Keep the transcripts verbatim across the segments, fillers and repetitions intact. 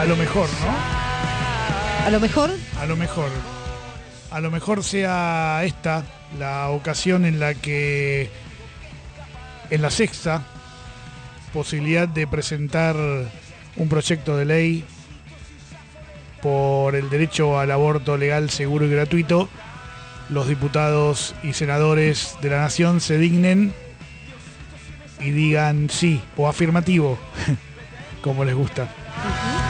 a lo mejor, ¿no? A lo mejor. A lo mejor. A lo mejor sea esta la ocasión en la que en la sexta posibilidad de presentar un proyecto de ley por el derecho al aborto legal, seguro y gratuito, los diputados y senadores de la nación se dignen y digan sí o afirmativo, como les gusta. Uh-huh.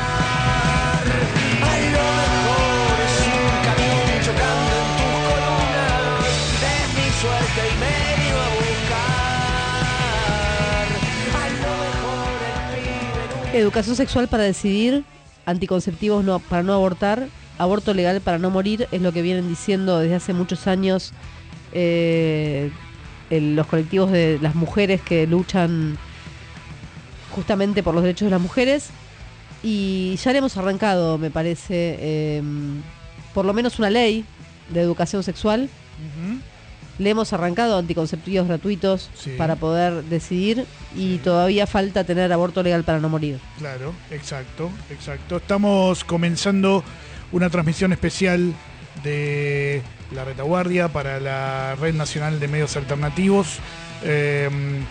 Educación sexual para decidir, anticonceptivos no, para no abortar, aborto legal para no morir, es lo que vienen diciendo desde hace muchos años eh, el, los colectivos de las mujeres que luchan justamente por los derechos de las mujeres. Y ya le hemos arrancado, me parece, eh, por lo menos una ley de educación sexual. Uh-huh. Le hemos arrancado anticonceptivos gratuitos, sí, para poder decidir, y sí, todavía falta tener aborto legal para no morir. Claro, exacto, exacto. Estamos comenzando una transmisión especial de La Retaguardia para la Red Nacional de Medios Alternativos. Eh,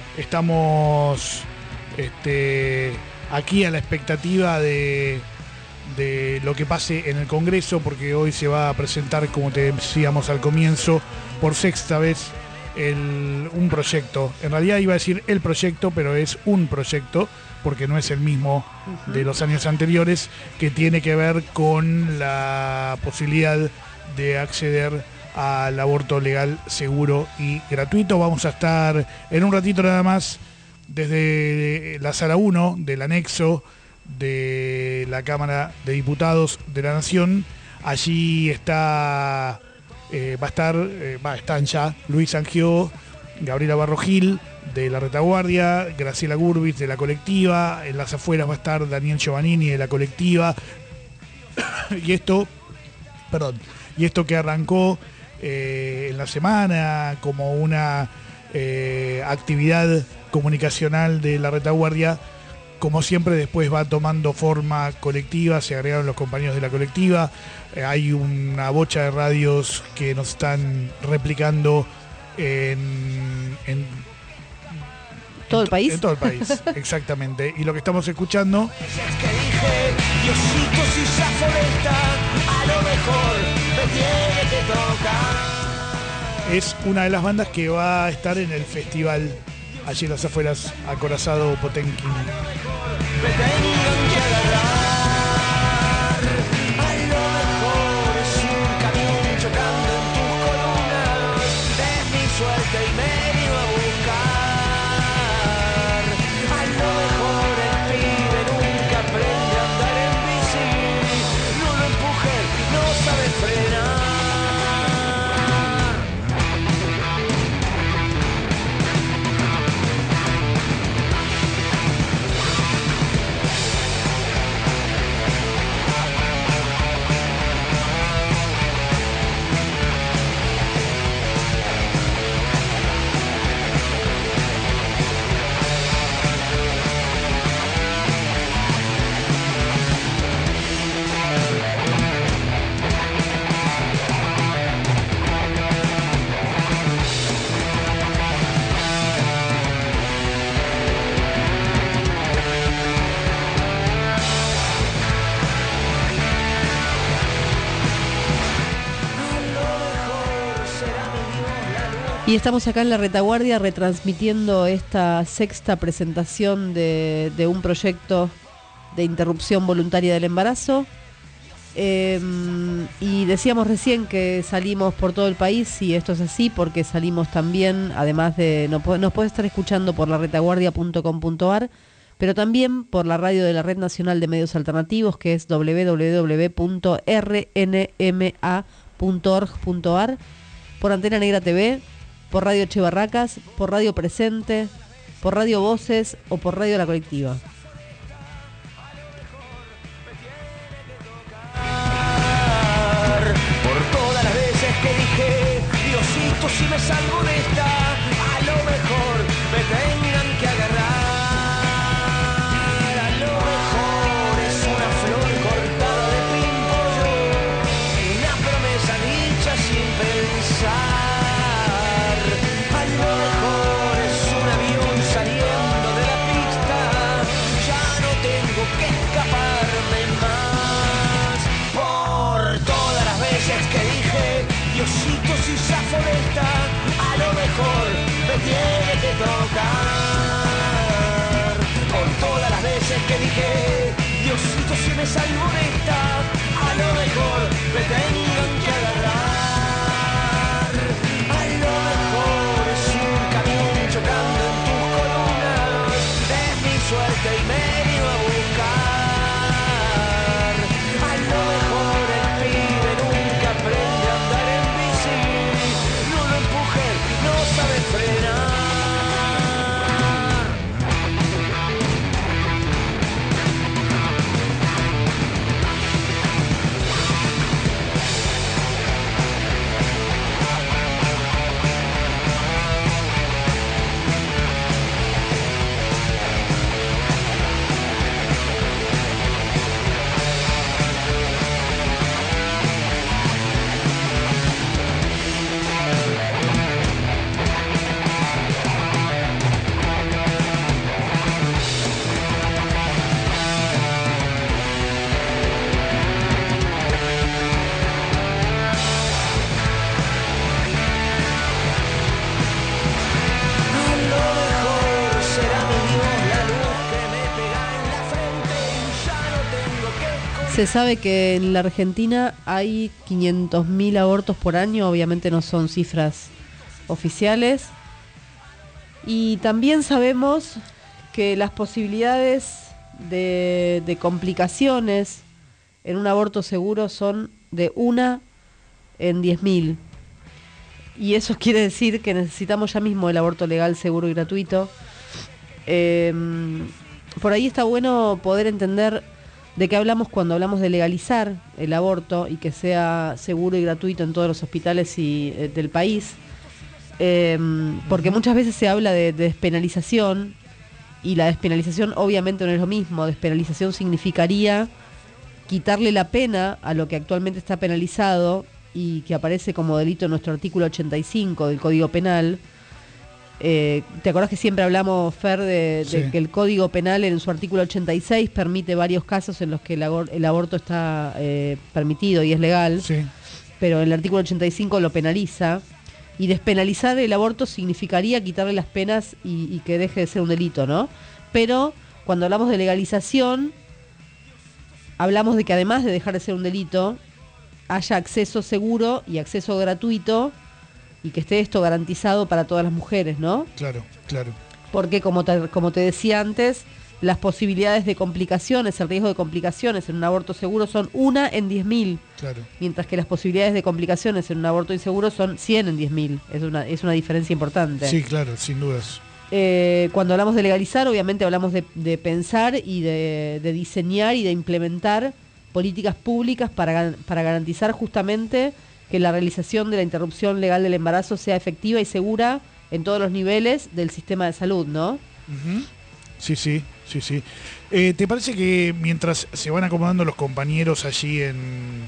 estamos este, aquí a la expectativa de, de lo que pase en el Congreso, porque hoy se va a presentar, como te decíamos al comienzo, por sexta vez el, un proyecto. En realidad iba a decir el proyecto, pero es un proyecto, porque no es el mismo uh-huh. de los años anteriores, que tiene que ver con la posibilidad de acceder al aborto legal, seguro y gratuito. Vamos a estar en un ratito nada más desde la sala uno del anexo de la Cámara de Diputados de la Nación. Allí está... Eh, va a estar, eh, va, están ya Luis Angió, Gabriela Barrogil de La Retaguardia, Graciela Gurbis de la colectiva, en las afueras va a estar Daniel Giovannini de la colectiva, y esto, perdón, y esto que arrancó eh, en la semana como una eh, actividad comunicacional de La Retaguardia, como siempre después va tomando forma colectiva, se agregaron los compañeros de la colectiva, eh, hay una bocha de radios que nos están replicando en, en todo el país. En todo el país, exactamente. Y lo que estamos escuchando es una de las bandas que va a estar en el festival allí en las afueras, acorazado Potenkin. Me tengan que agarrar, a lo mejor es un camión chocando en tus columnas, es mi suerte y me iba a buscar, a lo mejor el pibe nunca aprende a andar en bici, no lo empujes, no sabe frenar. Y estamos acá en La Retaguardia retransmitiendo esta sexta presentación de, de un proyecto de interrupción voluntaria del embarazo. Eh, y decíamos recién que salimos por todo el país, y esto es así porque salimos también, además de... Nos puede, nos puede estar escuchando por la retaguardia punto com punto a r, pero también por la radio de la Red Nacional de Medios Alternativos, que es doble u doble u doble u punto r n m a punto org punto a r, por Antena Negra T V, por Radio Che Barracas, por Radio Presente, por Radio Voces o por Radio La Colectiva. Por todas las veces que dije, Diosito, si me salgo de esta, a lo mejor me tengan que agarrar. A lo mejor es una flor me salgo de esta, a lo mejor me tengan que agarrar. A lo mejor es un camión chocando en tus columnas, es mi suerte y me iba a buscar. A lo mejor el pibe nunca aprende a andar en bici, no lo empujen, no sabe frenar. Se sabe que en la Argentina hay quinientos mil abortos por año, obviamente no son cifras oficiales. Y también sabemos que las posibilidades de, de complicaciones en un aborto seguro son de una en diez mil. Y eso quiere decir que necesitamos ya mismo el aborto legal, seguro y gratuito. Eh, por ahí está bueno poder entender de qué hablamos cuando hablamos de legalizar el aborto y que sea seguro y gratuito en todos los hospitales y, eh, del país, eh, porque muchas veces se habla de, de despenalización, y la despenalización obviamente no es lo mismo. Despenalización significaría quitarle la pena a lo que actualmente está penalizado y que aparece como delito en nuestro artículo ochenta y cinco del Código Penal. Eh, ¿Te acordás que siempre hablamos, Fer, de, de sí. que el Código Penal en su artículo ochenta y seis permite varios casos en los que el, abor- el aborto está eh, permitido y es legal, sí. pero el artículo ochenta y cinco lo penaliza, y despenalizar el aborto significaría quitarle las penas y, y que deje de ser un delito, ¿no? Pero cuando hablamos de legalización, hablamos de que además de dejar de ser un delito, haya acceso seguro y acceso gratuito, y que esté esto garantizado para todas las mujeres, ¿no? Claro, claro. Porque como te, como te decía antes, las posibilidades de complicaciones, el riesgo de complicaciones en un aborto seguro son una en diez mil. Claro. Mientras que las posibilidades de complicaciones en un aborto inseguro son cien en diez mil. Es una, es una diferencia importante. Sí, claro, sin dudas. Eh, cuando hablamos de legalizar, obviamente hablamos de, de pensar y de, de diseñar y de implementar políticas públicas para, para garantizar justamente que la realización de la interrupción legal del embarazo sea efectiva y segura en todos los niveles del sistema de salud, ¿no? Uh-huh. Sí, sí, sí, sí. Eh, ¿Te parece que mientras se van acomodando los compañeros allí en,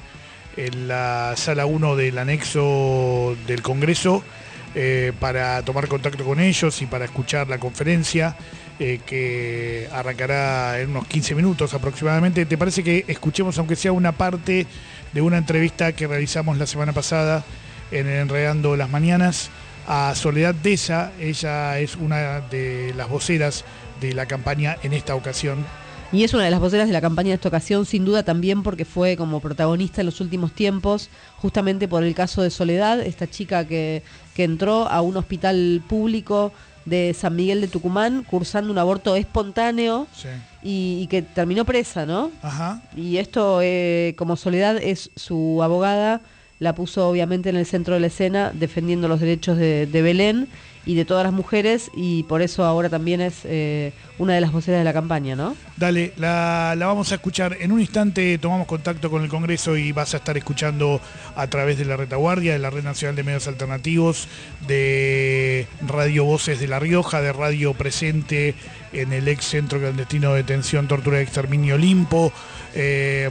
en la sala uno del anexo del Congreso, eh, para tomar contacto con ellos y para escuchar la conferencia, eh, que arrancará en unos quince minutos aproximadamente, ¿te parece que escuchemos, aunque sea una parte de una entrevista que realizamos la semana pasada en Enredando las Mañanas, a Soledad Deza? Ella es una de las voceras de la campaña en esta ocasión. Y es una de las voceras de la campaña en esta ocasión, sin duda también porque fue como protagonista en los últimos tiempos, justamente por el caso de Soledad, esta chica que, que entró a un hospital público de San Miguel de Tucumán cursando un aborto espontáneo, sí. y, y que terminó presa, ¿no? Ajá. Y esto, eh, como Soledad es su abogada, la puso obviamente en el centro de la escena defendiendo los derechos de, de Belén y de todas las mujeres, y por eso ahora también es eh, una de las voceras de la campaña, ¿no? Dale, la, la vamos a escuchar. En un instante tomamos contacto con el Congreso y vas a estar escuchando a través de la Retaguardia, de la Red Nacional de Medios Alternativos, de Radio Voces de La Rioja, de Radio Presente en el ex Centro Clandestino de Detención, Tortura y Exterminio Limpo, eh,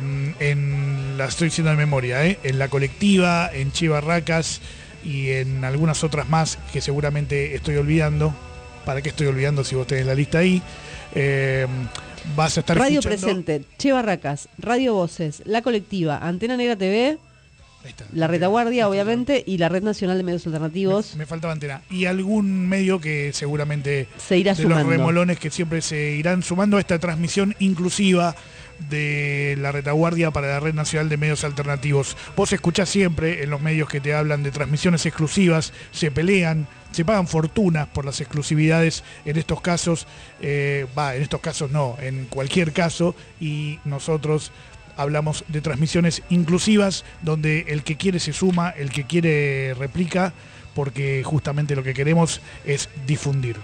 en la estoy diciendo de memoria, eh, en La Colectiva, en Che Barracas, y en algunas otras más que seguramente estoy olvidando. ¿Para qué estoy olvidando si vos tenés la lista ahí? Eh, vas a estar Radio escuchando... Presente, Che Barracas, Radio Voces, La Colectiva, Antena Negra T V, ahí está, La Retaguardia, obviamente, y la Red Nacional de Medios Alternativos. Me, me faltaba Antena. Y algún medio que seguramente se irá de sumando. Los remolones que siempre se irán sumando a esta transmisión inclusiva de la retaguardia para la Red Nacional de Medios Alternativos. Vos escuchás siempre en los medios que te hablan de transmisiones exclusivas, se pelean, se pagan fortunas por las exclusividades en estos casos, eh, va, en estos casos no, en cualquier caso, y nosotros hablamos de transmisiones inclusivas, donde el que quiere se suma, el que quiere replica, porque justamente lo que queremos es difundir.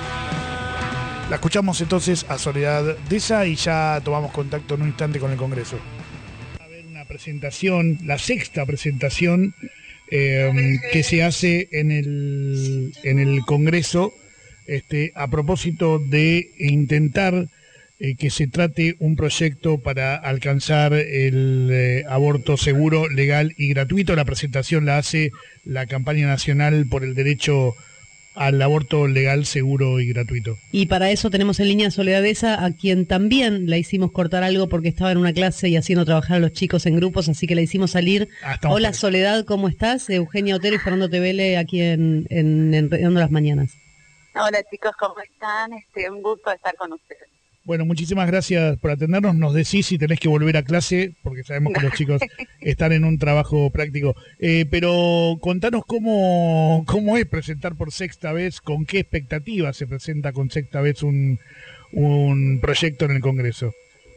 La escuchamos entonces a Soledad Deza y ya tomamos contacto en un instante con el Congreso. Va a haber una presentación, la sexta presentación eh, que se hace en el, en el Congreso este, a propósito de intentar eh, que se trate un proyecto para alcanzar el eh, aborto seguro, legal y gratuito. La presentación la hace la Campaña Nacional por el Derecho al Aborto Legal, Seguro y Gratuito. Y para eso tenemos en línea a Soledad Deza, a quien también la hicimos cortar algo porque estaba en una clase y haciendo trabajar a los chicos en grupos, así que la hicimos salir. Ah, Hola Soledad, ¿cómo estás? Eugenia Otero y Fernando Tevele aquí en, en, en Redondo las Mañanas. Hola chicos, ¿cómo están? Este, un gusto estar con ustedes. Bueno, muchísimas gracias por atendernos. Nos decís si tenés que volver a clase, porque sabemos que los chicos están en un trabajo práctico. Eh, pero contanos cómo, cómo es presentar por sexta vez, con qué expectativas se presenta con sexta vez un, un proyecto en el Congreso.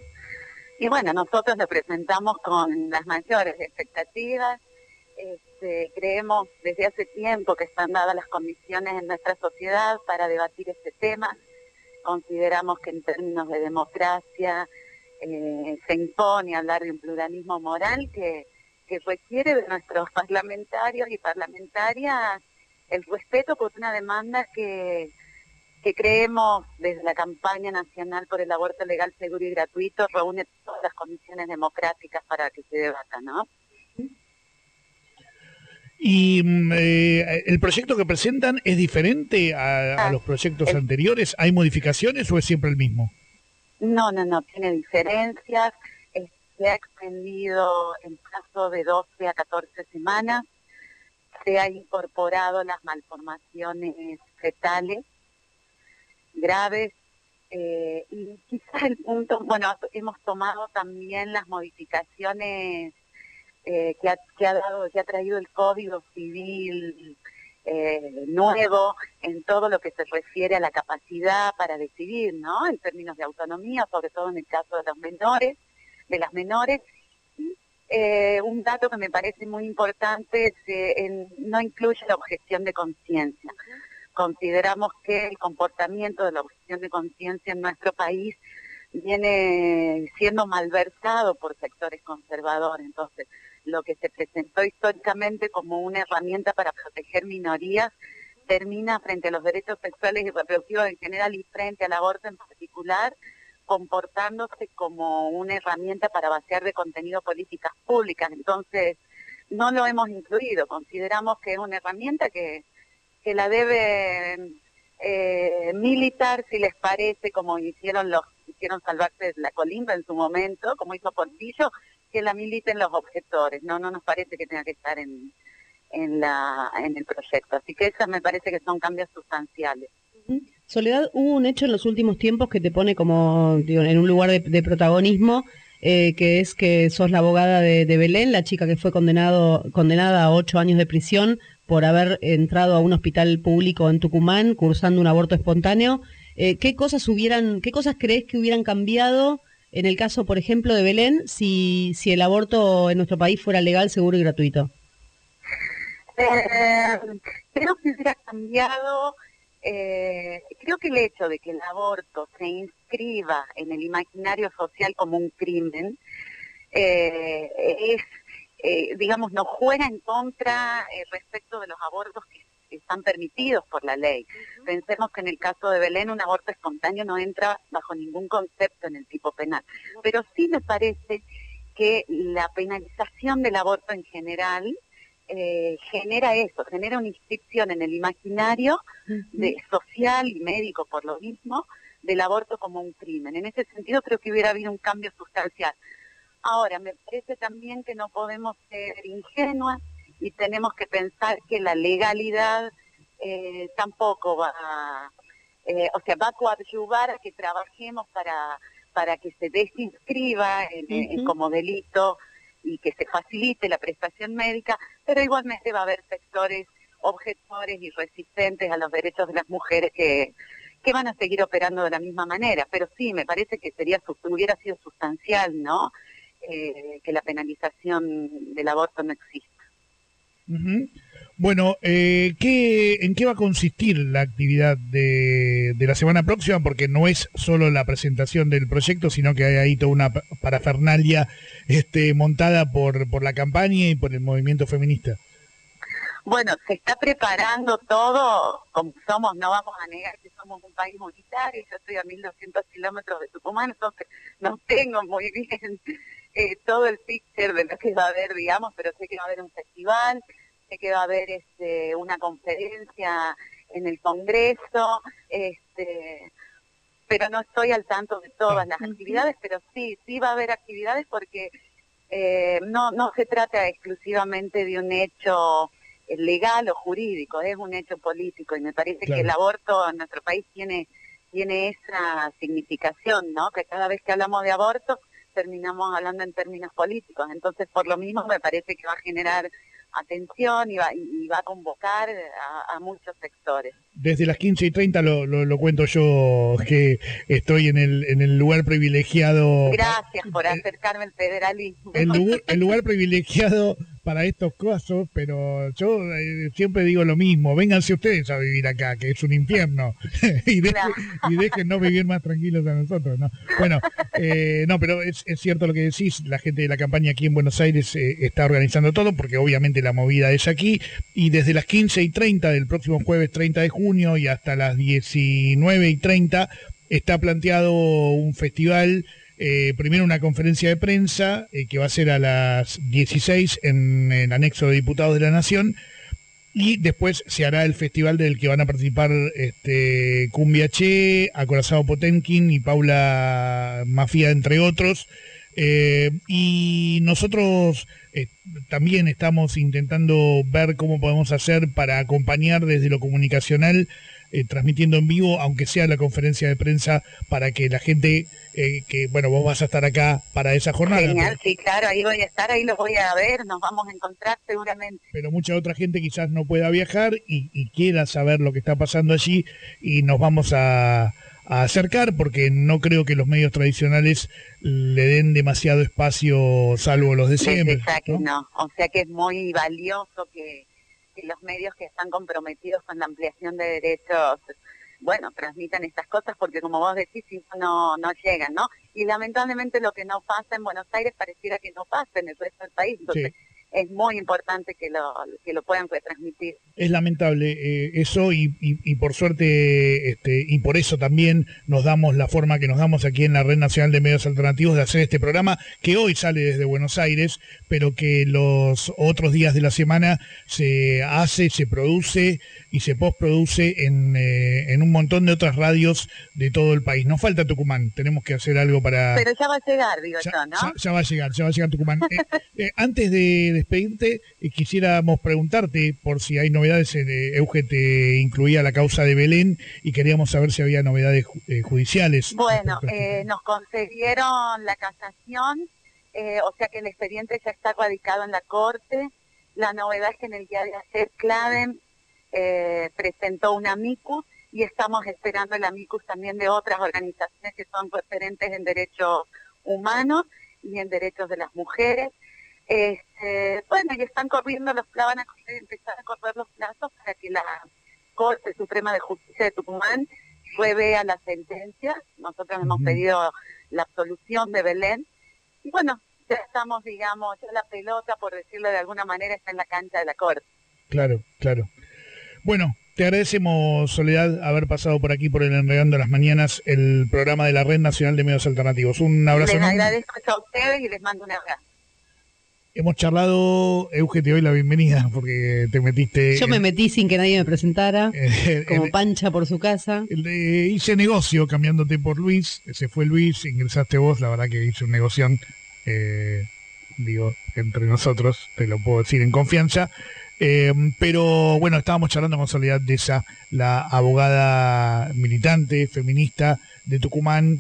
Y bueno, nosotros lo presentamos con las mayores expectativas. Este, creemos desde hace tiempo que están dadas las condiciones en nuestra sociedad para debatir este tema. Consideramos que en términos de democracia eh, se impone hablar de un pluralismo moral que, que requiere de nuestros parlamentarios y parlamentarias el respeto por una demanda que, que creemos desde la campaña nacional por el aborto legal, seguro y gratuito reúne todas las condiciones democráticas para que se debata, ¿no? ¿Y eh, el proyecto que presentan es diferente a, a los proyectos el, anteriores? ¿Hay modificaciones o es siempre el mismo? No, no, no, tiene diferencias. Eh, se ha extendido en plazo de doce a catorce semanas. Se ha incorporado las malformaciones fetales graves. Eh, y quizás el punto, bueno, hemos tomado también las modificaciones Eh, que, ha, que ha dado, que ha traído el Código Civil eh, nuevo en todo lo que se refiere a la capacidad para decidir, ¿no? En términos de autonomía, sobre todo en el caso de los menores, de las menores. Y, eh, un dato que me parece muy importante es que en, no incluye la objeción de conciencia. Consideramos que el comportamiento de la objeción de conciencia en nuestro país viene siendo malversado por sectores conservadores. Entonces, lo que se presentó históricamente como una herramienta para proteger minorías termina frente a los derechos sexuales y reproductivos en general y frente al aborto en particular, comportándose como una herramienta para vaciar de contenido políticas públicas. Entonces, no lo hemos incluido. Consideramos que es una herramienta que, que la deben eh, militar, si les parece, como hicieron los hicieron salvarse de la colimba en su momento, como hizo Portillo, que la militen los objetores. No, no nos parece que tenga que estar en, en, la, en el proyecto. Así que esas me parece que son cambios sustanciales. Soledad, hubo un hecho en los últimos tiempos que te pone como digo, en un lugar de, de protagonismo, eh, que es que sos la abogada de, de Belén, la chica que fue condenado, condenada a ocho años de prisión por haber entrado a un hospital público en Tucumán cursando un aborto espontáneo. Eh, ¿qué cosas hubieran, qué cosas crees que hubieran cambiado en el caso, por ejemplo, de Belén, si, si el aborto en nuestro país fuera legal, seguro y gratuito? Eh, creo que hubiera cambiado, eh, creo que el hecho de que el aborto se inscriba en el imaginario social como un crimen, eh, es, eh, digamos, nos juega en contra eh, respecto de los abortos que están permitidos por la ley. Uh-huh. Pensemos que en el caso de Belén un aborto espontáneo no entra bajo ningún concepto en el tipo penal, uh-huh. Pero sí me parece que la penalización del aborto en general eh, genera eso, genera una inscripción en el imaginario uh-huh. de, social y médico por lo mismo, del aborto como un crimen. En ese sentido creo que hubiera habido un cambio sustancial. Ahora, me parece también que no podemos ser ingenuas y tenemos que pensar que la legalidad eh, tampoco va a, eh, o sea, va a coadyuvar a que trabajemos para, para que se desinscriba en, uh-huh. en, como delito y que se facilite la prestación médica, pero igualmente va a haber sectores objetores y resistentes a los derechos de las mujeres que, que van a seguir operando de la misma manera. Pero sí, me parece que sería hubiera sido sustancial, ¿no? Eh, que la penalización del aborto no exista. Uh-huh. Bueno, eh, ¿qué, ¿en qué va a consistir la actividad de, de la semana próxima? Porque no es solo la presentación del proyecto, sino que hay ahí toda una parafernalia este, montada por, por la campaña y por el movimiento feminista. Bueno, se está preparando todo, como somos, no vamos a negar que somos un país unitario, yo estoy a mil doscientos kilómetros de Tucumán, entonces no tengo muy bien eh, todo el picture de lo que va a haber, digamos, pero sé que va a haber un festival, sé que va a haber este, una conferencia en el Congreso, este, pero no estoy al tanto de todas las actividades, pero sí, sí va a haber actividades porque eh, no, no se trata exclusivamente de un hecho legal o jurídico, es un hecho político y me parece claro. que el aborto en nuestro país tiene tiene esa significación, ¿no? Que cada vez que hablamos de aborto terminamos hablando en términos políticos, entonces por lo mismo me parece que va a generar atención y va, y va a convocar a, a muchos sectores. Desde las quince y treinta lo, lo, lo cuento yo, que estoy en el, en el lugar privilegiado. Gracias por eh, acercarme al federalismo. El lugar, el lugar privilegiado para estos casos, pero yo eh, siempre digo lo mismo, vénganse ustedes a vivir acá, que es un infierno, y, deje, claro. y déjennos vivir más tranquilos a nosotros, ¿no? Bueno, eh, no, pero es, es cierto lo que decís, la gente de la campaña aquí en Buenos Aires eh, está organizando todo, porque obviamente la movida es aquí, y desde las quince y treinta del próximo jueves treinta de junio y hasta las diecinueve y treinta está planteado un festival. Eh, primero una conferencia de prensa eh, que va a ser a las dieciséis en el anexo de Diputados de la Nación y después se hará el festival del que van a participar este, Cumbia Che, Acorazado Potenkin y Paula Mafia, entre otros. Eh, y nosotros eh, también estamos intentando ver cómo podemos hacer para acompañar desde lo comunicacional, eh, transmitiendo en vivo, aunque sea la conferencia de prensa, para que la gente, eh, que bueno, vos vas a estar acá para esa jornada. Genial, sí, claro, ahí voy a estar, ahí los voy a ver, nos vamos a encontrar seguramente. Pero mucha otra gente quizás no pueda viajar y, y quiera saber lo que está pasando allí, y nos vamos a... a acercar, porque no creo que los medios tradicionales le den demasiado espacio, salvo los de siempre. ¿no? no, o sea que es muy valioso que, que los medios que están comprometidos con la ampliación de derechos, bueno, transmitan estas cosas, porque como vos decís, no, no llegan, ¿no? Y lamentablemente lo que no pasa en Buenos Aires pareciera que no pasa en el resto del país, entonces sí. Es muy importante que lo que lo puedan retransmitir. Es lamentable eh, eso y, y, y por suerte este, y por eso también nos damos la forma que nos damos aquí en la Red Nacional de Medios Alternativos de hacer este programa que hoy sale desde Buenos Aires, pero que los otros días de la semana se hace, se produce y se postproduce en, eh, en un montón de otras radios de todo el país. Nos falta Tucumán, tenemos que hacer algo para... Pero ya va a llegar, digo ya, yo, ¿no? Ya, ya va a llegar, ya va a llegar Tucumán. eh, eh, antes de despedirte, eh, quisiéramos preguntarte por si hay novedades. Eh, Euge te incluía la causa de Belén y queríamos saber si había novedades eh, judiciales. Bueno, eh, nos concedieron la casación, eh, o sea que el expediente ya está radicado en la Corte. La novedad es que en el día de ayer Claven eh, presentó un amicus y estamos esperando el amicus también de otras organizaciones que son referentes en derechos humanos y en derechos de las mujeres. Este, bueno, y están corriendo los plazos, van a empezar a correr los plazos para que la Corte Suprema de Justicia de Tucumán revea la sentencia. Nosotros uh-huh. hemos pedido la absolución de Belén. Y bueno, ya estamos, digamos, ya la pelota, por decirlo de alguna manera, está en la cancha de la Corte. Claro, claro. Bueno, te agradecemos, Soledad, haber pasado por aquí por el Enredando las Mañanas, el programa de la Red Nacional de Medios Alternativos. Un abrazo. Les agradezco a ustedes y les mando un abrazo. Hemos charlado, Euge, te doy la bienvenida porque te metiste... Yo en, me metí sin que nadie me presentara, en, como en, Pancha por su casa. Eh, hice negocio cambiándote por Luis, se fue Luis, ingresaste vos, la verdad que hice un negocio, eh, digo, entre nosotros, te lo puedo decir en confianza. Eh, pero bueno, estábamos charlando con Soledad Deza, la abogada militante, feminista de Tucumán,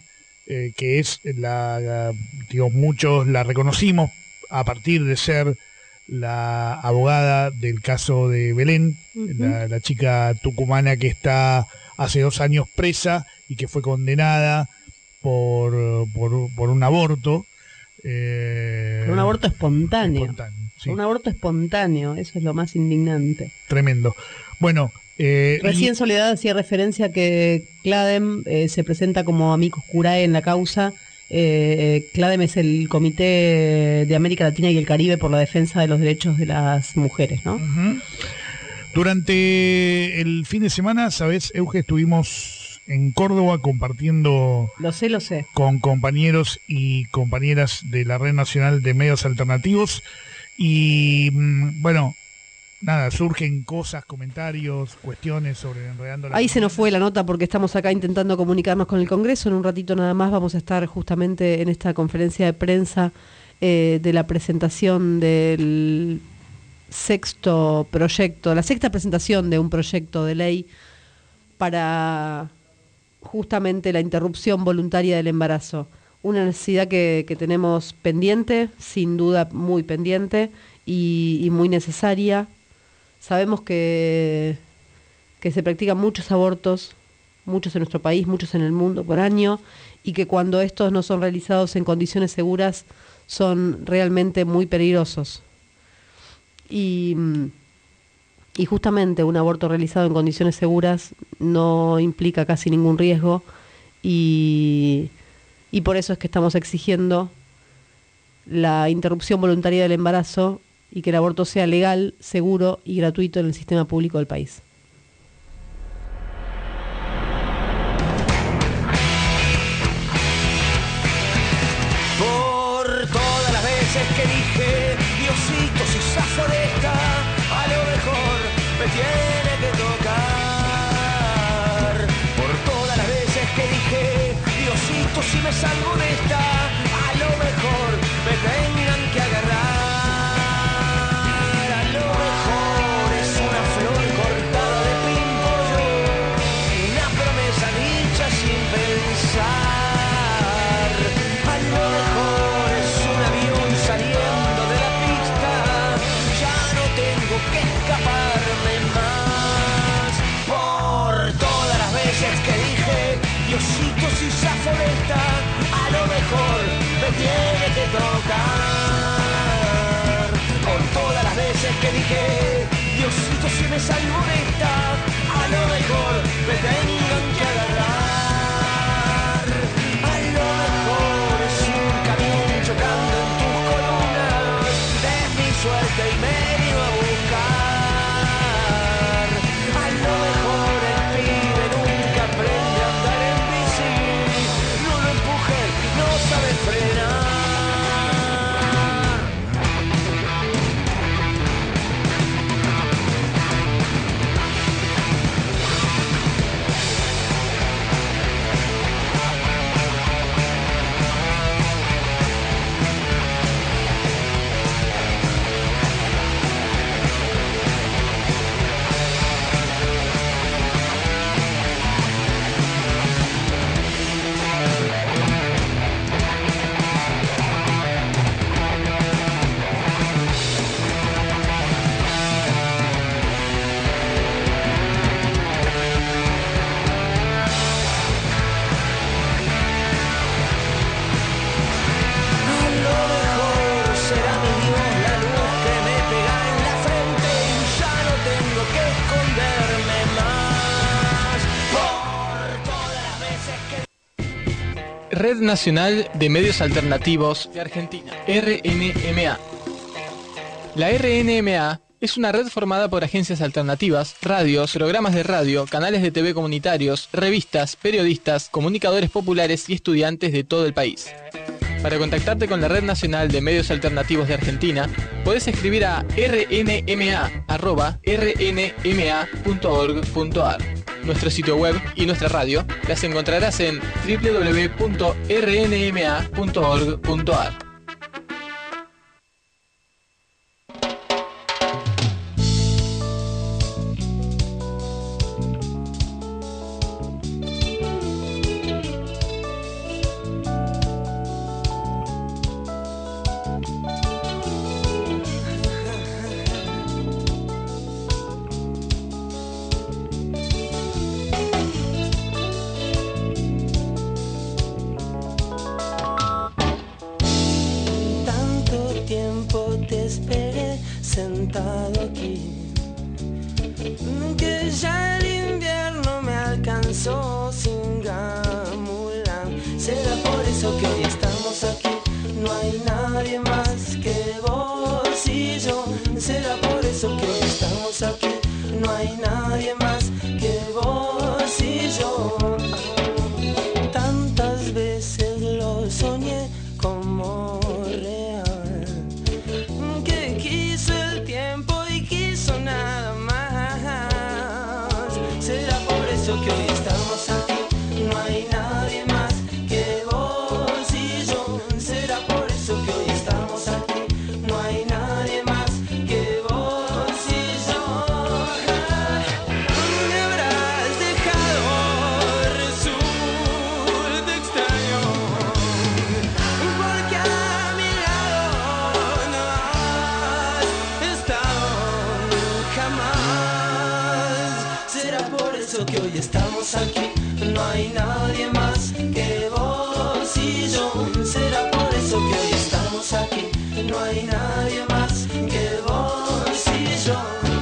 eh, que es la, la, digo, muchos la reconocimos a partir de ser la abogada del caso de Belén, uh-huh. la, la chica tucumana que está hace dos años presa y que fue condenada por, por, por un aborto. Eh, por un aborto espontáneo. espontáneo sí. Un aborto espontáneo, eso es lo más indignante. Tremendo. Bueno, eh, recién y... Soledad hacía referencia a que CLADEM eh, se presenta como amicus curiae en la causa. Eh, CLADEM es el Comité de América Latina y el Caribe por la defensa de los derechos de las mujeres, ¿no? Uh-huh. Durante el fin de semana, ¿sabes, Euge? Estuvimos en Córdoba compartiendo... Lo sé, lo sé. Con compañeros y compañeras de la Red Nacional de Medios Alternativos. Y, bueno, nada, surgen cosas, comentarios, cuestiones sobre Enredando la Ahí se nos fue la nota porque estamos acá intentando comunicarnos con el Congreso. En un ratito nada más vamos a estar justamente en esta conferencia de prensa eh, de la presentación del sexto proyecto, la sexta presentación de un proyecto de ley para justamente la interrupción voluntaria del embarazo. Una necesidad que, que tenemos pendiente, sin duda muy pendiente y, y muy necesaria. Sabemos que, que se practican muchos abortos, muchos en nuestro país, muchos en el mundo por año, y que cuando estos no son realizados en condiciones seguras son realmente muy peligrosos. Y, y justamente un aborto realizado en condiciones seguras no implica casi ningún riesgo y, y por eso es que estamos exigiendo la interrupción voluntaria del embarazo y que el aborto sea legal, seguro y gratuito en el sistema público del país. Por todas las veces que dije, Diosito, si zafo de esta, a lo mejor me tiene que tocar. Por todas las veces que dije, Diosito, si me salgo de esta, a lo mejor me tengan que agarrar. A lo mejor es una flor cortada de pimpollo, una promesa dicha sin pensar. A lo mejor es un avión saliendo de la pista, ya no tengo que escaparme más. Por todas las veces que dije, Diosito, si zafo de esta, a lo mejor me tiene que tocar. Por todas las veces que dije, Diosito, si me salgo de esta, a lo mejor me tengan que agarrar. A lo mejor es un camión chocando en tus columnas, es mi suerte y me vino a buscar. A lo mejor el pibe nunca aprende a andar en bici, no lo empujen, no sabe frenar. Red Nacional de Medios Alternativos de Argentina, R N M A. La R N M A es una red formada por agencias alternativas, radios, programas de radio, canales de T V comunitarios, revistas, periodistas, comunicadores populares y estudiantes de todo el país. Para contactarte con la Red Nacional de Medios Alternativos de Argentina, podés escribir a r n m a arroba r n m a punto org punto a r. Nuestro sitio web y nuestra radio las encontrarás en w w w punto r n m a punto org punto a r. soñé como real, que quiso el tiempo y quiso nada más. Será por eso que hoy estamos aquí, no hay nadie más que vos y yo. Será por eso que hoy estamos aquí, no hay nadie más que vos y yo. Me habrás dejado, resulta extraño, porque a mi lado no has estado jamás. Será por eso que hoy estamos aquí, no hay nadie más que vos y yo. Será por eso que hoy estamos aquí, no hay nadie más que vos y yo.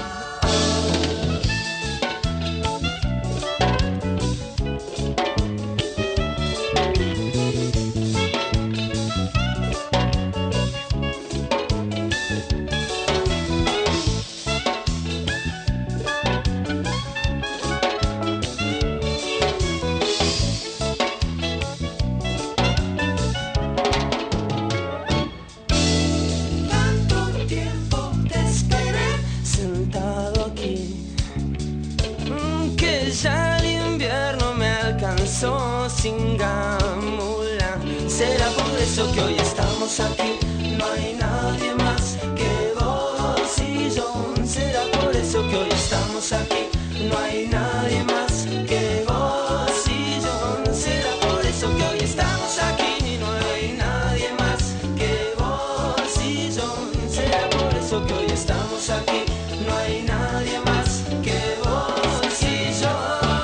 Tanto tiempo te esperé sentado aquí, mm, que ya el invierno me alcanzó sin gamula. Será por eso que hoy estamos aquí, no hay nadie más que vos y yo. Será por eso que hoy estamos aquí, no hay nadie más que vos y yo. Será por eso que hoy estamos aquí, no hay nadie más que vos y yo. Será por eso que hoy estamos aquí, no hay nadie más que vos y yo.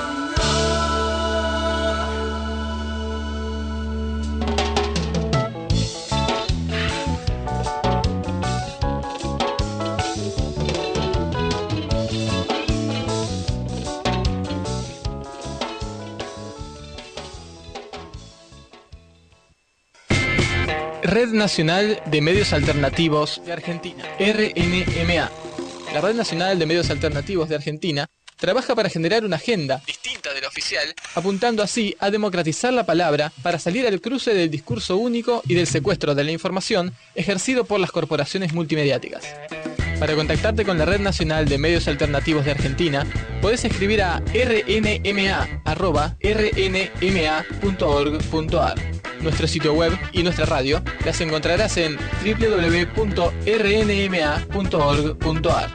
Red Nacional de Medios Alternativos de Argentina, R N M A. La Red Nacional de Medios Alternativos de Argentina trabaja para generar una agenda distinta de la oficial, apuntando así a democratizar la palabra para salir al cruce del discurso único y del secuestro de la información ejercido por las corporaciones multimediáticas. Para contactarte con la Red Nacional de Medios Alternativos de Argentina, podés escribir a r n m a arroba r n m a punto org punto a r. Nuestro sitio web y nuestra radio las encontrarás en w w w punto r n m a punto org punto a r.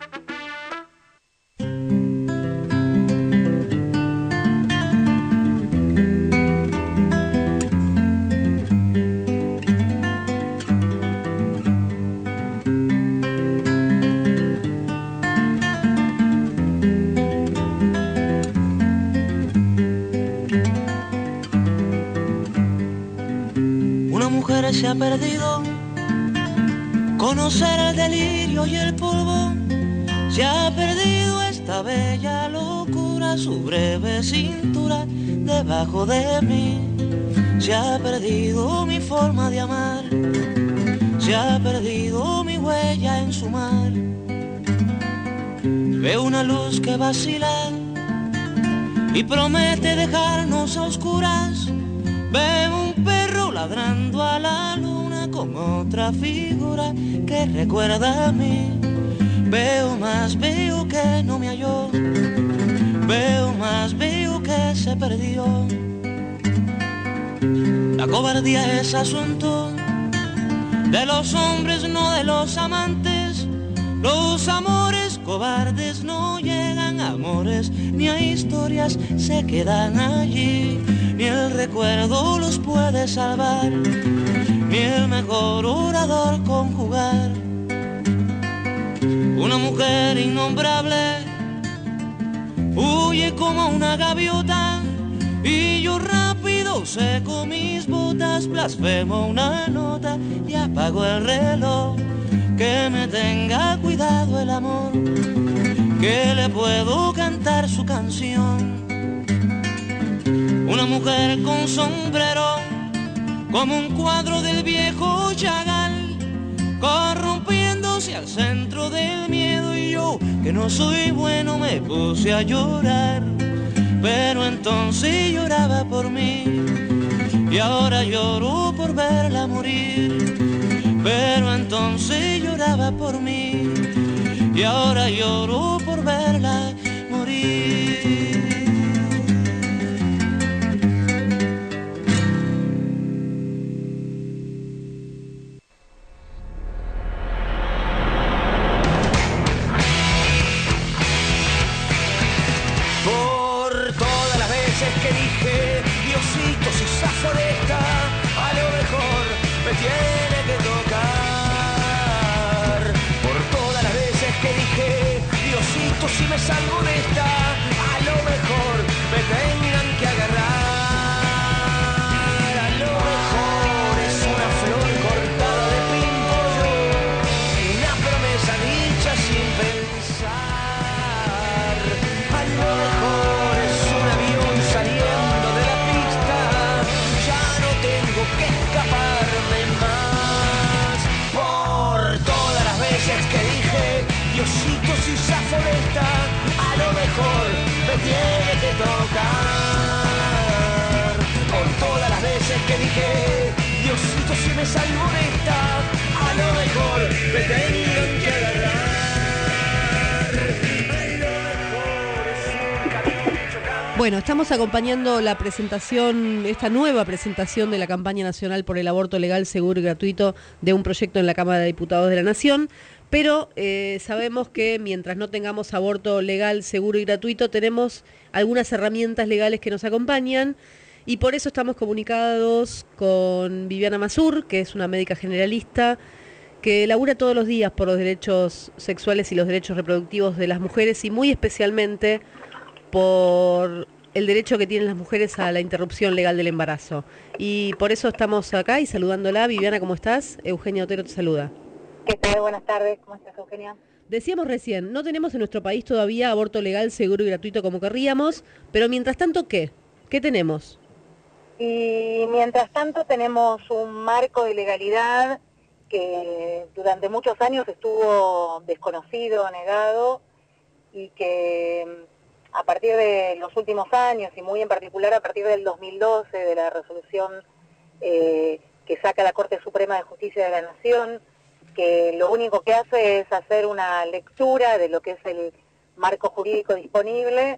Se ha perdido, conocer el delirio y el polvo. Se ha perdido esta bella locura, su breve cintura debajo de mí. Se ha perdido mi forma de amar, se ha perdido mi huella en su mar. Veo una luz que vacila y promete dejarnos a oscuras. Veo un perro ladrando a la luna con otra figura que recuerda a mí. Veo más, veo que no me halló. Veo más, veo que se perdió. La cobardía es asunto de los hombres, no de los amantes. Los amores cobardes no llegan a amores, ni a historias se quedan allí. Ni el recuerdo los puede salvar, ni el mejor orador conjugar. Una mujer innombrable huye como una gaviota, y yo rápido seco mis botas, blasfemo una nota y apago el reloj. Que me tenga cuidado el amor, que le puedo cantar su canción. Una mujer con sombrero, como un cuadro del viejo Chagall, corrompiéndose al centro del miedo, y yo, que no soy bueno, me puse a llorar. Pero entonces lloraba por mí, y ahora lloro por verla morir. Pero entonces lloraba por mí y ahora lloro por verla morir. Tiene que tocar por todas las veces que dije, Diosito, si me salgo de esta, a lo mejor me tengan que agarrar. A lo mejor es una flor cortada de pimpollo, una promesa dicha sin pensar. A lo mejor es un avión saliendo de la pista, ya no tengo que escaparme más. Por todas las veces que dije, Diosito, si zafo de esta, a lo mejor me tiene que tocar. Por todas las veces que dije, Diosito, si me salgo de esta, a lo mejor me tengan que agarrar. Bueno, estamos acompañando la presentación, esta nueva presentación de la campaña nacional por el aborto legal, seguro y gratuito de un proyecto en la Cámara de Diputados de la Nación, pero eh, sabemos que mientras no tengamos aborto legal, seguro y gratuito, tenemos algunas herramientas legales que nos acompañan y por eso estamos comunicados con Viviana Mazur, que es una médica generalista que labura todos los días por los derechos sexuales y los derechos reproductivos de las mujeres y muy especialmente por el derecho que tienen las mujeres a la interrupción legal del embarazo. Y por eso estamos acá y saludándola. Viviana, ¿cómo estás? Eugenia Otero te saluda. ¿Qué tal? Buenas tardes. ¿Cómo estás, Eugenia? Decíamos recién, no tenemos en nuestro país todavía aborto legal, seguro y gratuito como querríamos, pero mientras tanto, ¿qué? ¿Qué tenemos? Y mientras tanto tenemos un marco de legalidad que durante muchos años estuvo desconocido, negado, y que a partir de los últimos años, y muy en particular a partir del dos mil doce, de la resolución eh, que saca la Corte Suprema de Justicia de la Nación, que lo único que hace es hacer una lectura de lo que es el marco jurídico disponible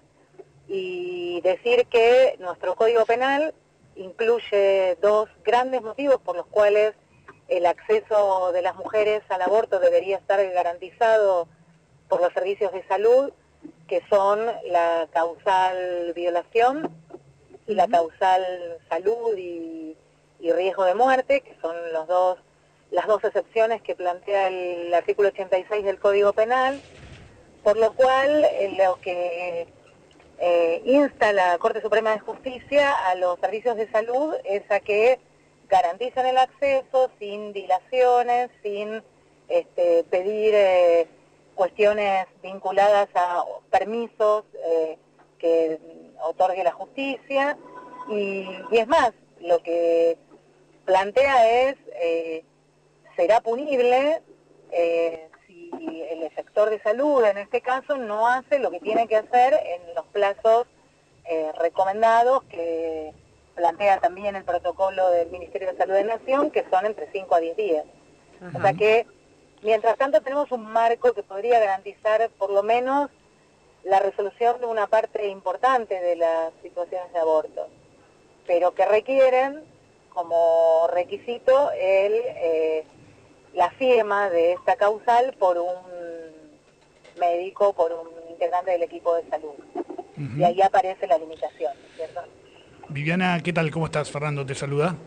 y decir que nuestro Código Penal incluye dos grandes motivos por los cuales el acceso de las mujeres al aborto debería estar garantizado por los servicios de salud, que son la causal violación y la causal salud y, y riesgo de muerte, que son los dos, las dos excepciones que plantea el artículo ochenta y seis del Código Penal, por lo cual eh, lo que eh, insta la Corte Suprema de Justicia a los servicios de salud es a que garanticen el acceso sin dilaciones, sin este, pedir eh, cuestiones vinculadas a permisos eh, que otorgue la justicia, y, y es más, lo que plantea es, eh, será punible eh, si el sector de salud, en este caso, no hace lo que tiene que hacer en los plazos eh, recomendados que plantea también el protocolo del Ministerio de Salud de la Nación, que son entre cinco a diez días. Ajá. O sea que, mientras tanto, tenemos un marco que podría garantizar por lo menos la resolución de una parte importante de las situaciones de aborto, pero que requieren como requisito el, eh, la firma de esta causal por un médico, por un integrante del equipo de salud. Uh-huh. Y ahí aparece la limitación, ¿cierto? Viviana, ¿qué tal? ¿Cómo estás? Fernando te saluda.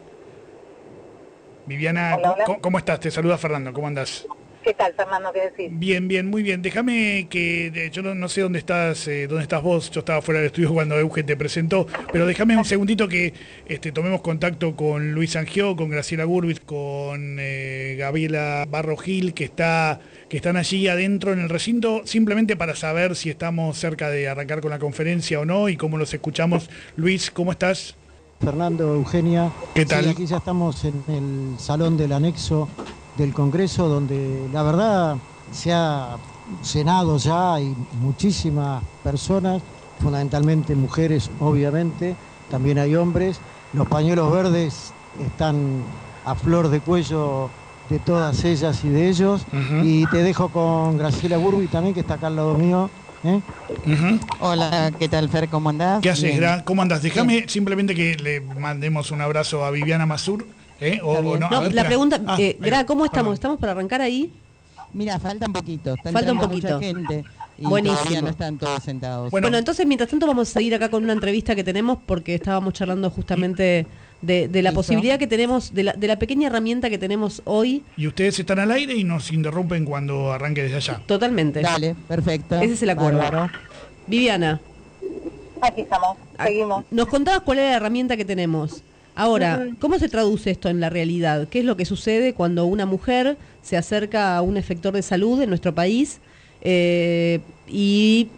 Viviana, hola, hola. ¿cómo, ¿cómo estás? Te saluda Fernando, ¿cómo andás? ¿Qué tal, Fernando? ¿Qué decís? Bien, bien, muy bien. Déjame que, de, yo no, no sé dónde estás, eh, dónde estás vos. Yo estaba fuera del estudio cuando Euge te presentó, pero déjame un segundito que este, tomemos contacto con Luis Angió, con Graciela Gurvitz, con eh, Gabriela Barro Gil, que está, que están allí adentro en el recinto, simplemente para saber si estamos cerca de arrancar con la conferencia o no y cómo los escuchamos. Luis, ¿cómo estás? Fernando, Eugenia. ¿Qué tal? Sí, aquí ya estamos en el salón del anexo del Congreso, donde la verdad se ha cenado ya, hay muchísimas personas, fundamentalmente mujeres, obviamente, también hay hombres, los pañuelos verdes están a flor de cuello de todas ellas y de ellos. Uh-huh. Y te dejo con Graciela Burbi también, que está acá al lado mío. ¿eh? Uh-huh. Hola, ¿qué tal, Fer? ¿Cómo andás? ¿Qué haces, Bien. Gra? ¿Cómo andás? Déjame simplemente que le mandemos un abrazo a Viviana Mazur. ¿eh? O, o no, a No, ver, la espera. pregunta, Ah, eh, ahí Gra, va. ¿cómo estamos? Perdón. ¿Estamos para arrancar ahí? Mira, falta un poquito. Está Falta un entrando poquito. mucha gente y Buenísimo. todavía no están todos sentados. Bueno. Bueno, entonces mientras tanto vamos a seguir acá con una entrevista que tenemos porque estábamos charlando justamente de, de la ¿Listo? posibilidad que tenemos, de la, de la pequeña herramienta que tenemos hoy. Y ustedes están al aire y nos interrumpen cuando arranque desde allá. Totalmente. Dale, perfecto. Ese es el acuerdo. Bárbaro. Viviana, Aquí estamos, a- seguimos. nos contabas cuál era la herramienta que tenemos. Ahora, ¿cómo se traduce esto en la realidad? ¿Qué es lo que sucede cuando una mujer se acerca a un efector de salud en nuestro país eh, y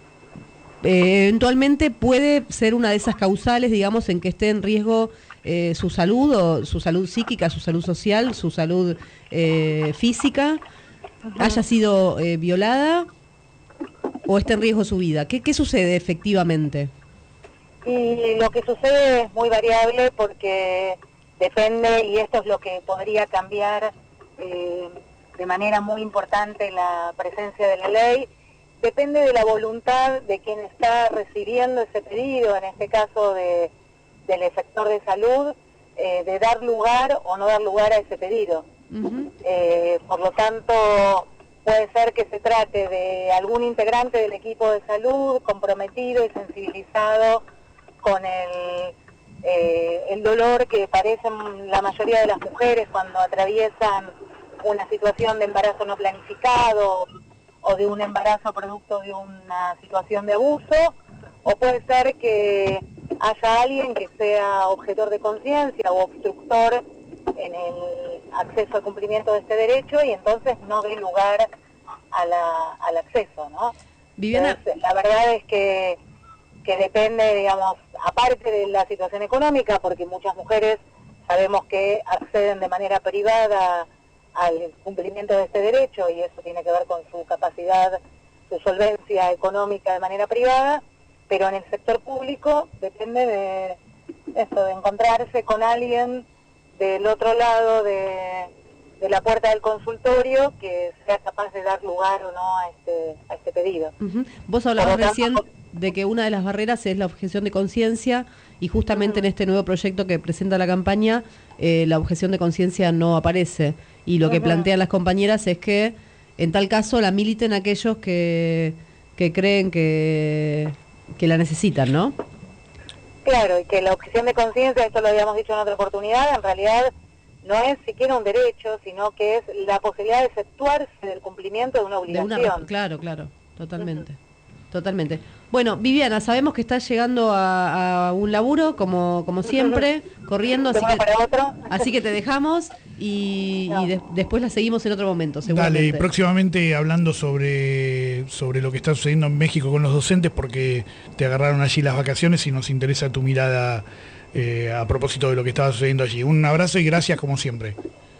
eh, eventualmente puede ser una de esas causales, digamos, en que esté en riesgo eh, su salud, o su salud psíquica, su salud social, su salud eh, física, haya sido eh, violada o esté en riesgo su vida? ¿Qué, qué sucede efectivamente? Y lo que sucede es muy variable porque depende, y esto es lo que podría cambiar eh, de manera muy importante la presencia de la ley, depende de la voluntad de quien está recibiendo ese pedido, en este caso de, del efector de salud, eh, de dar lugar o no dar lugar a ese pedido. Ujú. Eh, por lo tanto, puede ser que se trate de algún integrante del equipo de salud comprometido y sensibilizado con el, eh, el dolor que padecen la mayoría de las mujeres cuando atraviesan una situación de embarazo no planificado o de un embarazo producto de una situación de abuso, o puede ser que haya alguien que sea objetor de conciencia o obstructor en el acceso al cumplimiento de este derecho y entonces no dé lugar a la, al acceso, ¿no? Viviana, Entonces, la verdad es que, que depende, digamos, aparte de la situación económica, porque muchas mujeres sabemos que acceden de manera privada al cumplimiento de este derecho y eso tiene que ver con su capacidad, su solvencia económica de manera privada, pero en el sector público depende de eso, de encontrarse con alguien del otro lado de, de la puerta del consultorio que sea capaz de dar lugar o no a este, a este pedido. ujú. Vos hablabas Por lo tanto, recién de que una de las barreras es la objeción de conciencia y justamente en este nuevo proyecto que presenta la campaña eh, la objeción de conciencia no aparece y lo que Ujú. plantean las compañeras es que en tal caso la militen aquellos que, que creen que, que la necesitan, ¿no? Claro, y que la objeción de conciencia, esto lo habíamos dicho en otra oportunidad, en realidad no es siquiera un derecho, sino que es la posibilidad de efectuarse del cumplimiento de una De obligación. una, claro, claro, totalmente. Totalmente. Bueno, Viviana, sabemos que estás llegando a, a un laburo, como, como siempre, corriendo, De así uno que, para otro. así que te dejamos y, No. y de- después la seguimos en otro momento, Dale, seguramente. y próximamente hablando sobre, sobre lo que está sucediendo en México con los docentes, porque te agarraron allí las vacaciones y nos interesa tu mirada eh, a propósito de lo que estaba sucediendo allí. Un abrazo y gracias como siempre.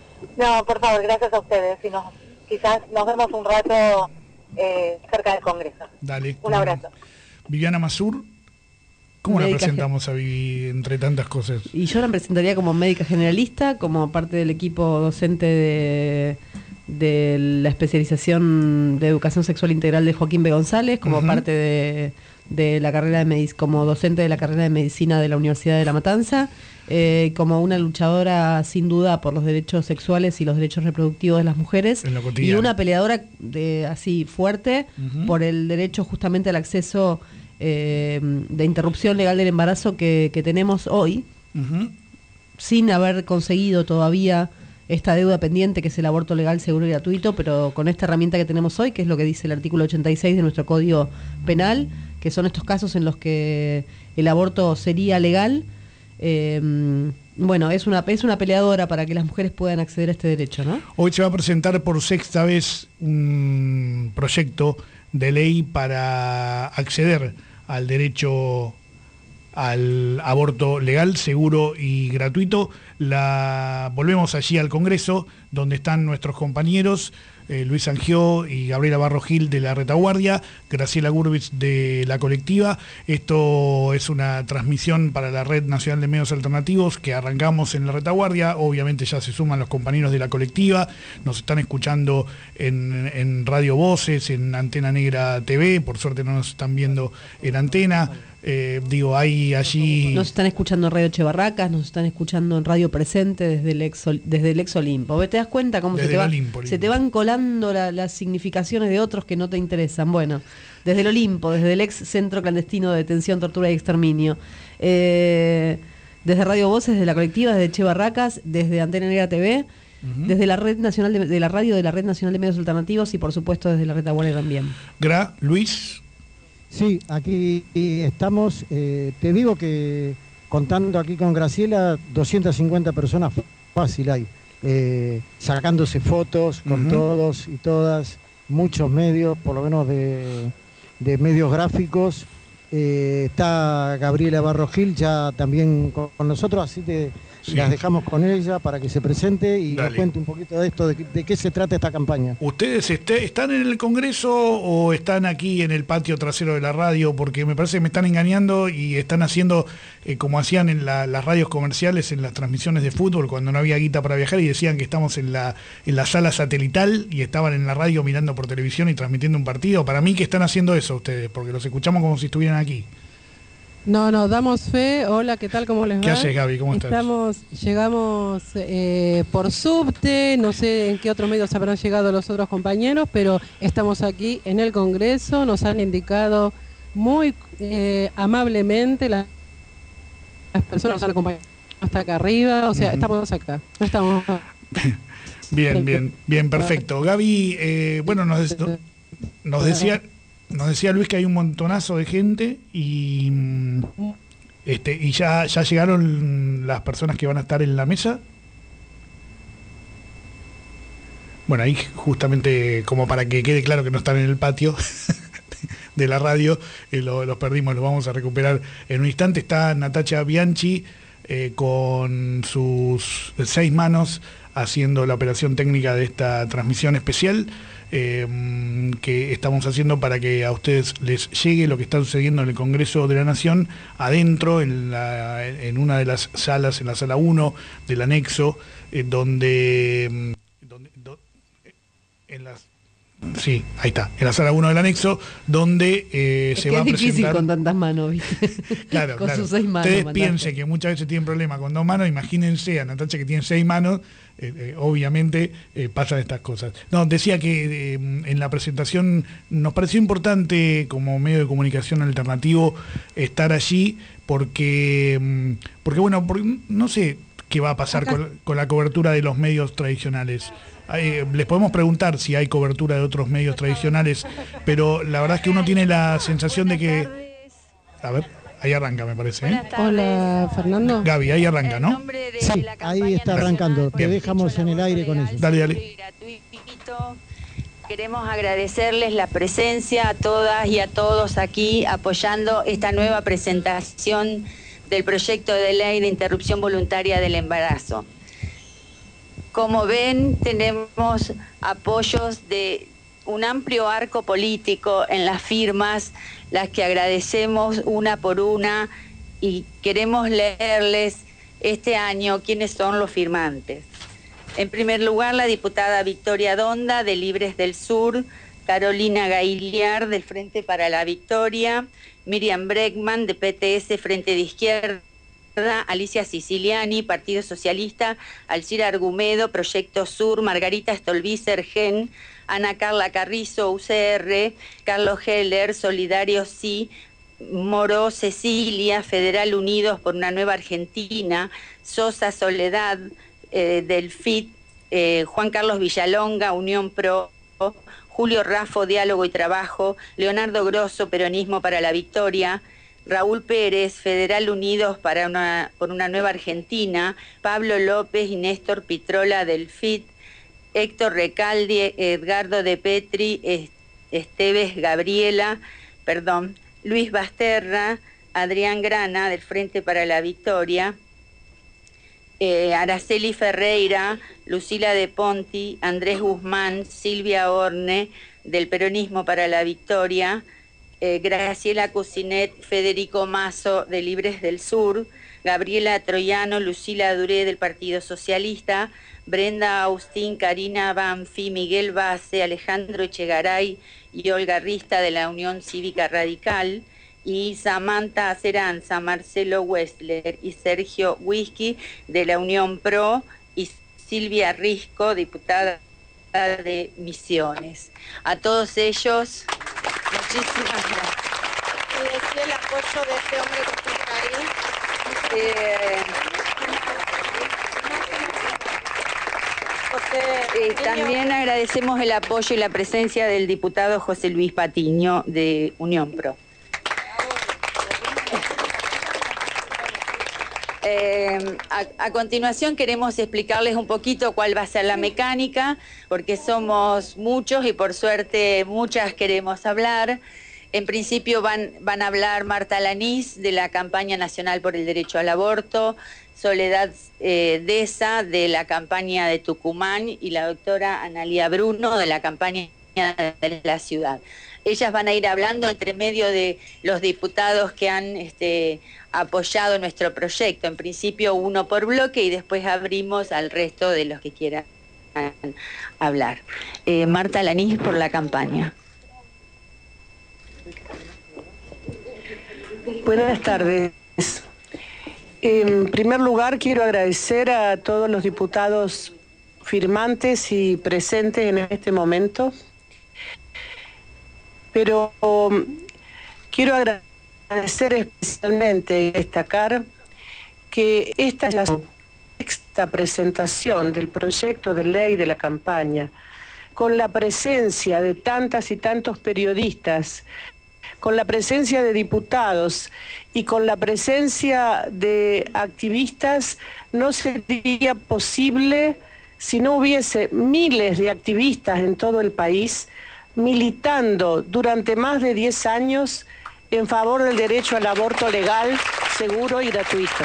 No, por favor, gracias a ustedes. Y nos, quizás nos vemos un rato eh, cerca del Congreso. Dale. Un abrazo. Viviana Mazur, ¿cómo la Médica presentamos a Vivi entre tantas cosas? Y yo la presentaría como médica generalista, como parte del equipo docente de, de la especialización de educación sexual integral de Joaquín B. González, como Ujú. parte de, de la carrera de medic como docente de la carrera de medicina de la Universidad de La Matanza, eh, como una luchadora sin duda por los derechos sexuales y los derechos reproductivos de las mujeres, En lo y cotidiano. una peleadora de así fuerte Ujú. por el derecho justamente al acceso eh, de interrupción legal del embarazo que, que tenemos hoy, Ujú. sin haber conseguido todavía esta deuda pendiente que es el aborto legal, seguro y gratuito, pero con esta herramienta que tenemos hoy, que es lo que dice el artículo ochenta y seis de nuestro Código Penal, que son estos casos en los que el aborto sería legal. Eh, bueno, es una, es una peleadora para que las mujeres puedan acceder a este derecho, ¿no? Hoy se va a presentar por sexta vez un proyecto de ley para acceder al derecho al aborto legal, seguro y gratuito. La, volvemos allí al Congreso, donde están nuestros compañeros eh, Luis Angió y Gabriela Barro Gil de la Retaguardia, Graciela Gurbich de la Colectiva. Esto es una transmisión para la Red Nacional de Medios Alternativos que arrancamos en la Retaguardia. Obviamente ya se suman los compañeros de la Colectiva, nos están escuchando en, en Radio Voces, en Antena Negra T V, por suerte no nos están viendo en Antena. Eh, digo, hay allí... Nos están escuchando en Radio Echevarracas, nos están escuchando en Radio Presente desde el ex, desde el ex Olimpo. ¿Te das cuenta cómo se te, va, Olimpo, se te van colando la, las significaciones de otros que no te interesan? Bueno, desde el Olimpo, desde el ex Centro Clandestino de Detención, Tortura y Exterminio. Eh, desde Radio Voces, desde la Colectiva, desde Echevarracas, desde Antena Negra T V, uh-huh. desde la Red Nacional de, de la Radio de la Red Nacional de Medios Alternativos y por supuesto desde la Retaguardia también. Gra, Luis... Sí, aquí estamos. Eh, te digo que contando aquí con Graciela, doscientas cincuenta personas fácil hay, eh, sacándose fotos con uh-huh. todos y todas, muchos medios, por lo menos de, de medios gráficos. Eh, está Gabriela Barro Gil ya también con, con nosotros, así que sí. las dejamos con ella para que se presente y Dale. nos cuente un poquito de esto, de, de qué se trata esta campaña. ¿Ustedes este, están en el Congreso o están aquí en el patio trasero de la radio? Porque me parece que me están engañando y están haciendo eh, como hacían en la, las radios comerciales, en las transmisiones de fútbol, cuando no había guita para viajar y decían que estamos en la, en la sala satelital y estaban en la radio mirando por televisión y transmitiendo un partido. Para mí que están haciendo eso ustedes, porque los escuchamos como si estuvieran aquí. No, no, damos fe. Hola, ¿qué tal? ¿Cómo les va? ¿Qué haces, Gaby? ¿Cómo estás? Estamos, llegamos eh, por subte, no sé en qué otros medios habrán llegado los otros compañeros, pero estamos aquí en el Congreso, nos han indicado muy eh, amablemente, la, las personas nos han acompañado hasta acá arriba, o sea, uh-huh. estamos acá, no estamos... Bien, bien, bien, perfecto. Gaby, eh, bueno, nos, nos decía... Nos decía Luis que hay un montonazo de gente y este y ya, ya llegaron las personas que van a estar en la mesa. Bueno, ahí justamente como para que quede claro que no están en el patio de la radio, eh, lo, los perdimos, los vamos a recuperar en un instante. Está Natacha Bianchi eh, con sus seis manos haciendo la operación técnica de esta transmisión especial. Eh, que estamos haciendo para que a ustedes les llegue lo que está sucediendo en el Congreso de la Nación, adentro, en, la, en una de las salas, en la sala uno del anexo, eh, donde, donde do, en las sí, ahí está, en la sala uno del anexo, donde eh, es se que va a presentar... Es difícil con tantas manos, ¿viste? Claro, con claro. sus seis manos. Ustedes mandaste. piensen que muchas veces tienen problemas con dos manos, imagínense a Natacha que tiene seis manos, eh, eh, obviamente eh, pasan estas cosas. No, decía que eh, en la presentación nos pareció importante como medio de comunicación alternativo estar allí porque, porque bueno, porque no sé qué va a pasar con, con la cobertura de los medios tradicionales. Eh, les podemos preguntar si hay cobertura de otros medios tradicionales, pero la verdad es que uno tiene la sensación de que... A ver, ahí arranca, me parece. ¿eh? Hola, Fernando. Gaby, ahí arranca, ¿no? Sí, ahí está arrancando. Te dejamos en el aire con eso. Dale, dale. Queremos agradecerles la presencia a todas y a todos aquí apoyando esta nueva presentación del proyecto de ley de interrupción voluntaria del embarazo. Como ven, tenemos apoyos de un amplio arco político en las firmas, las que agradecemos una por una y queremos leerles este año quiénes son los firmantes. En primer lugar, la diputada Victoria Donda, de Libres del Sur, Carolina Gailiar, del Frente para la Victoria, Miriam Bregman, de P T S Frente de Izquierda, Alicia Siciliani, Partido Socialista, Alcira Argumedo, Proyecto Sur, Margarita Stolbizer, Gen, Ana Carla Carrizo, U C R, Carlos Heller, Solidario Sí, Moró Cecilia, Federal Unidos por una Nueva Argentina, Sosa Soledad, eh, del F I T, eh, Juan Carlos Villalonga, Unión Pro, Julio Raffo, Diálogo y Trabajo, Leonardo Grosso, Peronismo para la Victoria, Raúl Pérez, Federal Unidos para una, por una Nueva Argentina, Pablo López y Néstor Pitrola del F I T, Héctor Recaldi, Edgardo de Petri, Esteves Gabriela, perdón, Luis Basterra, Adrián Grana del Frente para la Victoria, eh, Araceli Ferreira, Lucila de Ponti, Andrés Guzmán, Silvia Orne, del Peronismo para la Victoria, eh, Graciela Cusinet, Federico Mazo, de Libres del Sur, Gabriela Troyano, Lucila Duré, del Partido Socialista, Brenda Austín, Karina Banfi, Miguel Base, Alejandro Echegaray y Olga Rista, de la Unión Cívica Radical, y Samantha Aceranza, Marcelo Wessler y Sergio Whisky, de la Unión Pro, y Silvia Risco, diputada de Misiones. A todos ellos, muchísimas gracias. Y decía el apoyo de este hombre que está ahí. Eh, eh, también agradecemos el apoyo y la presencia del diputado José Luis Patiño, de Unión Pro. Eh, a, a continuación queremos explicarles un poquito cuál va a ser la mecánica, porque somos muchos y por suerte muchas queremos hablar. En principio van, van a hablar Marta Lanís, de la Campaña Nacional por el Derecho al Aborto, Soledad eh, Deza, de la campaña de Tucumán, y la doctora Analia Bruno, de la campaña de la ciudad. Ellas van a ir hablando entre medio de los diputados que han este, apoyado nuestro proyecto. En principio uno por bloque y después abrimos al resto de los que quieran hablar. Eh, Marta Lanís, por la campaña. Buenas tardes. En primer lugar, quiero agradecer a todos los diputados firmantes y presentes en este momento. Pero um, quiero agradecer especialmente y destacar que esta es la sexta presentación del proyecto de ley de la campaña, con la presencia de tantas y tantos periodistas, con la presencia de diputados y con la presencia de activistas. No sería posible si no hubiese miles de activistas en todo el país militando durante más de diez años en favor del derecho al aborto legal, seguro y gratuito.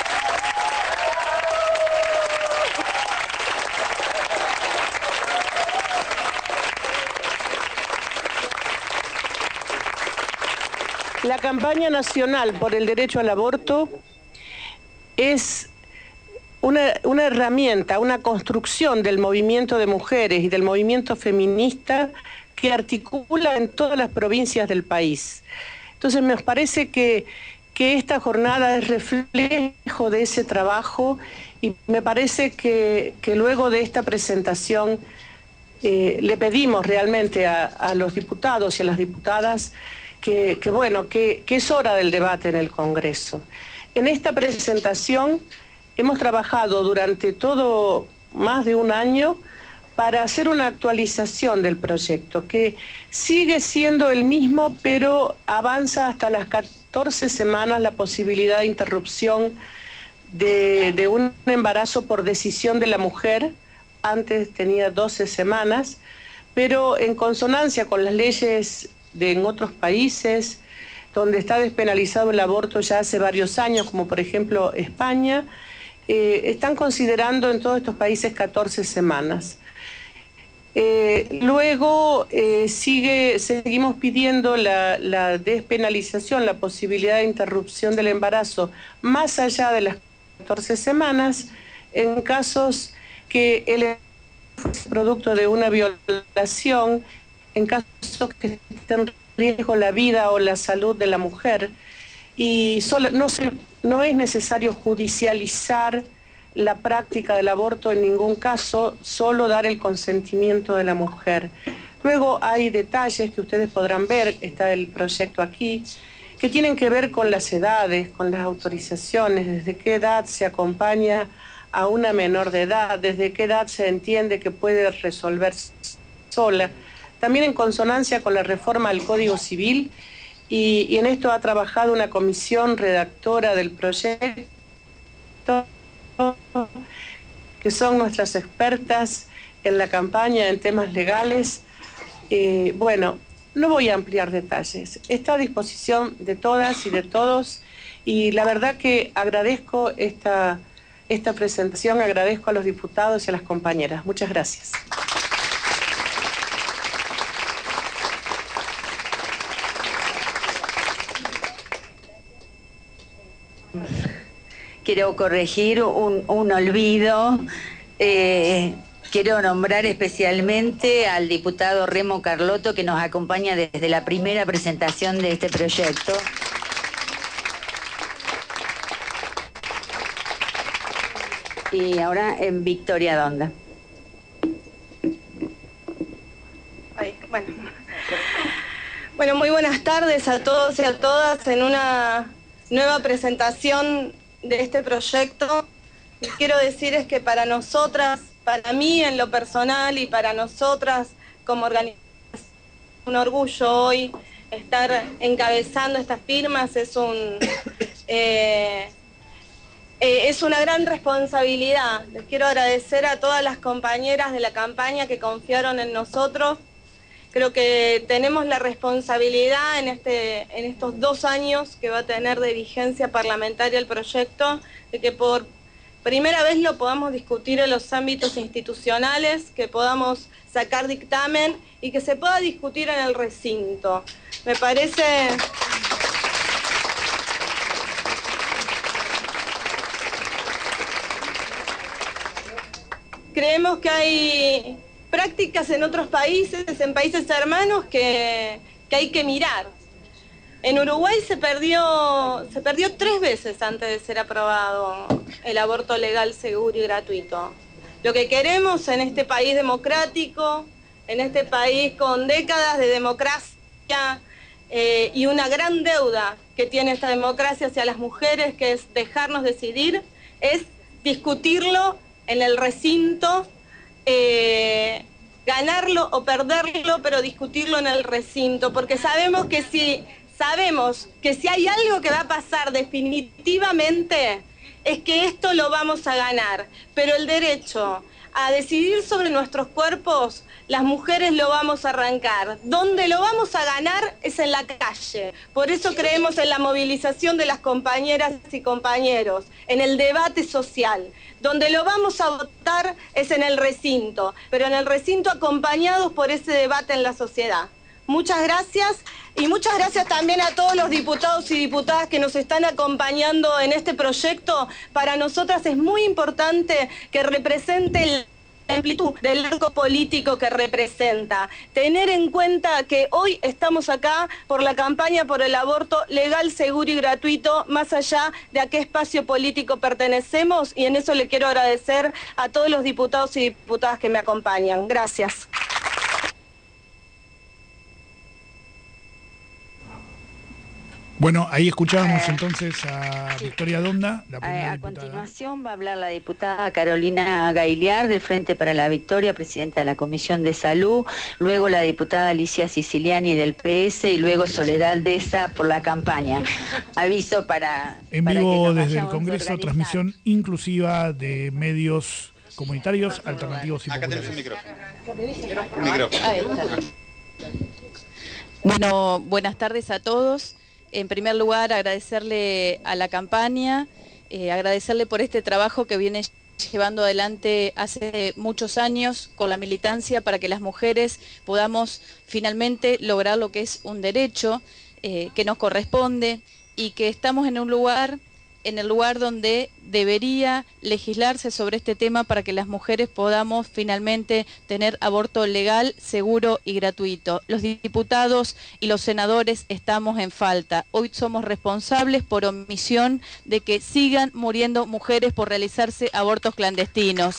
La campaña nacional por el derecho al aborto es una, una herramienta, una construcción del movimiento de mujeres y del movimiento feminista que articula en todas las provincias del país. Entonces me parece que, que esta jornada es reflejo de ese trabajo, y me parece que, que luego de esta presentación eh, le pedimos realmente a, a los diputados y a las diputadas que, que bueno, que, que es hora del debate en el Congreso. En esta presentación hemos trabajado durante todo más de un año para hacer una actualización del proyecto, que sigue siendo el mismo, pero avanza hasta las catorce semanas la posibilidad de interrupción de, de un embarazo por decisión de la mujer. Antes tenía doce semanas, pero en consonancia con las leyes de en otros países, donde está despenalizado el aborto ya hace varios años, como por ejemplo España, eh, están considerando en todos estos países catorce semanas. Eh, luego eh, sigue, seguimos pidiendo la, la despenalización, la posibilidad de interrupción del embarazo más allá de las catorce semanas, en casos que el fue producto de una violación, en casos que esté en riesgo la vida o la salud de la mujer, y solo, no, se, no es necesario judicializar la práctica del aborto en ningún caso, solo dar el consentimiento de la mujer. Luego hay detalles que ustedes podrán ver, está el proyecto aquí, que tienen que ver con las edades, con las autorizaciones, desde qué edad se acompaña a una menor de edad, desde qué edad se entiende que puede resolver sola, también en consonancia con la reforma al Código Civil, y, y en esto ha trabajado una comisión redactora del proyecto, que son nuestras expertas en la campaña en temas legales. Eh, bueno, no voy a ampliar detalles, está a disposición de todas y de todos, y la verdad que agradezco esta, esta presentación. Agradezco a los diputados y a las compañeras. Muchas gracias. Quiero corregir un, un olvido. Eh, quiero nombrar especialmente al diputado Remo Carlotto, que nos acompaña desde la primera presentación de este proyecto. Y ahora en Victoria Donda. Ahí, bueno. Bueno, muy buenas tardes a todos y a todas en una nueva presentación de este proyecto. Y quiero decir es que para nosotras, para mí en lo personal y para nosotras como organización, un orgullo hoy estar encabezando estas firmas, es un eh, eh, es una gran responsabilidad. Les quiero agradecer a todas las compañeras de la campaña que confiaron en nosotros. Creo que tenemos la responsabilidad en, este, en estos dos años que va a tener de vigencia parlamentaria el proyecto, de que por primera vez lo podamos discutir en los ámbitos institucionales, que podamos sacar dictamen y que se pueda discutir en el recinto. Me parece... Creemos que hay prácticas en otros países, en países hermanos, que, que hay que mirar. En Uruguay se perdió, se perdió tres veces antes de ser aprobado el aborto legal, seguro y gratuito. Lo que queremos en este país democrático, en este país con décadas de democracia eh, y una gran deuda que tiene esta democracia hacia las mujeres, que es dejarnos decidir, es discutirlo en el recinto, eh, ganarlo o perderlo, pero discutirlo en el recinto, porque sabemos que si sabemos que si hay algo que va a pasar definitivamente es que esto lo vamos a ganar, pero el derecho a decidir sobre nuestros cuerpos, las mujeres lo vamos a arrancar. Donde lo vamos a ganar es en la calle. Por eso creemos en la movilización de las compañeras y compañeros, en el debate social. Donde lo vamos a votar es en el recinto, pero en el recinto acompañados por ese debate en la sociedad. Muchas gracias y muchas gracias también a todos los diputados y diputadas que nos están acompañando en este proyecto. Para nosotras es muy importante que represente el la amplitud del arco político que representa. Tener en cuenta que hoy estamos acá por la campaña por el aborto legal, seguro y gratuito, más allá de a qué espacio político pertenecemos, y en eso le quiero agradecer a todos los diputados y diputadas que me acompañan. Gracias. Bueno, ahí escuchábamos entonces a Victoria Donda, la primera A diputada. continuación va a hablar la diputada Carolina Gailiar del Frente para la Victoria, presidenta de la Comisión de Salud, luego la diputada Alicia Siciliani del P S y luego Soledad Deza por la campaña. Aviso para... En para vivo que nos desde el vayamos Congreso, organizando. transmisión inclusiva de medios comunitarios, alternativos y Acá populares. tenés un micrófono. Un micrófono. Ahí está. Bueno, buenas tardes a todos. En primer lugar, agradecerle a la campaña, eh, agradecerle por este trabajo que viene llevando adelante hace muchos años con la militancia para que las mujeres podamos finalmente lograr lo que es un derecho eh, que nos corresponde, y que estamos en un lugar, en el lugar donde debería legislarse sobre este tema para que las mujeres podamos finalmente tener aborto legal, seguro y gratuito. Los diputados y los senadores estamos en falta. Hoy somos responsables por omisión de que sigan muriendo mujeres por realizarse abortos clandestinos.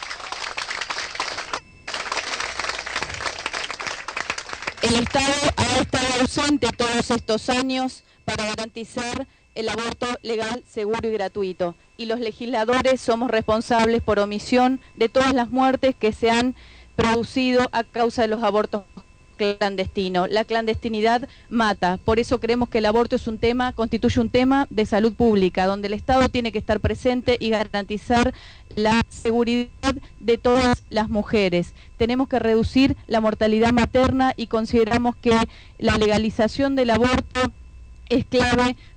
El Estado ha estado ausente todos estos años para garantizar el aborto legal, seguro y gratuito. Y los legisladores somos responsables por omisión de todas las muertes que se han producido a causa de los abortos clandestinos. La clandestinidad mata. Por eso creemos que el aborto es un tema, constituye un tema de salud pública, donde el Estado tiene que estar presente y garantizar la seguridad de todas las mujeres. Tenemos que reducir la mortalidad materna y consideramos que la legalización del aborto es clave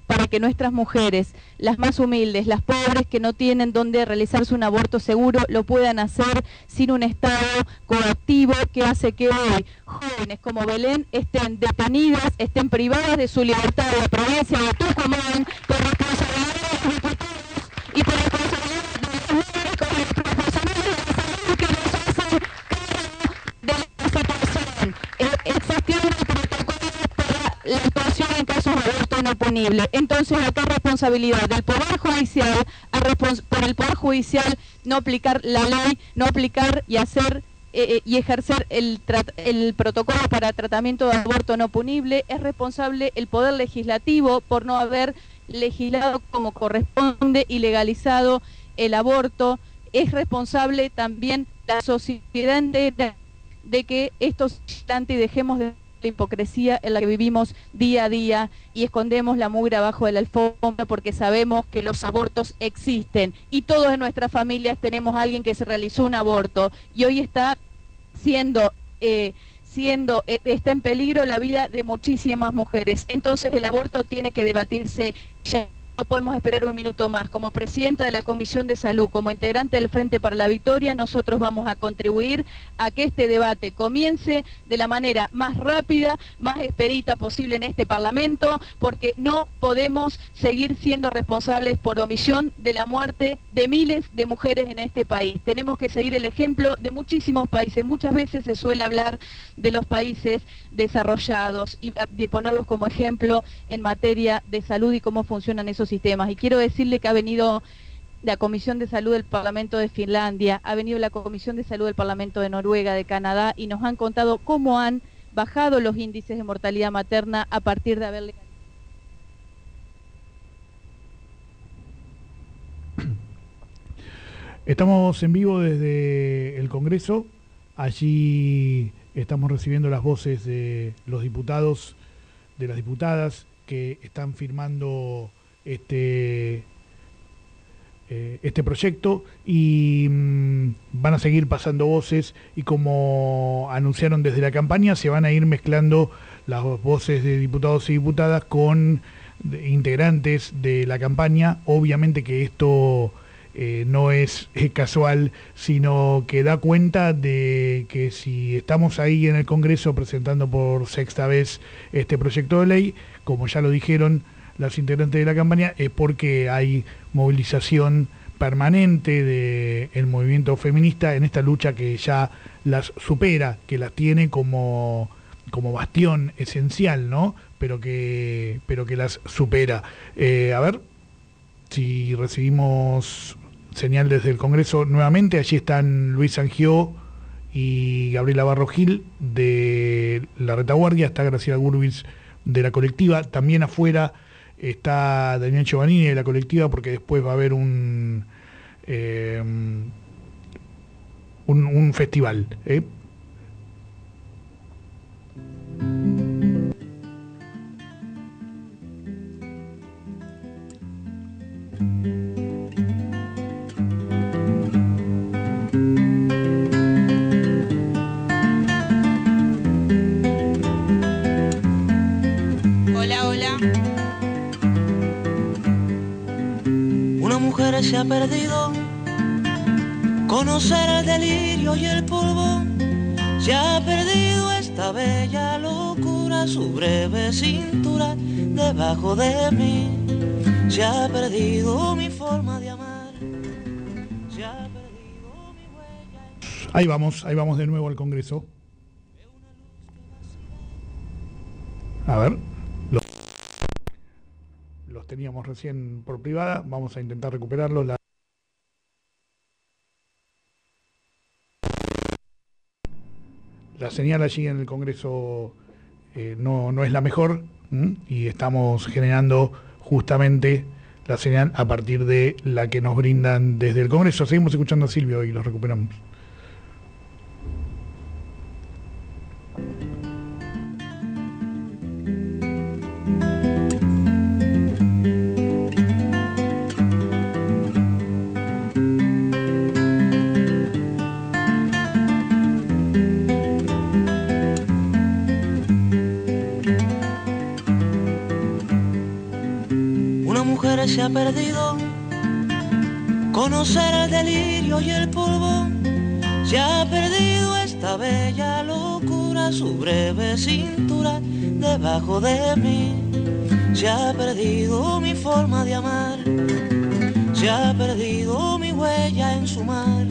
para que nuestras mujeres, las más humildes, las pobres que no tienen donde realizarse un aborto seguro, lo puedan hacer sin un Estado coactivo que hace que hoy jóvenes como Belén estén detenidas, estén privadas de su libertad en la provincia de Tucumán por responsabilidad de los diputados y por responsabilidad de las mujeres como los profesionales de la salud que nos hacen cargo de la situación, eh, existiendo el protocolo para la actuación en casos de aborto no punible. Entonces acá hay responsabilidad del Poder Judicial, a respons- por el Poder Judicial no aplicar la ley, no aplicar y hacer eh, y ejercer el, trat- el protocolo para tratamiento de aborto no punible. Es responsable el Poder Legislativo por no haber legislado como corresponde y legalizado el aborto. Es responsable también la sociedad entera de que esto se instante y dejemos de la hipocresía en la que vivimos día a día y escondemos la mugre abajo de la alfombra porque sabemos que los abortos existen y todos en nuestras familias tenemos a alguien que se realizó un aborto y hoy está siendo eh, siendo eh, está en peligro la vida de muchísimas mujeres. Entonces el aborto tiene que debatirse ya. No podemos esperar un minuto más. Como presidenta de la Comisión de Salud, como integrante del Frente para la Victoria, nosotros vamos a contribuir a que este debate comience de la manera más rápida, más expedita posible en este Parlamento, porque no podemos seguir siendo responsables por omisión de la muerte de miles de mujeres en este país. Tenemos que seguir el ejemplo de muchísimos países. Muchas veces se suele hablar de los países desarrollados y de ponerlos como ejemplo en materia de salud y cómo funcionan esos sistemas. Y quiero decirle que ha venido la Comisión de Salud del Parlamento de Finlandia, ha venido la Comisión de Salud del Parlamento de Noruega, de Canadá, y nos han contado cómo han bajado los índices de mortalidad materna a partir de haber legalizado. Estamos en vivo desde el Congreso. Allí estamos recibiendo las voces de los diputados, de las diputadas que están firmando este, eh, este proyecto y mmm, van a seguir pasando voces y como anunciaron desde la campaña se van a ir mezclando las voces de diputados y diputadas con de, integrantes de la campaña. Obviamente que esto eh, no es, es casual, sino que da cuenta de que si estamos ahí en el Congreso presentando por sexta vez este proyecto de ley, como ya lo dijeron las integrantes de la campaña, es porque hay movilización permanente del movimiento feminista en esta lucha que ya las supera, que las tiene como, como bastión esencial, ¿no? Pero que, pero que las supera. Eh, a ver si recibimos señal desde el Congreso nuevamente. Allí están Luis Sangió y Gabriela Barro Gil de la Retaguardia, está Graciela Gurwitz de la colectiva, también afuera está Daniel Giovannini de la colectiva, porque después va a haber un eh, un, un festival. ¿eh? Hola, hola. Una mujer se ha perdido, conocer el delirio y el polvo. Se ha perdido esta bella locura, su breve cintura debajo de mí. Se ha perdido mi forma de amar. Se ha perdido mi huella. Ahí vamos, ahí vamos de nuevo al Congreso. A ver, los, los teníamos recién por privada, vamos a intentar recuperarlos. La, la señal allí en el Congreso eh, no, no es la mejor, ¿m? Y estamos generando justamente la señal a partir de la que nos brindan desde el Congreso. Seguimos escuchando a Silvio y los recuperamos. se ha perdido. Conocer el delirio y el polvo, se ha perdido esta bella locura, su breve cintura debajo de mí. Se ha perdido mi forma de amar, se ha perdido mi huella en su mar.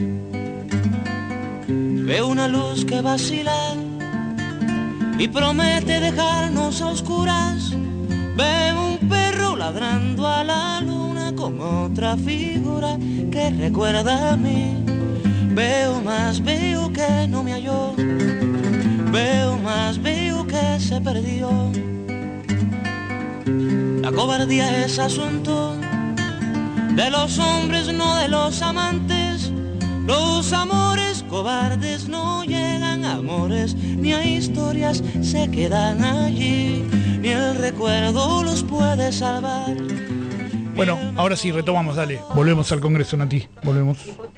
Veo una luz que vacila y promete dejarnos a oscuras. Veo un perro ladrando a la luna con otra figura que recuerda a mí. Veo más, veo que no me halló, veo más, veo que se perdió. La cobardía es asunto de los hombres, no de los amantes. Los amores cobardes no llegan a amores, ni a historias se quedan allí, ni el recuerdo los puede salvar. Bueno, ahora sí, retomamos, dale. Volvemos al Congreso, Nati, volvemos.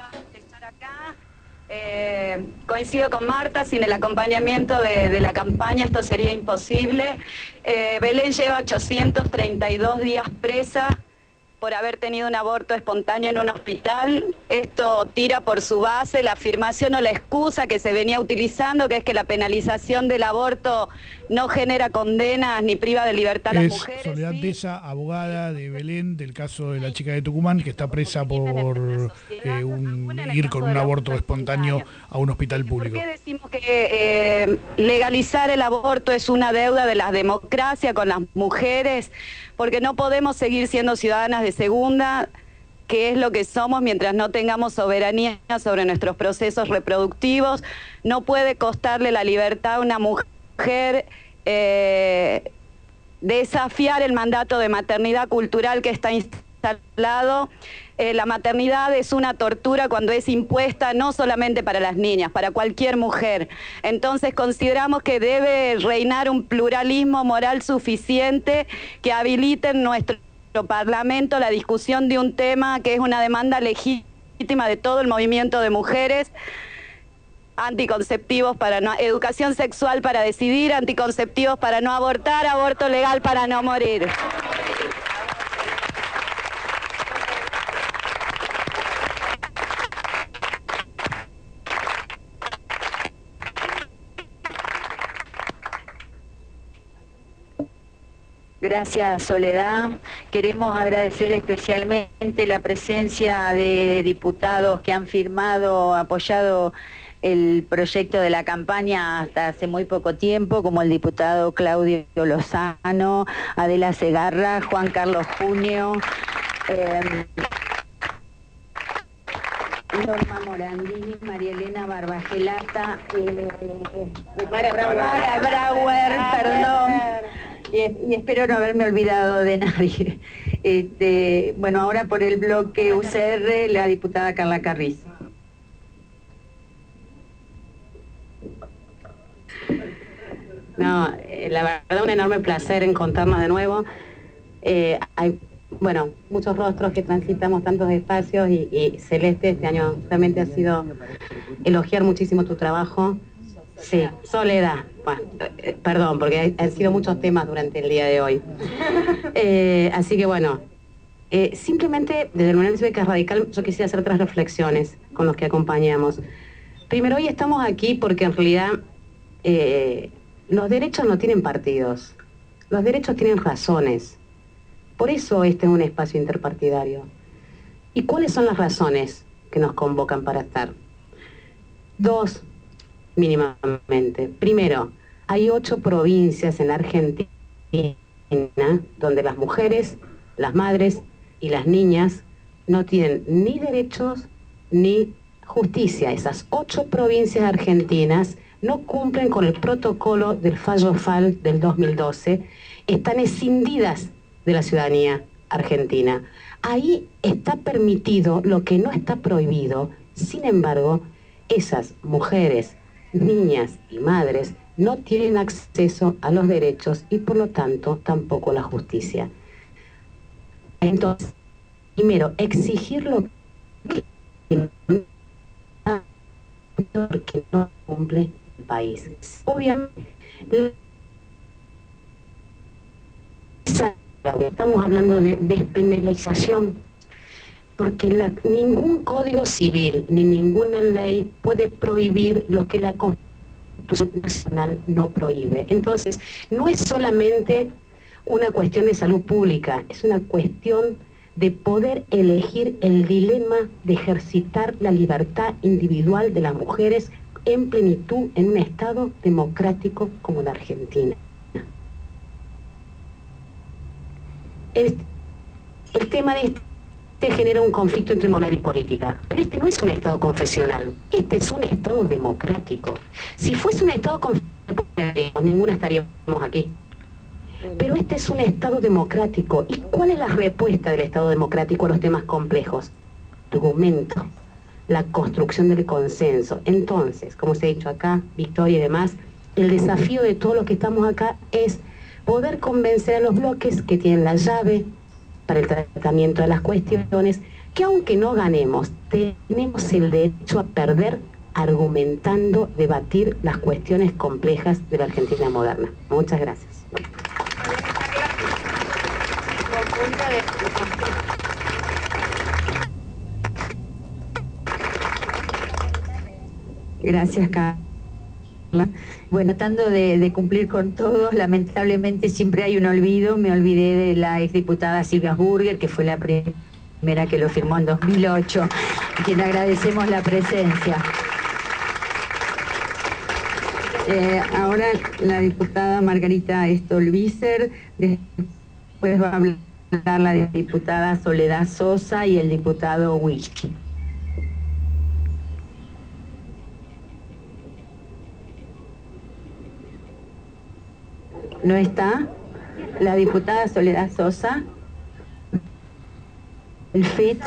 Eh, coincido con Marta, sin el acompañamiento de, de la campaña esto sería imposible. Eh, Belén lleva ochocientos treinta y dos días presa por haber tenido un aborto espontáneo en un hospital. Esto tira por su base la afirmación o la excusa que se venía utilizando, que es que la penalización del aborto no genera condenas ni priva de libertad a las Es mujeres. Soledad Deza, abogada de Belén, del caso de la chica de Tucumán, que está presa por eh, un, ir con un aborto espontáneo a un hospital público. ¿Por qué decimos que eh, legalizar el aborto es una deuda de la democracia con las mujeres? Porque no podemos seguir siendo ciudadanas de segunda, que es lo que somos, mientras no tengamos soberanía sobre nuestros procesos reproductivos. No puede costarle la libertad a una mujer eh, desafiar el mandato de maternidad cultural que está instalado. Eh, la maternidad es una tortura cuando es impuesta no solamente para las niñas, para cualquier mujer. Entonces consideramos que debe reinar un pluralismo moral suficiente que habilite en nuestro Parlamento la discusión de un tema que es una demanda legítima de todo el movimiento de mujeres. Anticonceptivos para no, educación sexual para decidir, anticonceptivos para no abortar, aborto legal para no morir. Gracias, Soledad. Queremos agradecer especialmente la presencia de diputados que han firmado, apoyado el proyecto de la campaña hasta hace muy poco tiempo, como el diputado Claudio Lozano, Adela Segarra, Juan Carlos Junio, eh, Norma Morandini, María Elena Barbagelata, eh, Mara Brauer, perdón. Y, y espero no haberme olvidado de nadie. Este, bueno, ahora por el bloque U C R, la diputada Carla Carriz. No, eh, la verdad un enorme placer encontrarnos de nuevo. Eh, hay, bueno, muchos rostros que transitamos tantos espacios y, y Celeste, este año realmente ha sido elogiar muchísimo tu trabajo. Sí, Soledad. Bueno, eh, perdón, porque hay, han sido muchos temas durante el día de hoy. Eh, así que bueno, eh, simplemente desde el Movimiento Cívica Radical yo quisiera hacer otras reflexiones con los que acompañamos. Primero, hoy estamos aquí porque en realidad eh, los derechos no tienen partidos, los derechos tienen razones. Por eso este es un espacio interpartidario. ¿Y cuáles son las razones que nos convocan para estar? Dos, mínimamente. Primero, hay ocho provincias en la Argentina donde las mujeres, las madres y las niñas no tienen ni derechos ni justicia. Esas ocho provincias argentinas no cumplen con el protocolo del fallo F A L del dos mil doce, están escindidas de la ciudadanía argentina. Ahí está permitido lo que no está prohibido. Sin embargo, esas mujeres, niñas y madres no tienen acceso a los derechos y por lo tanto tampoco a la justicia. Entonces, primero, exigir lo que porque no cumple el país. Obviamente, esa estamos hablando de despenalización, porque la, ningún código civil ni ninguna ley puede prohibir lo que la Constitución Nacional no prohíbe. Entonces, no es solamente una cuestión de salud pública, es una cuestión de poder elegir el dilema de ejercitar la libertad individual de las mujeres en plenitud en un Estado democrático como la Argentina. El, el tema de este genera un conflicto entre moral y política, pero este no es un Estado confesional, este es un Estado democrático. Si fuese un Estado confesional, ninguna estaríamos aquí. Pero este es un Estado democrático. ¿Y cuál es la respuesta del Estado democrático a los temas complejos? Argumento, la construcción del consenso. Entonces, como se ha dicho acá, Victoria y demás, el desafío de todos los que estamos acá es poder convencer a los bloques que tienen la llave para el tratamiento de las cuestiones, que aunque no ganemos, tenemos el derecho a perder argumentando, debatir las cuestiones complejas de la Argentina moderna. Muchas gracias. Gracias, Carla. Bueno, tratando de, de cumplir con todos, lamentablemente siempre hay un olvido. Me olvidé de la exdiputada Silvia Burger, que fue la primera que lo firmó en dos mil ocho, a quien agradecemos la presencia. Eh, ahora la diputada Margarita Stolbizer, después va a hablar la diputada Soledad Sosa y el diputado Whisky. ¿No está? La diputada Soledad Sosa. El F I T.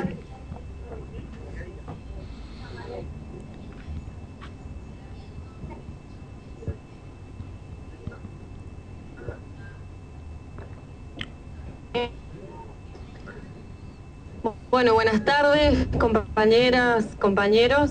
Bueno, buenas tardes, compañeras, compañeros.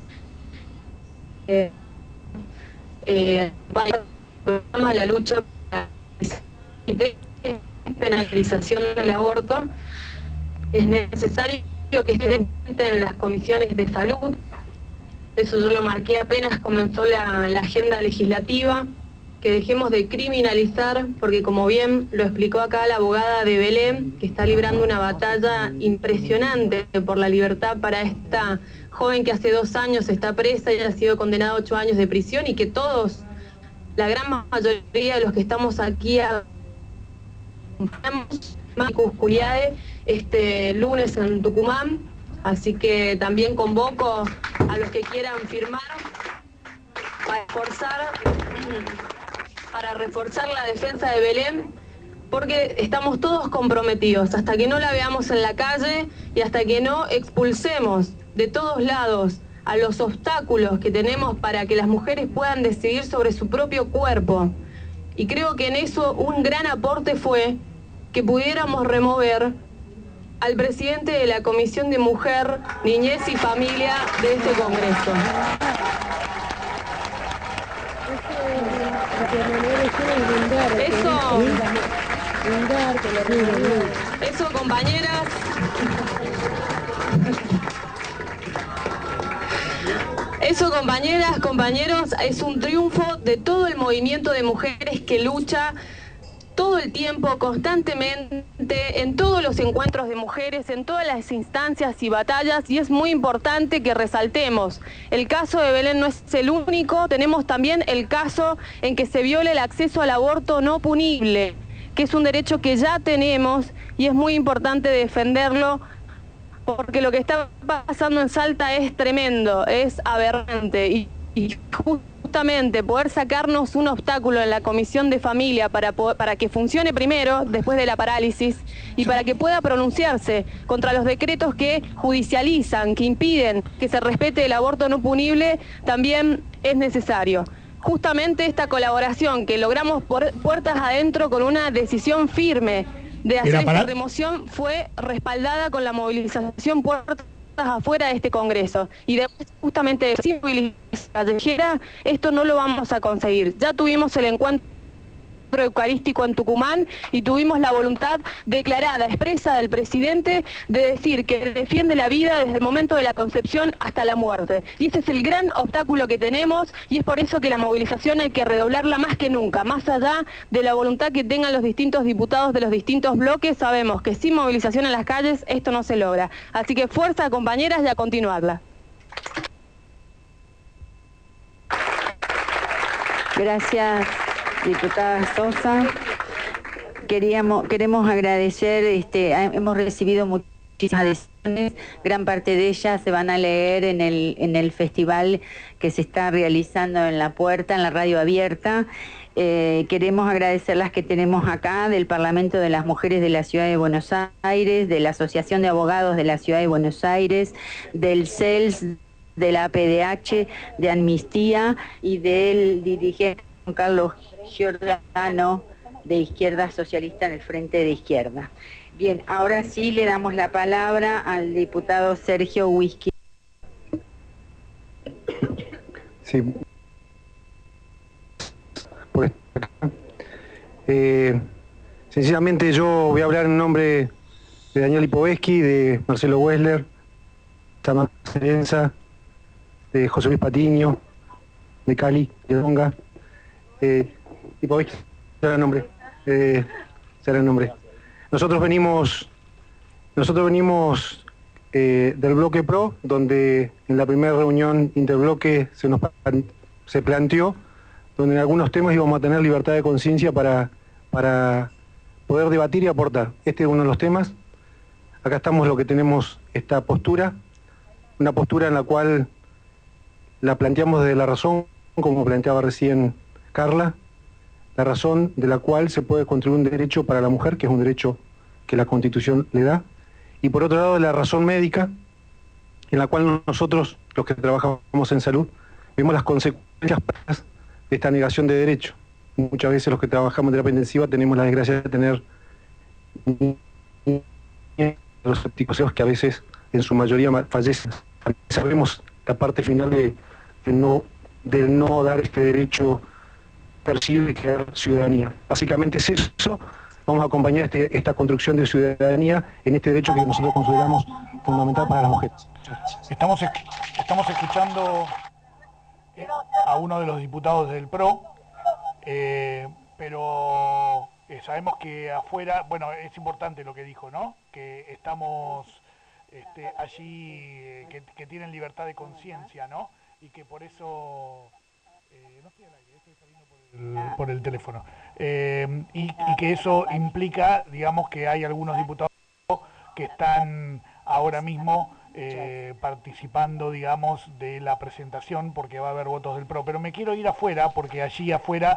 Eh, eh, programa la lucha para la penalización del aborto. Es necesario que estén en las comisiones de salud. Eso yo lo marqué apenas comenzó la, la agenda legislativa, que dejemos de criminalizar, porque como bien lo explicó acá la abogada de Belén, que está librando una batalla impresionante por la libertad para esta joven que hace dos años está presa y ha sido condenada a ocho años de prisión, y que todos, la gran mayoría de los que estamos aquí, Cuscuriade este lunes en Tucumán, así que también convoco a los que quieran firmar para reforzar, para reforzar la defensa de Belén, porque estamos todos comprometidos, hasta que no la veamos en la calle y hasta que no expulsemos de todos lados a los obstáculos que tenemos para que las mujeres puedan decidir sobre su propio cuerpo. Y creo que en eso un gran aporte fue que pudiéramos remover al presidente de la Comisión de Mujer, Niñez y Familia de este Congreso. Eso, eso, compañeras. Eso, compañeras, compañeros, es un triunfo de todo el movimiento de mujeres que lucha todo el tiempo, constantemente, en todos los encuentros de mujeres, en todas las instancias y batallas, y es muy importante que resaltemos. El caso de Belén no es el único, tenemos también el caso en que se viola el acceso al aborto no punible, que es un derecho que ya tenemos y es muy importante defenderlo, porque lo que está pasando en Salta es tremendo, es aberrante, y, y justamente poder sacarnos un obstáculo en la Comisión de Familia para, para que funcione primero, después de la parálisis, y para que pueda pronunciarse contra los decretos que judicializan, que impiden que se respete el aborto no punible, también es necesario. Justamente esta colaboración que logramos por puertas adentro con una decisión firme de hacer esta remoción fue respaldada con la movilización puertas afuera de este Congreso, y después justamente sin movilización callejera esto no lo vamos a conseguir. Ya tuvimos el encuentro eucarístico en Tucumán y tuvimos la voluntad declarada, expresa del presidente de decir que defiende la vida desde el momento de la concepción hasta la muerte. Y ese es el gran obstáculo que tenemos y es por eso que la movilización hay que redoblarla más que nunca, más allá de la voluntad que tengan los distintos diputados de los distintos bloques, sabemos que sin movilización en las calles esto no se logra. Así que fuerza, compañeras, y a continuarla. Gracias, diputada Sosa. Queríamos, queremos agradecer, este, hemos recibido muchísimas adhesiones, gran parte de ellas se van a leer en el, en el festival que se está realizando en La Puerta, en la radio abierta. Eh, queremos agradecer las que tenemos acá, del Parlamento de las Mujeres de la Ciudad de Buenos Aires, de la Asociación de Abogados de la Ciudad de Buenos Aires, del C E L S, de la A P D H, de Amnistía y del dirigente Juan Carlos Giordano de Izquierda Socialista en el Frente de Izquierda. Bien, ahora sí le damos la palabra al diputado Sergio Whisky. Sí. Por estar acá. Eh, sencillamente yo voy a hablar en nombre de Daniel Lipovetsky, de Marcelo Wessler, Samantha Cerenza, de José Luis Patiño, de Cali, de Donga. Eh, Lipovetsky, será el nombre. Eh, será el nombre. Nosotros venimos, nosotros venimos eh, del bloque PRO, donde en la primera reunión interbloque se nos se planteó, donde en algunos temas íbamos a tener libertad de conciencia para, para poder debatir y aportar. Este es uno de los temas. Acá estamos lo que tenemos esta postura, una postura en la cual la planteamos desde la razón, como planteaba recién Carla, la razón de la cual se puede construir un derecho para la mujer, que es un derecho que la Constitución le da, y por otro lado la razón médica, en la cual nosotros, los que trabajamos en salud, vemos las consecuencias de esta negación de derecho. Muchas veces los que trabajamos en terapia intensiva tenemos la desgracia de tener los septicóseos que a veces en su mayoría fallecen. Sabemos la parte final de, de no, del no dar este derecho percibe y crear ciudadanía. Básicamente es eso. Vamos a acompañar este, esta construcción de ciudadanía en este derecho que nosotros consideramos fundamental para las mujeres. Estamos, estamos escuchando a uno de los diputados del PRO, eh, pero eh, sabemos que afuera, bueno, es importante lo que dijo, ¿no? Que estamos este, allí, eh, que, que tienen libertad de conciencia, ¿no? Y que por eso... Eh, no estoy al aire, estoy saliendo por el, por el teléfono. Eh, y, y que eso implica, digamos, que hay algunos diputados que están ahora mismo eh, participando, digamos, de la presentación, porque va a haber votos del PRO. Pero me quiero ir afuera, porque allí afuera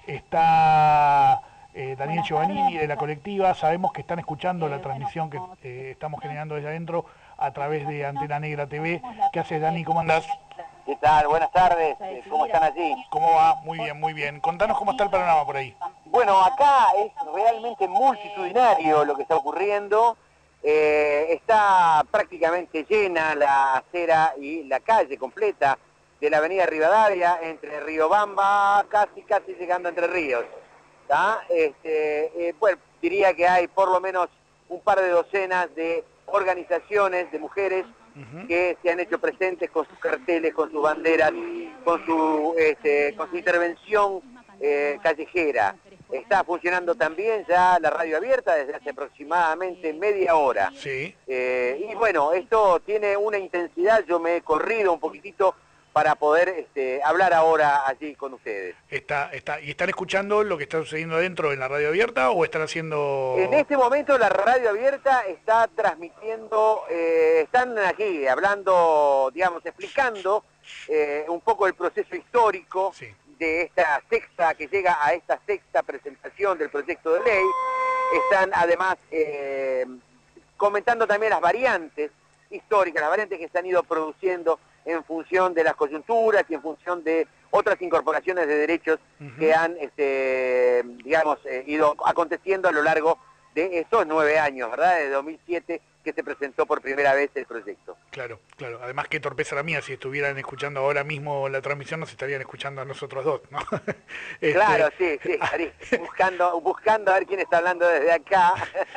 está eh, Daniel Giovannini de la colectiva. Sabemos que están escuchando la transmisión que eh, estamos generando desde adentro a través de Antena Negra T V. ¿Qué haces, Dani? ¿Cómo andás? ¿Qué tal? Buenas tardes. ¿Cómo están allí? ¿Cómo va? Muy bien, muy bien. Contanos cómo está el panorama por ahí. Bueno, acá es realmente multitudinario lo que está ocurriendo. Eh, está prácticamente llena la acera y la calle completa de la avenida Rivadavia, entre Riobamba, casi casi llegando a Entre Ríos. ¿Tá? Este, eh, bueno, diría que hay por lo menos un par de docenas de organizaciones de mujeres que se han hecho presentes con sus carteles, con sus banderas, con su, este, con su intervención eh, callejera. Está funcionando también ya la radio abierta desde hace aproximadamente media hora. Sí. Eh, y bueno, esto tiene una intensidad, yo me he corrido un poquitito para poder este, hablar ahora allí con ustedes. Está, está, ¿Y están escuchando lo que está sucediendo adentro en la radio abierta o están haciendo...? En este momento la radio abierta está transmitiendo, eh, están aquí hablando, digamos, explicando eh, un poco el proceso histórico sí. de esta sexta, que llega a esta sexta presentación del proyecto de ley. Están además eh, comentando también las variantes históricas, las variantes que se han ido produciendo en función de las coyunturas y en función de otras incorporaciones de derechos uh-huh. que han, este, digamos, eh, ido aconteciendo a lo largo de esos nueve años, ¿verdad? De dos mil siete que se presentó por primera vez el proyecto. Claro, claro. Además, qué torpeza la mía, si estuvieran escuchando ahora mismo la transmisión, nos estarían escuchando a nosotros dos, ¿no? Este... Claro, sí, sí, Cari, buscando, buscando a ver quién está hablando desde acá.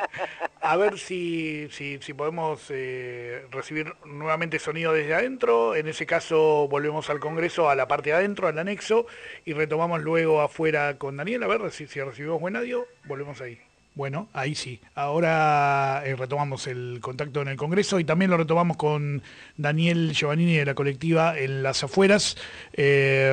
A ver si, si, si podemos eh, recibir nuevamente sonido desde adentro. En ese caso volvemos al Congreso, a la parte de adentro, al anexo, y retomamos luego afuera con Daniel. A ver si, si recibimos buen audio, volvemos ahí. Bueno, ahí sí. Ahora eh, retomamos el contacto en el Congreso y también lo retomamos con Daniel Giovannini de la colectiva en las afueras eh,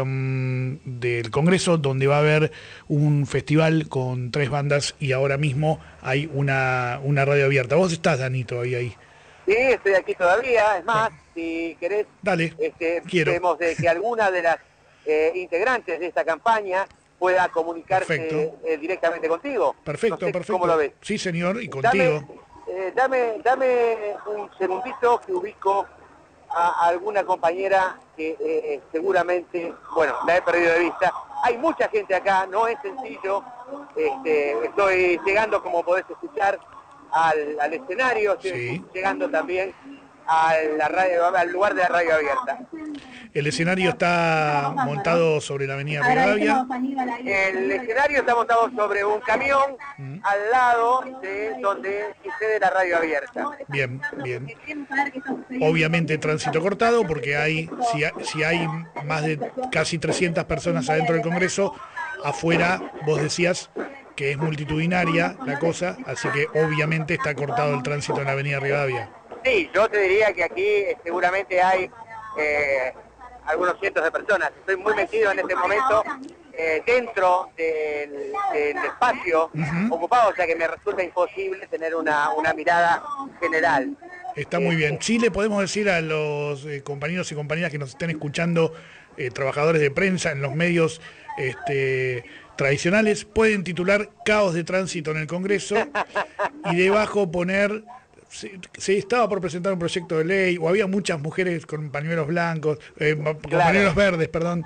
del Congreso, donde va a haber un festival con tres bandas y ahora mismo hay una, una radio abierta. ¿Vos estás, Dani, todavía ahí? Sí, estoy aquí todavía. Es más, si querés, Dale, este, quiero. vemos de que alguna de las eh, integrantes de esta campaña pueda comunicarse eh, directamente contigo. Perfecto, no sé perfecto. ¿Cómo lo ves? Sí, señor, y contigo. Dame, eh, dame, dame un segundito que ubico a, a alguna compañera que eh, seguramente, bueno, la he perdido de vista. Hay mucha gente acá, no es sencillo. Este, estoy llegando, como podés escuchar, al, al escenario, estoy Sí. llegando también a la radio, al lugar de la radio abierta. El escenario está montado sobre la avenida Rivadavia. El escenario está montado sobre un camión al lado de donde sucede la radio abierta. Bien, bien. Obviamente tránsito cortado porque hay, si, ha- si hay más de casi trescientas personas adentro del Congreso, afuera vos decías que es multitudinaria la cosa, así que obviamente está cortado el tránsito en la avenida Rivadavia. Sí, yo te diría que aquí eh, seguramente hay eh, algunos cientos de personas. Estoy muy metido en este momento eh, dentro del, del espacio Ujú. ocupado, o sea que me resulta imposible tener una, una mirada general. Está muy bien. Sí, le podemos decir a los eh, compañeros y compañeras que nos estén escuchando, eh, trabajadores de prensa en los medios este, tradicionales, pueden titular Caos de Tránsito en el Congreso y debajo poner... Se, se estaba por presentar un proyecto de ley, o había muchas mujeres con pañuelos blancos, eh, con Claro. pañuelos verdes, perdón.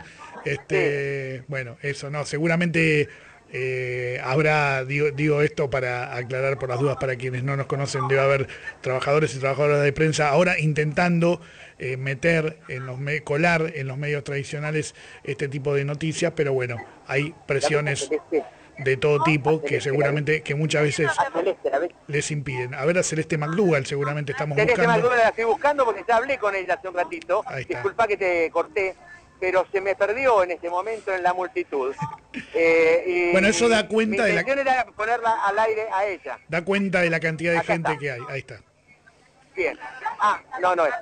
Este, Bueno, eso no, seguramente eh, habrá, digo, digo esto para aclarar por las dudas para quienes no nos conocen, debe haber trabajadores y trabajadoras de prensa ahora intentando eh, meter, en los me- colar en los medios tradicionales este tipo de noticias, pero bueno, hay presiones de todo tipo que seguramente que muchas veces les impiden. A ver, a Celeste McDougall seguramente estamos Celeste buscando. McDougall la estoy buscando porque ya hablé con ella hace un ratito. Ahí está. Disculpa que te corté, pero se me perdió en este momento en la multitud. Eh, y Bueno, eso da cuenta mi de la- intención era ponerla al aire a ella. Da cuenta de la cantidad de Acá gente está. que hay. Ahí está. Bien. Ah, no, no es.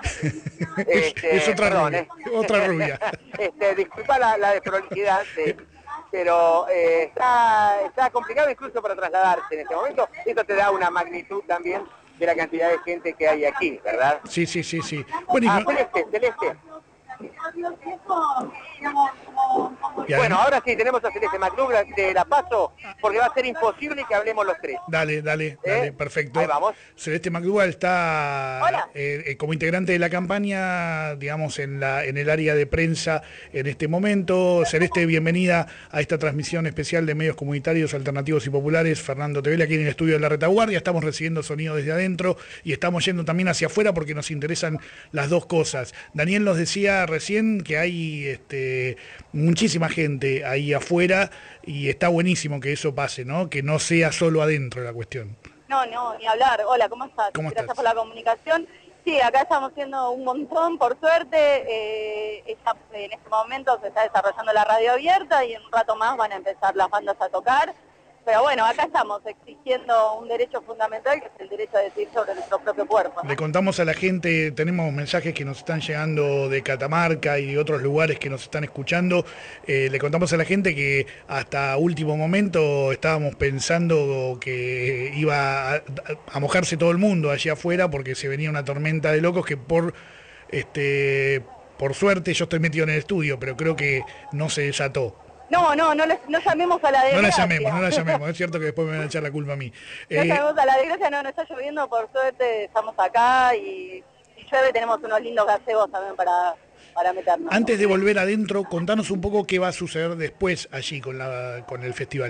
Este, Es otra perdón, rubia. eh. Otra rubia. Este, disculpa la, la desprolijidad, sí, pero eh, está, está complicado incluso para trasladarse en este momento. Esto te da una magnitud también de la cantidad de gente que hay aquí, ¿verdad? Sí, sí, sí, sí. Bueno, y Ah, no- Celeste, Celeste. Y Bueno, además- ahora sí, tenemos a Celeste McDougall, te la paso, porque va a ser imposible que hablemos los tres. Dale, dale, dale, perfecto. Ahí vamos. Celeste McDougall está eh, eh, como integrante de la campaña, digamos, en la en el área de prensa en este momento. Celeste, bienvenida a esta transmisión especial de medios comunitarios, alternativos y populares. Fernando Tevele aquí en el estudio de la Retaguardia. Estamos recibiendo sonido desde adentro y estamos yendo también hacia afuera porque nos interesan las dos cosas. Daniel nos decía recién que hay este, muchísima gente ahí afuera y está buenísimo que eso pase, ¿no? Que no sea solo adentro la cuestión. No, no, ni hablar. Hola, ¿cómo estás? ¿Cómo Gracias estás? por la comunicación. Sí, acá estamos haciendo un montón, por suerte. Eh, está- en este momento se está desarrollando la radio abierta y en un rato más van a empezar las bandas a tocar. Pero bueno, acá estamos exigiendo un derecho fundamental, que es el derecho a decidir sobre nuestro propio cuerpo. Le contamos a la gente, tenemos mensajes que nos están llegando de Catamarca y de otros lugares que nos están escuchando. Eh, le contamos a la gente que hasta último momento estábamos pensando que iba a, a mojarse todo el mundo allá afuera porque se venía una tormenta de locos que por este por suerte yo estoy metido en el estudio, pero creo que no se desató. No, no, no, les- no llamemos a la No la desgracia. llamemos, no la llamemos, es cierto que después me van a echar la culpa a mí. No Eh, llamemos a la desgracia, no, no está lloviendo, por suerte estamos acá y si llueve tenemos unos lindos gazebos también para, para meternos. Antes de volver adentro, contanos un poco qué va a suceder después allí con, la, con el festival.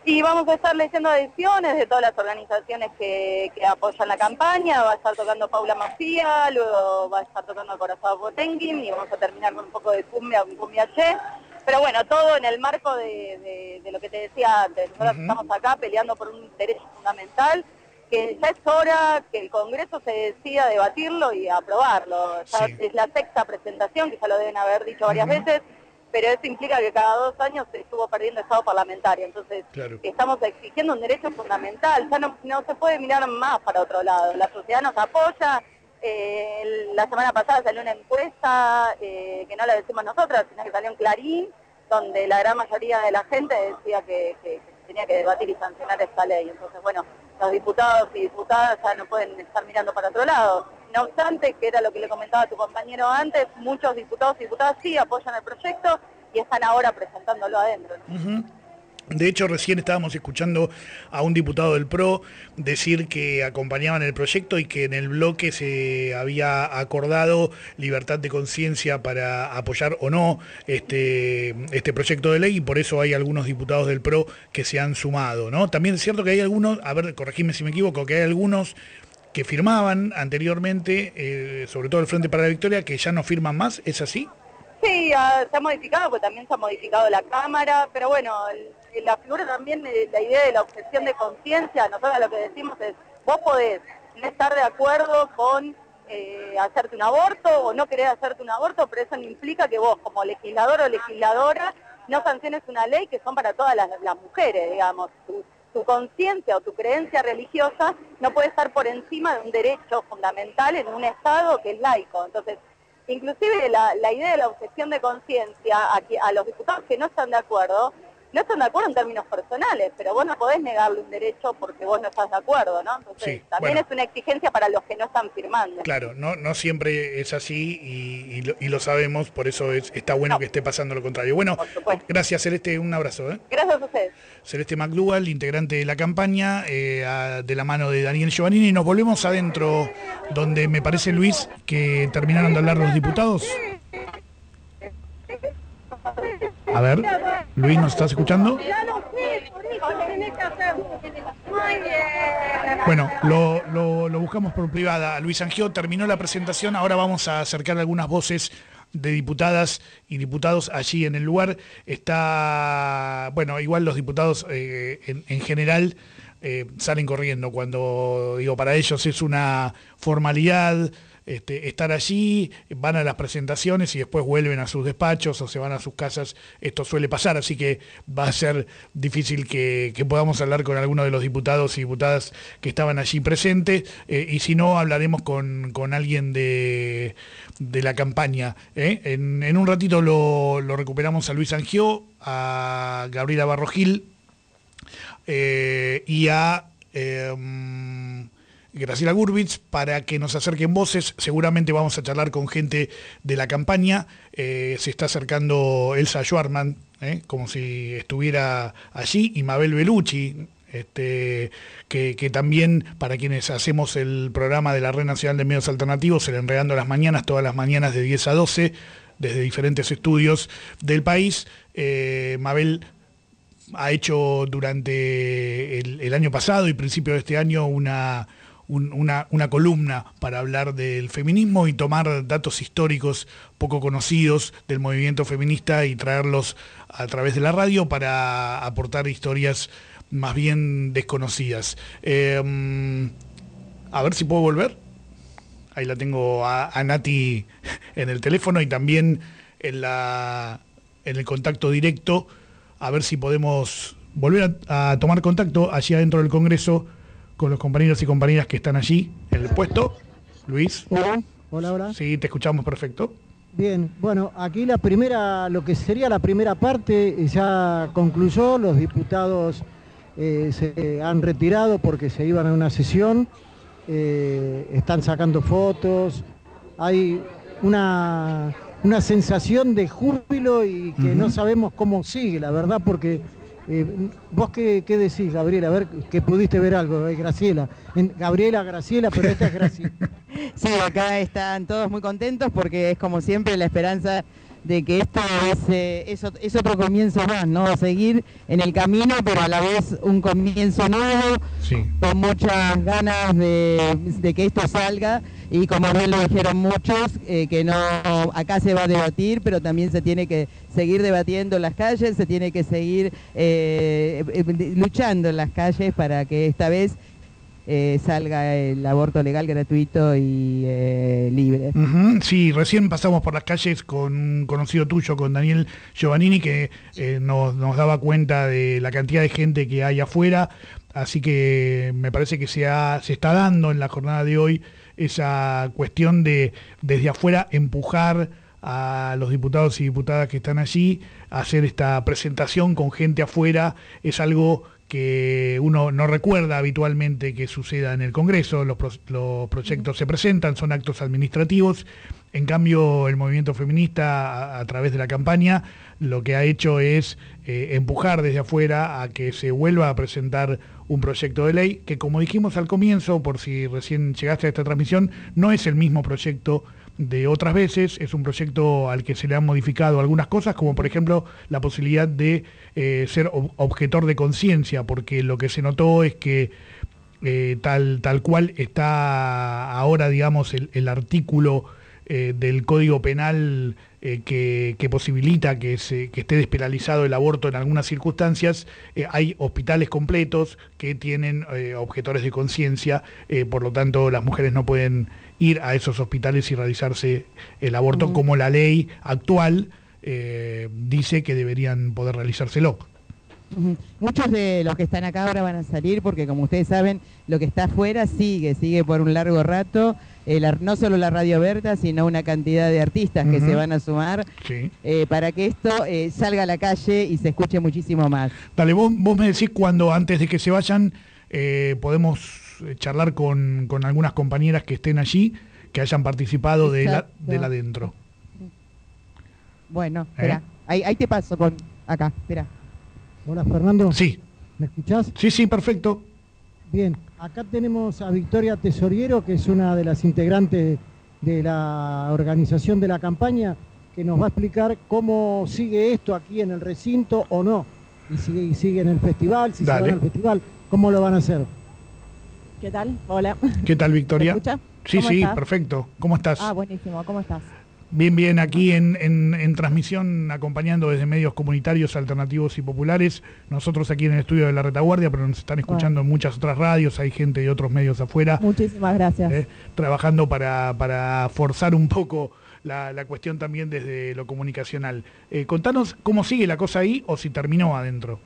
Y vamos a estar leyendo ediciones de todas las organizaciones que, que apoyan la campaña. Va a estar tocando Paula Mafia, luego va a estar tocando Corazón Potenguin y vamos a terminar con un poco de cumbia, un cumbia che. Pero bueno, todo en el marco de, de, de lo que te decía antes. Nosotros uh-huh. estamos acá peleando por un derecho fundamental, que ya es hora que el Congreso se decida a debatirlo y a aprobarlo. Ya sí. Es la sexta presentación, que ya lo deben haber dicho varias uh-huh. veces, pero eso implica que cada dos años se estuvo perdiendo estado parlamentario. Entonces, claro. estamos exigiendo un derecho fundamental. Ya no, no se puede mirar más para otro lado. La sociedad nos apoya. Eh, la semana pasada salió una encuesta, eh, que no la decimos nosotras, sino que salió en Clarín, donde la gran mayoría de la gente decía que, que, que se tenía que debatir y sancionar esta ley. Entonces, bueno, los diputados y diputadas ya no pueden estar mirando para otro lado. No obstante, que era lo que le comentaba a tu compañero antes, muchos diputados y diputadas sí apoyan el proyecto y están ahora presentándolo adentro, ¿no? Uh-huh. De hecho, recién estábamos escuchando a un diputado del P R O decir que acompañaban el proyecto y que en el bloque se había acordado libertad de conciencia para apoyar o no este, este proyecto de ley, y por eso hay algunos diputados del P R O que se han sumado, ¿no? También es cierto que hay algunos, a ver, corregime si me equivoco, que hay algunos que firmaban anteriormente, eh, sobre todo el Frente para la Victoria, que ya no firman más, ¿es así? Sí, uh, se ha modificado, porque también se ha modificado la Cámara, pero bueno, el, la figura también, la idea de la objeción de conciencia, nosotros lo que decimos es, vos podés no estar de acuerdo con eh, hacerte un aborto o no querer hacerte un aborto, pero eso no implica que vos, como legislador o legisladora, no sanciones una ley que son para todas las, las mujeres, digamos. Tu, tu conciencia o tu creencia religiosa no puede estar por encima de un derecho fundamental en un Estado que es laico. Entonces, inclusive la, la idea de la objeción de conciencia, a, a los diputados que no están de acuerdo, no están de acuerdo en términos personales, pero vos no podés negarle un derecho porque vos no estás de acuerdo, ¿no? Entonces, sí, también bueno, es una exigencia para los que no están firmando. Claro, no, no siempre es así y, y, lo, y lo sabemos, por eso es, está bueno no. que esté pasando lo contrario. Bueno, gracias Celeste, un abrazo. ¿eh? Gracias a ustedes. Celeste McDougall, integrante de la campaña, eh, a, de la mano de Daniel Giovannini. Nos volvemos adentro, donde me parece, Luis, que terminaron de hablar los diputados. A ver, Luis, ¿nos estás escuchando? Bueno, lo, lo, lo buscamos por privada. Luis Angió terminó la presentación, ahora vamos a acercar algunas voces de diputadas y diputados allí en el lugar. Está, bueno, igual los diputados eh, en, en general eh, salen corriendo cuando, digo, para ellos es una formalidad. Este, estar allí, van a las presentaciones y después vuelven a sus despachos o se van a sus casas. Esto suele pasar, así que va a ser difícil que, que podamos hablar con alguno de los diputados y diputadas que estaban allí presentes, eh, y si no, hablaremos con, con alguien de, de la campaña. ¿eh? En, en un ratito lo, lo recuperamos a Luis Angió, a Gabriela Barrogil eh, y a... Eh, Graciela Gurvitz, para que nos acerquen voces. Seguramente vamos a charlar con gente de la campaña. Eh, se está acercando Elsa Schwarman, eh, como si estuviera allí, y Mabel Bellucci, este, que, que también, para quienes hacemos el programa de la Red Nacional de Medios Alternativos, el Enredando las Mañanas, todas las mañanas de diez a doce, desde diferentes estudios del país, eh, Mabel ha hecho durante el, el año pasado y principio de este año una... Un, una, una columna para hablar del feminismo y tomar datos históricos poco conocidos del movimiento feminista y traerlos a través de la radio para aportar historias más bien desconocidas. Eh, a ver si puedo volver. Ahí la tengo a, a Nati en el teléfono y también en, la, en el contacto directo. A ver si podemos volver a, a tomar contacto allí adentro del Congreso con los compañeros y compañeras que están allí en el puesto. Luis. Hola, hola, hola. Sí, te escuchamos perfecto. Bien, bueno, aquí la primera, lo que sería la primera parte ya concluyó, los diputados eh, se han retirado porque se iban a una sesión, eh, están sacando fotos, hay una, una sensación de júbilo y que uh-huh. no sabemos cómo sigue, la verdad, porque... Eh, ¿Vos qué, qué decís, Gabriela? A ver, que pudiste ver algo, eh, Graciela. En, Gabriela, Graciela, pero esta es Graciela. Sí, acá están todos muy contentos porque es como siempre la esperanza de que esto es, eh, es, ot- es otro comienzo más, ¿no? Seguir en el camino, pero a la vez un comienzo nuevo, sí. con muchas ganas de, de que esto salga, y como bien lo dijeron muchos, eh, que no, acá se va a debatir, pero también se tiene que seguir debatiendo en las calles, se tiene que seguir eh, eh, luchando en las calles para que esta vez Eh, salga el aborto legal, gratuito y eh, libre. Uh-huh. Sí, recién pasamos por las calles con un conocido tuyo, con Daniel Giovannini, que eh, nos, nos daba cuenta de la cantidad de gente que hay afuera, así que me parece que se, ha, se está dando en la jornada de hoy esa cuestión de desde afuera empujar a los diputados y diputadas que están allí a hacer esta presentación con gente afuera. Es algo que uno no recuerda habitualmente que suceda en el Congreso. Los, pro, los proyectos se presentan, son actos administrativos. En cambio, el movimiento feminista, a, a través de la campaña, lo que ha hecho es eh, empujar desde afuera a que se vuelva a presentar un proyecto de ley que, como dijimos al comienzo, por si recién llegaste a esta transmisión, no es el mismo proyecto de otras veces, es un proyecto al que se le han modificado algunas cosas, como por ejemplo la posibilidad de eh, ser ob- objetor de conciencia, porque lo que se notó es que eh, tal, tal cual está ahora, digamos, el, el artículo eh, del Código Penal eh, que, que posibilita que, se, que esté despenalizado el aborto en algunas circunstancias, eh, hay hospitales completos que tienen eh, objetores de conciencia, eh, por lo tanto las mujeres no pueden ir a esos hospitales y realizarse el aborto, uh-huh. como la ley actual eh, dice que deberían poder realizárselo. Uh-huh. Muchos de los que están acá ahora van a salir porque, como ustedes saben, lo que está afuera sigue, sigue por un largo rato, eh, la, no solo la Radio Berta, sino una cantidad de artistas uh-huh. que se van a sumar sí. eh, para que esto eh, salga a la calle y se escuche muchísimo más. Dale, vos, vos me decís cuando, antes de que se vayan, eh, podemos charlar con, con algunas compañeras que estén allí, que hayan participado de la, de la adentro. Bueno, espera, ¿Eh? ahí, ahí te paso con acá, espera. Hola, Fernando. Sí. ¿Me escuchás? Sí, sí, perfecto. Bien, acá tenemos a Victoria Tesoriero, que es una de las integrantes de la organización de la campaña, que nos va a explicar cómo sigue esto aquí en el recinto o no. Y sigue, y sigue en el festival, si Dale. se van al festival, ¿cómo lo van a hacer? ¿Qué tal? Hola. ¿Qué tal, Victoria? ¿Me escucha? Sí, sí, estás? perfecto. ¿Cómo estás? Ah, buenísimo. ¿Cómo estás? Bien, bien, aquí en, en, en transmisión, acompañando desde medios comunitarios, alternativos y populares. Nosotros aquí en el estudio de La Retaguardia, pero nos están escuchando bueno. en muchas otras radios, hay gente de otros medios afuera. Muchísimas gracias. Eh, trabajando para, para forzar un poco la, la cuestión también desde lo comunicacional. Eh, contanos cómo sigue la cosa ahí o si terminó adentro.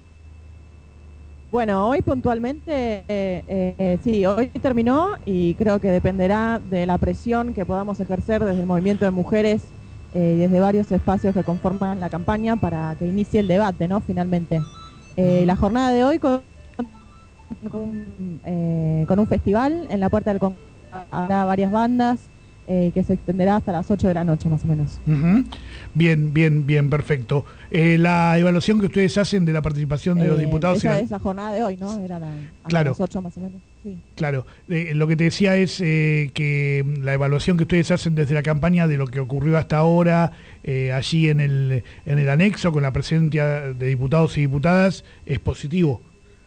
Bueno, hoy puntualmente, eh, eh, sí, hoy terminó y creo que dependerá de la presión que podamos ejercer desde el movimiento de mujeres eh, y desde varios espacios que conforman la campaña para que inicie el debate, ¿no? Finalmente. Eh, la jornada de hoy con, con, eh, con un festival en la Puerta del Congreso, habrá varias bandas eh, que se extenderá hasta las ocho de la noche más o menos. Uh-huh. Bien, bien, bien, perfecto. Eh, la evaluación que ustedes hacen de la participación de eh, los diputados... Esa y la... es la jornada de hoy, ¿no? Era la, a claro. las ocho más o menos. Sí. Claro. Eh, lo que te decía es eh, que la evaluación que ustedes hacen desde la campaña de lo que ocurrió hasta ahora, eh, allí en el, en el anexo, con la presencia de diputados y diputadas, es positivo.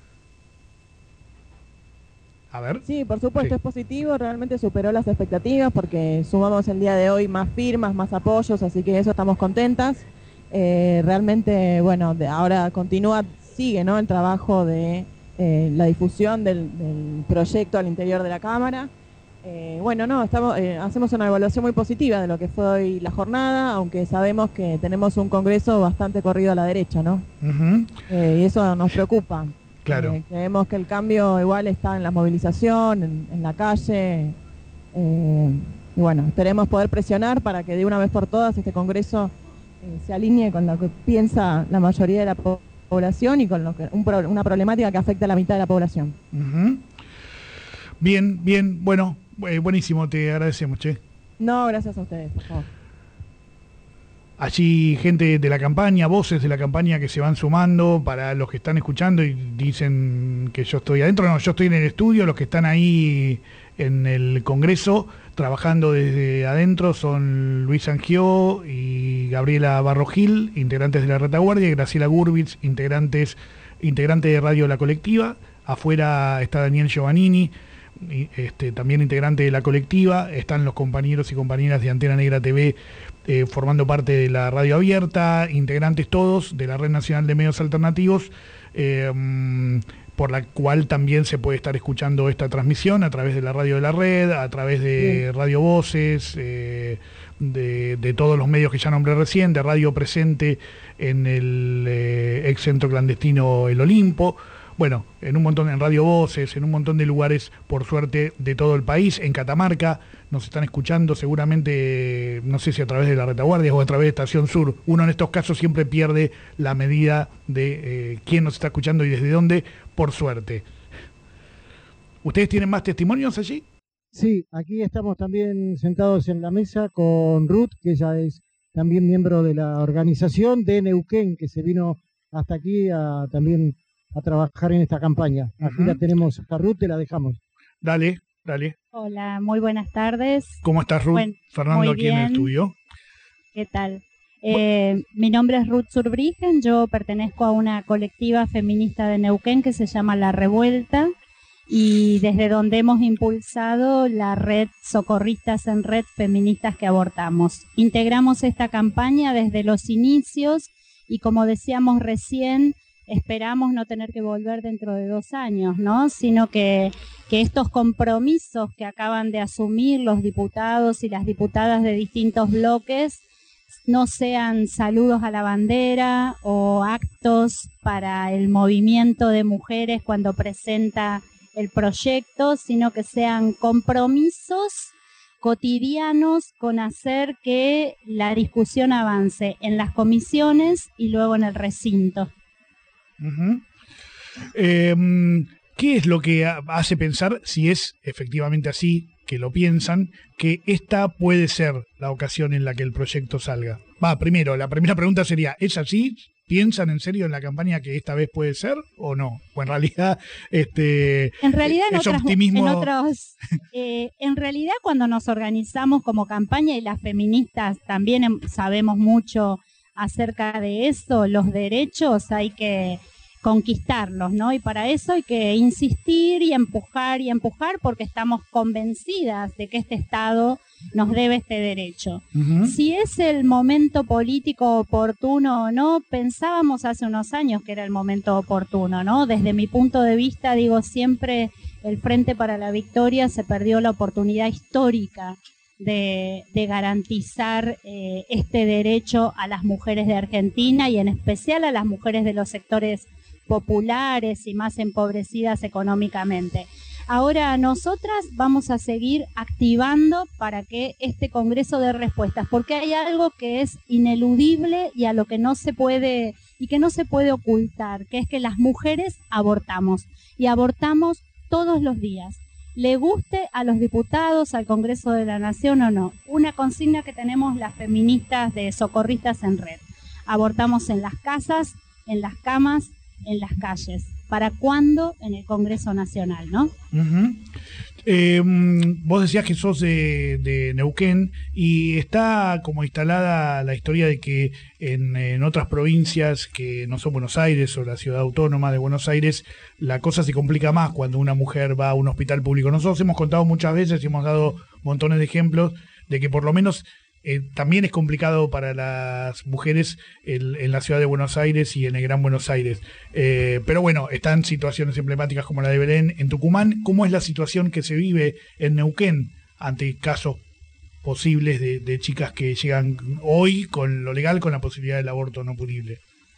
A ver. Sí, por supuesto, sí. es positivo, realmente superó las expectativas porque sumamos el día de hoy más firmas, más apoyos, así que eso estamos contentas. Eh, realmente, bueno, de ahora continúa, sigue, ¿no? El trabajo de eh, la difusión del, del proyecto al interior de la Cámara. Eh, bueno, no, estamos, eh, hacemos una evaluación muy positiva de lo que fue hoy la jornada, aunque sabemos que tenemos un Congreso bastante corrido a la derecha, ¿no? Uh-huh. Eh, y eso nos preocupa. Claro. Eh, creemos que el cambio igual está en la movilización, en, en la calle. Eh, y bueno, esperemos poder presionar para que de una vez por todas este Congreso eh, se alinee con lo que piensa la mayoría de la po- población y con lo que, un pro- una problemática que afecta a la mitad de la población. Uh-huh. Bien, bien, bueno, eh, buenísimo, te agradecemos, che. No, gracias a ustedes, por favor. allí gente de la campaña, voces de la campaña que se van sumando para los que están escuchando y dicen que yo estoy adentro. No, yo estoy en el estudio, los que están ahí en el Congreso trabajando desde adentro son Luis Angió y Gabriela Barrogil, integrantes de la Retaguardia, y Graciela Gurbitz, integrantes, integrante de Radio La Colectiva. Afuera está Daniel Giovannini, este, también integrante de La Colectiva. Están los compañeros y compañeras de Antena Negra T V eh, formando parte de la radio abierta, integrantes todos de la Red Nacional de Medios Alternativos, eh, por la cual también se puede estar escuchando esta transmisión a través de la radio de la red, a través de Bien. Radio Voces, eh, de, de todos los medios que ya nombré recién, de Radio Presente en el eh, ex centro clandestino El Olimpo. Bueno, en un montón, en Radio Voces, en un montón de lugares, por suerte, de todo el país. En Catamarca nos están escuchando seguramente, no sé si a través de la Retaguardia o a través de Estación Sur. Uno en estos casos siempre pierde la medida de eh, quién nos está escuchando y desde dónde, por suerte. ¿Ustedes tienen más testimonios allí? Sí, aquí estamos también sentados en la mesa con Ruth, que ella es también miembro de la organización de Neuquén, que se vino hasta aquí a también a trabajar en esta campaña. Aquí uh-huh. la tenemos a Ruth, te la dejamos. Dale, dale. Hola, muy buenas tardes. ¿Cómo estás, Ruth? Buen, Fernando aquí bien. En el estudio. ¿Qué tal? Eh, mi nombre es Ruth Zurbrigen, yo pertenezco a una colectiva feminista de Neuquén que se llama La Revuelta y desde donde hemos impulsado la red Socorristas en Red Feministas que Abortamos. Integramos esta campaña desde los inicios y como decíamos recién, esperamos no tener que volver dentro de dos años, ¿no? Sino que, que estos compromisos que acaban de asumir los diputados y las diputadas de distintos bloques no sean saludos a la bandera o actos para el movimiento de mujeres cuando presenta el proyecto, sino que sean compromisos cotidianos con hacer que la discusión avance en las comisiones y luego en el recinto. Uh-huh. Eh, ¿Qué es lo que hace pensar, si es efectivamente así, que lo piensan, que esta puede ser la ocasión en la que el proyecto salga? Va, primero, la primera pregunta sería, ¿es así? ¿Piensan en serio en la campaña que esta vez puede ser o no? O en realidad, este, en realidad en es otras, optimismo. En, otros, eh, en realidad, cuando nos organizamos como campaña y las feministas también sabemos mucho acerca de eso, los derechos hay que conquistarlos, ¿no? Y para eso hay que insistir y empujar y empujar porque estamos convencidas de que este Estado nos debe este derecho. Uh-huh. Si es el momento político oportuno o no, pensábamos hace unos años que era el momento oportuno, ¿no? Desde mi punto de vista, digo, siempre el Frente para la Victoria se perdió la oportunidad histórica de, de garantizar eh, este derecho a las mujeres de Argentina y en especial a las mujeres de los sectores populares y más empobrecidas económicamente. Ahora nosotras vamos a seguir activando para que este Congreso dé respuestas, porque hay algo que es ineludible y a lo que no se puede y que no se puede ocultar, que es que las mujeres abortamos y abortamos todos los días. Le guste a los diputados, al Congreso de la Nación o no. Una consigna que tenemos las feministas de Socorristas en Red. Abortamos en las casas, en las camas, en las calles. ¿Para cuándo? En el Congreso Nacional, ¿no? Uh-huh. Eh, vos decías que sos de, de Neuquén y está como instalada la historia de que en, en otras provincias que no son Buenos Aires o la ciudad autónoma de Buenos Aires, la cosa se complica más cuando una mujer va a un hospital público. Nosotros hemos contado muchas veces y hemos dado montones de ejemplos de que por lo menos Eh, también es complicado para las mujeres el, en la ciudad de Buenos Aires y en el Gran Buenos Aires. Eh, pero bueno, están situaciones emblemáticas como la de Belén en Tucumán. ¿Cómo es la situación que se vive en Neuquén ante casos posibles de, de chicas que llegan hoy con lo legal, con la posibilidad del aborto no punible?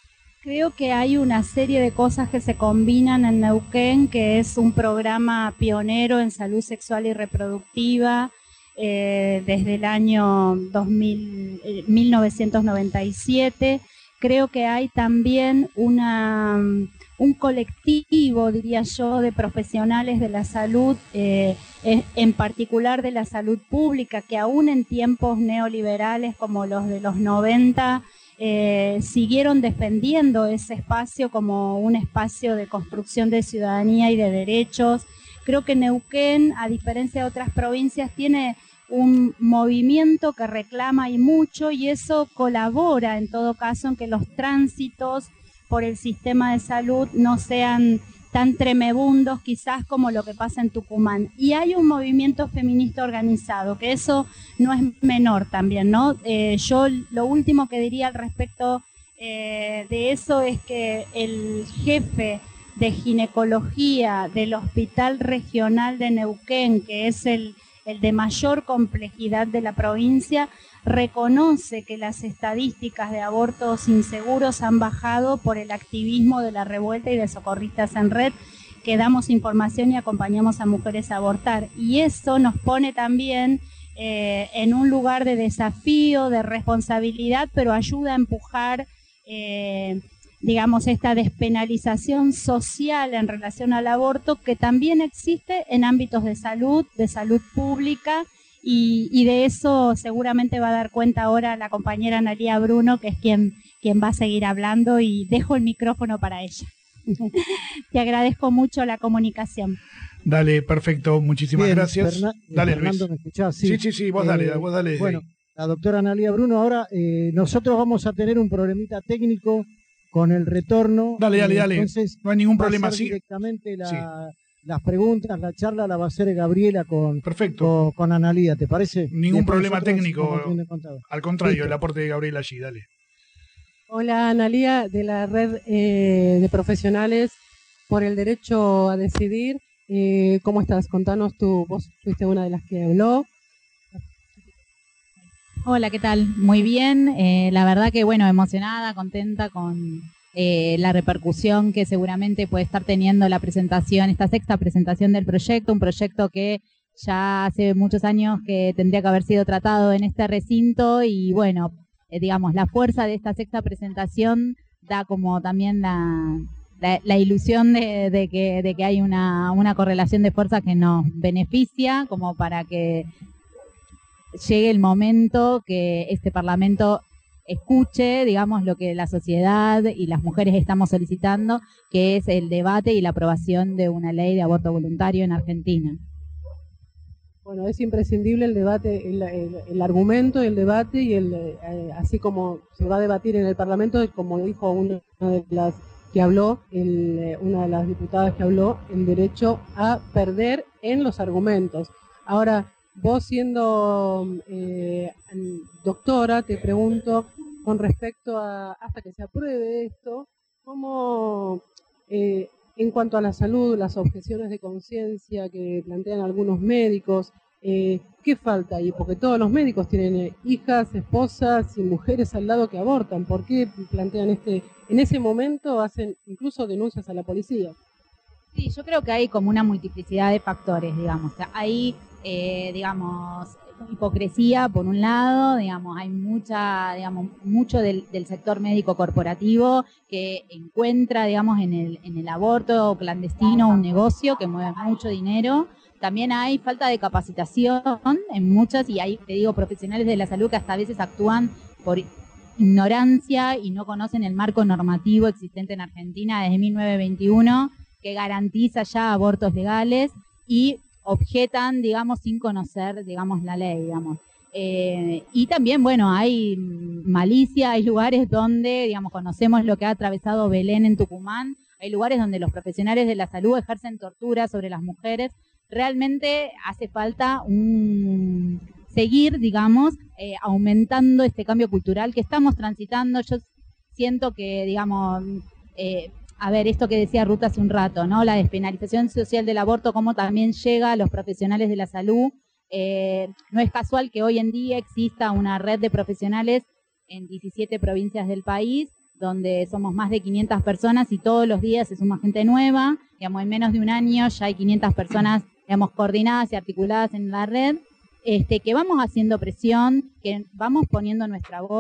Creo que hay una serie de cosas que se combinan en Neuquén, que es un programa pionero en salud sexual y reproductiva, Eh, desde el año dos mil, eh, mil novecientos noventa y siete, creo que hay también una, un colectivo, diría yo, de profesionales de la salud, eh, en particular de la salud pública, que aún en tiempos neoliberales como los de los noventa, eh, siguieron defendiendo ese espacio como un espacio de construcción de ciudadanía y de derechos. Creo que Neuquén, a diferencia de otras provincias, tiene un movimiento que reclama y mucho, y eso colabora en todo caso en que los tránsitos por el sistema de salud no sean tan tremebundos quizás como lo que pasa en Tucumán. Y hay un movimiento feminista organizado, que eso no es menor también, ¿no? Eh, yo lo último que diría al respecto eh, de eso es que el jefe de ginecología del Hospital Regional de Neuquén, que es el el de mayor complejidad de la provincia, reconoce que las estadísticas de abortos inseguros han bajado por el activismo de la revuelta y de Socorristas en Red, que damos información y acompañamos a mujeres a abortar. Y eso nos pone también eh, en un lugar de desafío, de responsabilidad, pero ayuda a empujar eh, digamos, esta despenalización social en relación al aborto, que también existe en ámbitos de salud, de salud pública, y, y de eso seguramente va a dar cuenta ahora la compañera Analía Bruno, que es quien, quien va a seguir hablando, y dejo el micrófono para ella. Te agradezco mucho la comunicación. Dale, perfecto, muchísimas Bien, gracias. Ferna, dale, Fernando, Luis. ¿me escuchás? Sí, sí, sí, vos Eh, dale, vos dale. desde Bueno, ahí. la doctora Analía Bruno, ahora eh, nosotros vamos a tener un problemita técnico con el retorno. Dale, dale, eh, dale. Entonces, No hay ningún va a problema, ser sí. directamente la, Sí. las preguntas, la charla la va a hacer Gabriela con, Perfecto. con, con Analía, ¿te parece? Ningún Después problema nosotros técnico. vamos teniendo contado. Al contrario, Listo. el aporte de Gabriel allí, dale. Hola, Analía, de la red eh, de profesionales por el derecho a decidir. Eh, ¿Cómo estás? Contanos tú, vos fuiste una de las que habló. Hola, ¿qué tal? Muy bien. Eh, la verdad que, bueno, emocionada, contenta con eh, la repercusión que seguramente puede estar teniendo la presentación, esta sexta presentación del proyecto, un proyecto que ya hace muchos años que tendría que haber sido tratado en este recinto y, bueno, eh, digamos, la fuerza de esta sexta presentación da como también la, la, la ilusión de, de, que, de que hay una, una correlación de fuerza que nos beneficia como para que llegue el momento que este Parlamento escuche, digamos, lo que la sociedad y las mujeres estamos solicitando, que es el debate y la aprobación de una ley de aborto voluntario en Argentina. Bueno, es imprescindible el debate, el, el, el argumento, el debate y el eh, así como se va a debatir en el Parlamento, como dijo una de las que habló, el, eh, una de las diputadas que habló, el derecho a perder en los argumentos. Ahora, vos siendo eh, doctora, te pregunto con respecto a, hasta que se apruebe esto, ¿cómo, eh, en cuanto a la salud, las objeciones de conciencia que plantean algunos médicos, eh, qué falta ahí? Porque todos los médicos tienen eh, hijas, esposas y mujeres al lado que abortan. ¿Por qué plantean este, en ese momento hacen incluso denuncias a la policía? Sí, yo creo que hay como una multiplicidad de factores, digamos. O sea, hay, eh, digamos, hipocresía por un lado, digamos, hay mucha, digamos, mucho del, del sector médico corporativo que encuentra, digamos, en el, en el aborto clandestino un negocio que mueve mucho dinero. También hay falta de capacitación en muchas, y hay, te digo, profesionales de la salud que hasta a veces actúan por ignorancia y no conocen el marco normativo existente en Argentina desde mil novecientos veintiuno, que garantiza ya abortos legales, y objetan, digamos, sin conocer, digamos, la ley, digamos. Eh, y también, bueno, hay malicia, hay lugares donde, digamos, conocemos lo que ha atravesado Belén en Tucumán, hay lugares donde los profesionales de la salud ejercen tortura sobre las mujeres. Realmente hace falta un seguir, digamos, eh, aumentando este cambio cultural que estamos transitando. Yo siento que, digamos, eh, a ver, esto que decía Ruth hace un rato, ¿no? La despenalización social del aborto, cómo también llega a los profesionales de la salud. Eh, no es casual que hoy en día exista una red de profesionales en diecisiete provincias del país, donde somos más de quinientas personas y todos los días se suma gente nueva. Digamos, en menos de un año ya hay quinientas personas, digamos, coordinadas y articuladas en la red, este, que vamos haciendo presión, que vamos poniendo nuestra voz,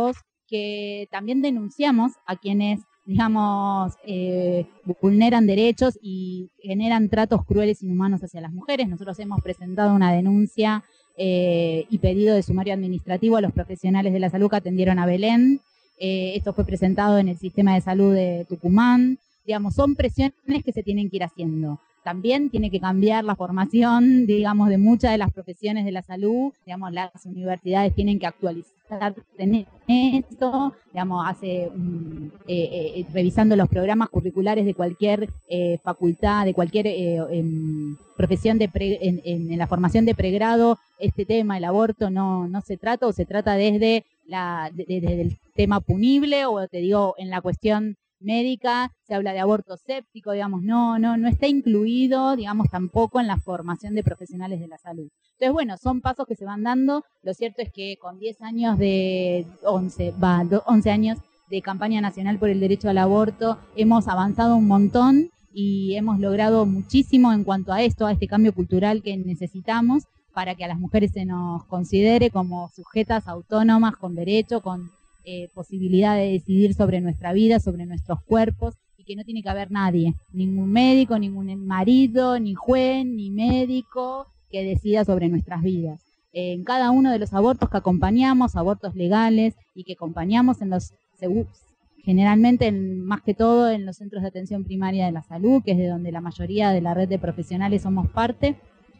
que también denunciamos a quienes, digamos, eh, vulneran derechos y generan tratos crueles e inhumanos hacia las mujeres. Nosotros hemos presentado una denuncia eh, y pedido de sumario administrativo a los profesionales de la salud que atendieron a Belén. Eh, esto fue presentado en el sistema de salud de Tucumán. Digamos, son presiones que se tienen que ir haciendo. También tiene que cambiar la formación, digamos, de muchas de las profesiones de la salud. Digamos, las universidades tienen que actualizar en esto. Digamos, hace um, eh, eh, revisando los programas curriculares de cualquier eh, facultad, de cualquier eh, en, profesión de pre, en, en, en la formación de pregrado, este tema, el aborto, no, no se trata o se trata desde la, de, desde el tema punible o te digo en la cuestión médica, se habla de aborto séptico, digamos, no, no, no está incluido, digamos, tampoco en la formación de profesionales de la salud. Entonces, bueno, son pasos que se van dando. Lo cierto es que con diez años de, once, va, once años de campaña nacional por el derecho al aborto, hemos avanzado un montón y hemos logrado muchísimo en cuanto a esto, a este cambio cultural que necesitamos para que a las mujeres se nos considere como sujetas autónomas, con derecho, con Eh, posibilidad de decidir sobre nuestra vida, sobre nuestros cuerpos, y que no tiene que haber nadie, ningún médico, ningún marido, ni juez, ni médico que decida sobre nuestras vidas. Eh, en cada uno de los abortos que acompañamos, abortos legales, y que acompañamos en los, generalmente en, más que todo en los centros de atención primaria de la salud, que es de donde la mayoría de la red de profesionales somos parte,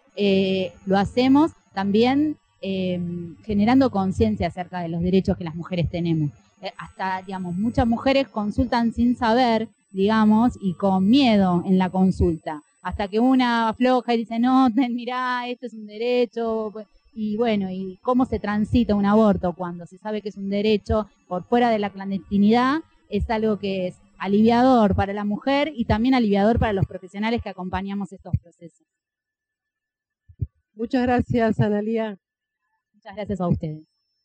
eh, lo hacemos también Eh, generando conciencia acerca de los derechos que las mujeres tenemos. Eh, hasta, digamos, muchas mujeres consultan sin saber, digamos, y con miedo en la consulta. Hasta que una afloja y dice, no, mirá, esto es un derecho. Y bueno, ¿y cómo se transita un aborto cuando se sabe que es un derecho por fuera de la clandestinidad? Es algo que es aliviador para la mujer y también aliviador para los profesionales que acompañamos estos procesos. Muchas gracias, Analía. Muchas gracias a ustedes.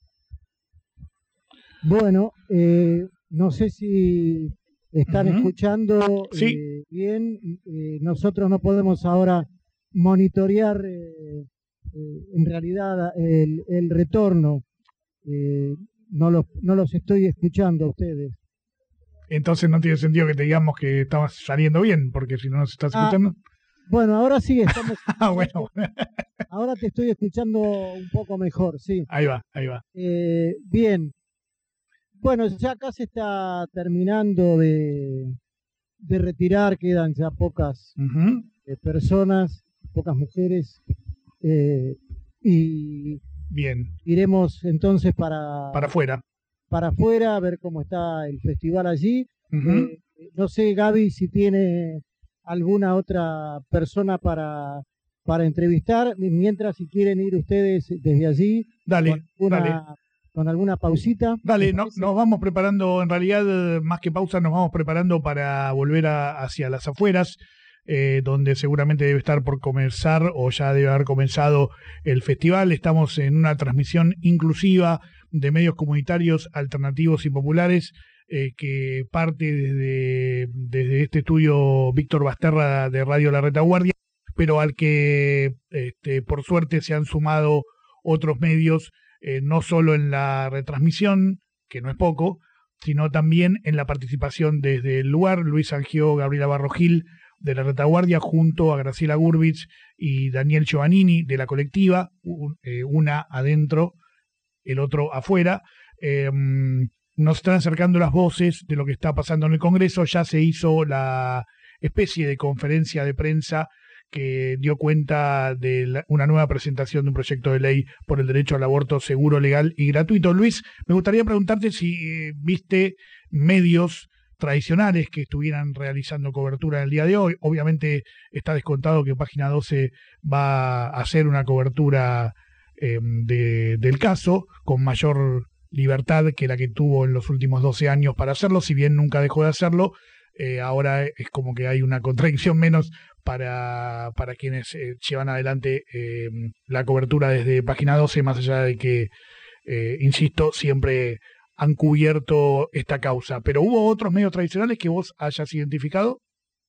Bueno, eh, no sé si están uh-huh. escuchando sí. eh, bien. Eh, nosotros no podemos ahora monitorear eh, eh, en realidad el, el retorno. Eh, no, los, no los estoy escuchando a ustedes. Entonces no tiene sentido que te digamos que estabas saliendo bien, porque si no nos estás escuchando... Ah. Bueno, ahora sí estamos. Ah, bueno. Ahora te estoy escuchando un poco mejor, sí. Ahí va, ahí va. Eh, bien. Bueno, ya acá se está terminando de, de retirar, quedan ya pocas uh-huh. eh, personas, pocas mujeres. Eh, y bien. Iremos entonces para. Para afuera. Para afuera, a ver cómo está el festival allí. Uh-huh. Eh, no sé, Gaby, si tiene alguna otra persona para, para entrevistar, mientras si quieren ir ustedes desde allí dale, con, una, dale. con alguna pausita. Dale, no, nos vamos preparando, en realidad más que pausa nos vamos preparando para volver a, hacia las afueras, eh, donde seguramente debe estar por comenzar o ya debe haber comenzado el festival. Estamos en una transmisión inclusiva de medios comunitarios alternativos y populares, Eh, que parte desde, desde este estudio Víctor Basterra de Radio La Retaguardia, pero al que este, por suerte se han sumado otros medios, eh, no solo en la retransmisión, que no es poco, sino también en la participación desde el lugar. Luis Angio, Gabriela Barrogil de La Retaguardia, junto a Graciela Gurbich y Daniel Giovannini de la colectiva, un, eh, una adentro, el otro afuera. Eh, Nos están acercando las voces de lo que está pasando en el Congreso. Ya se hizo la especie de conferencia de prensa que dio cuenta de la, una nueva presentación de un proyecto de ley por el derecho al aborto seguro, legal y gratuito. Luis, me gustaría preguntarte si eh, viste medios tradicionales que estuvieran realizando cobertura en el día de hoy. Obviamente está descontado que Página doce va a hacer una cobertura eh, de, del caso con mayor libertad que la que tuvo en los últimos doce años para hacerlo, si bien nunca dejó de hacerlo. Eh, ahora es como que hay una contradicción menos para, para quienes eh, llevan adelante eh, la cobertura desde Página doce, más allá de que, eh, insisto, siempre han cubierto esta causa. ¿Pero hubo otros medios tradicionales que vos hayas identificado?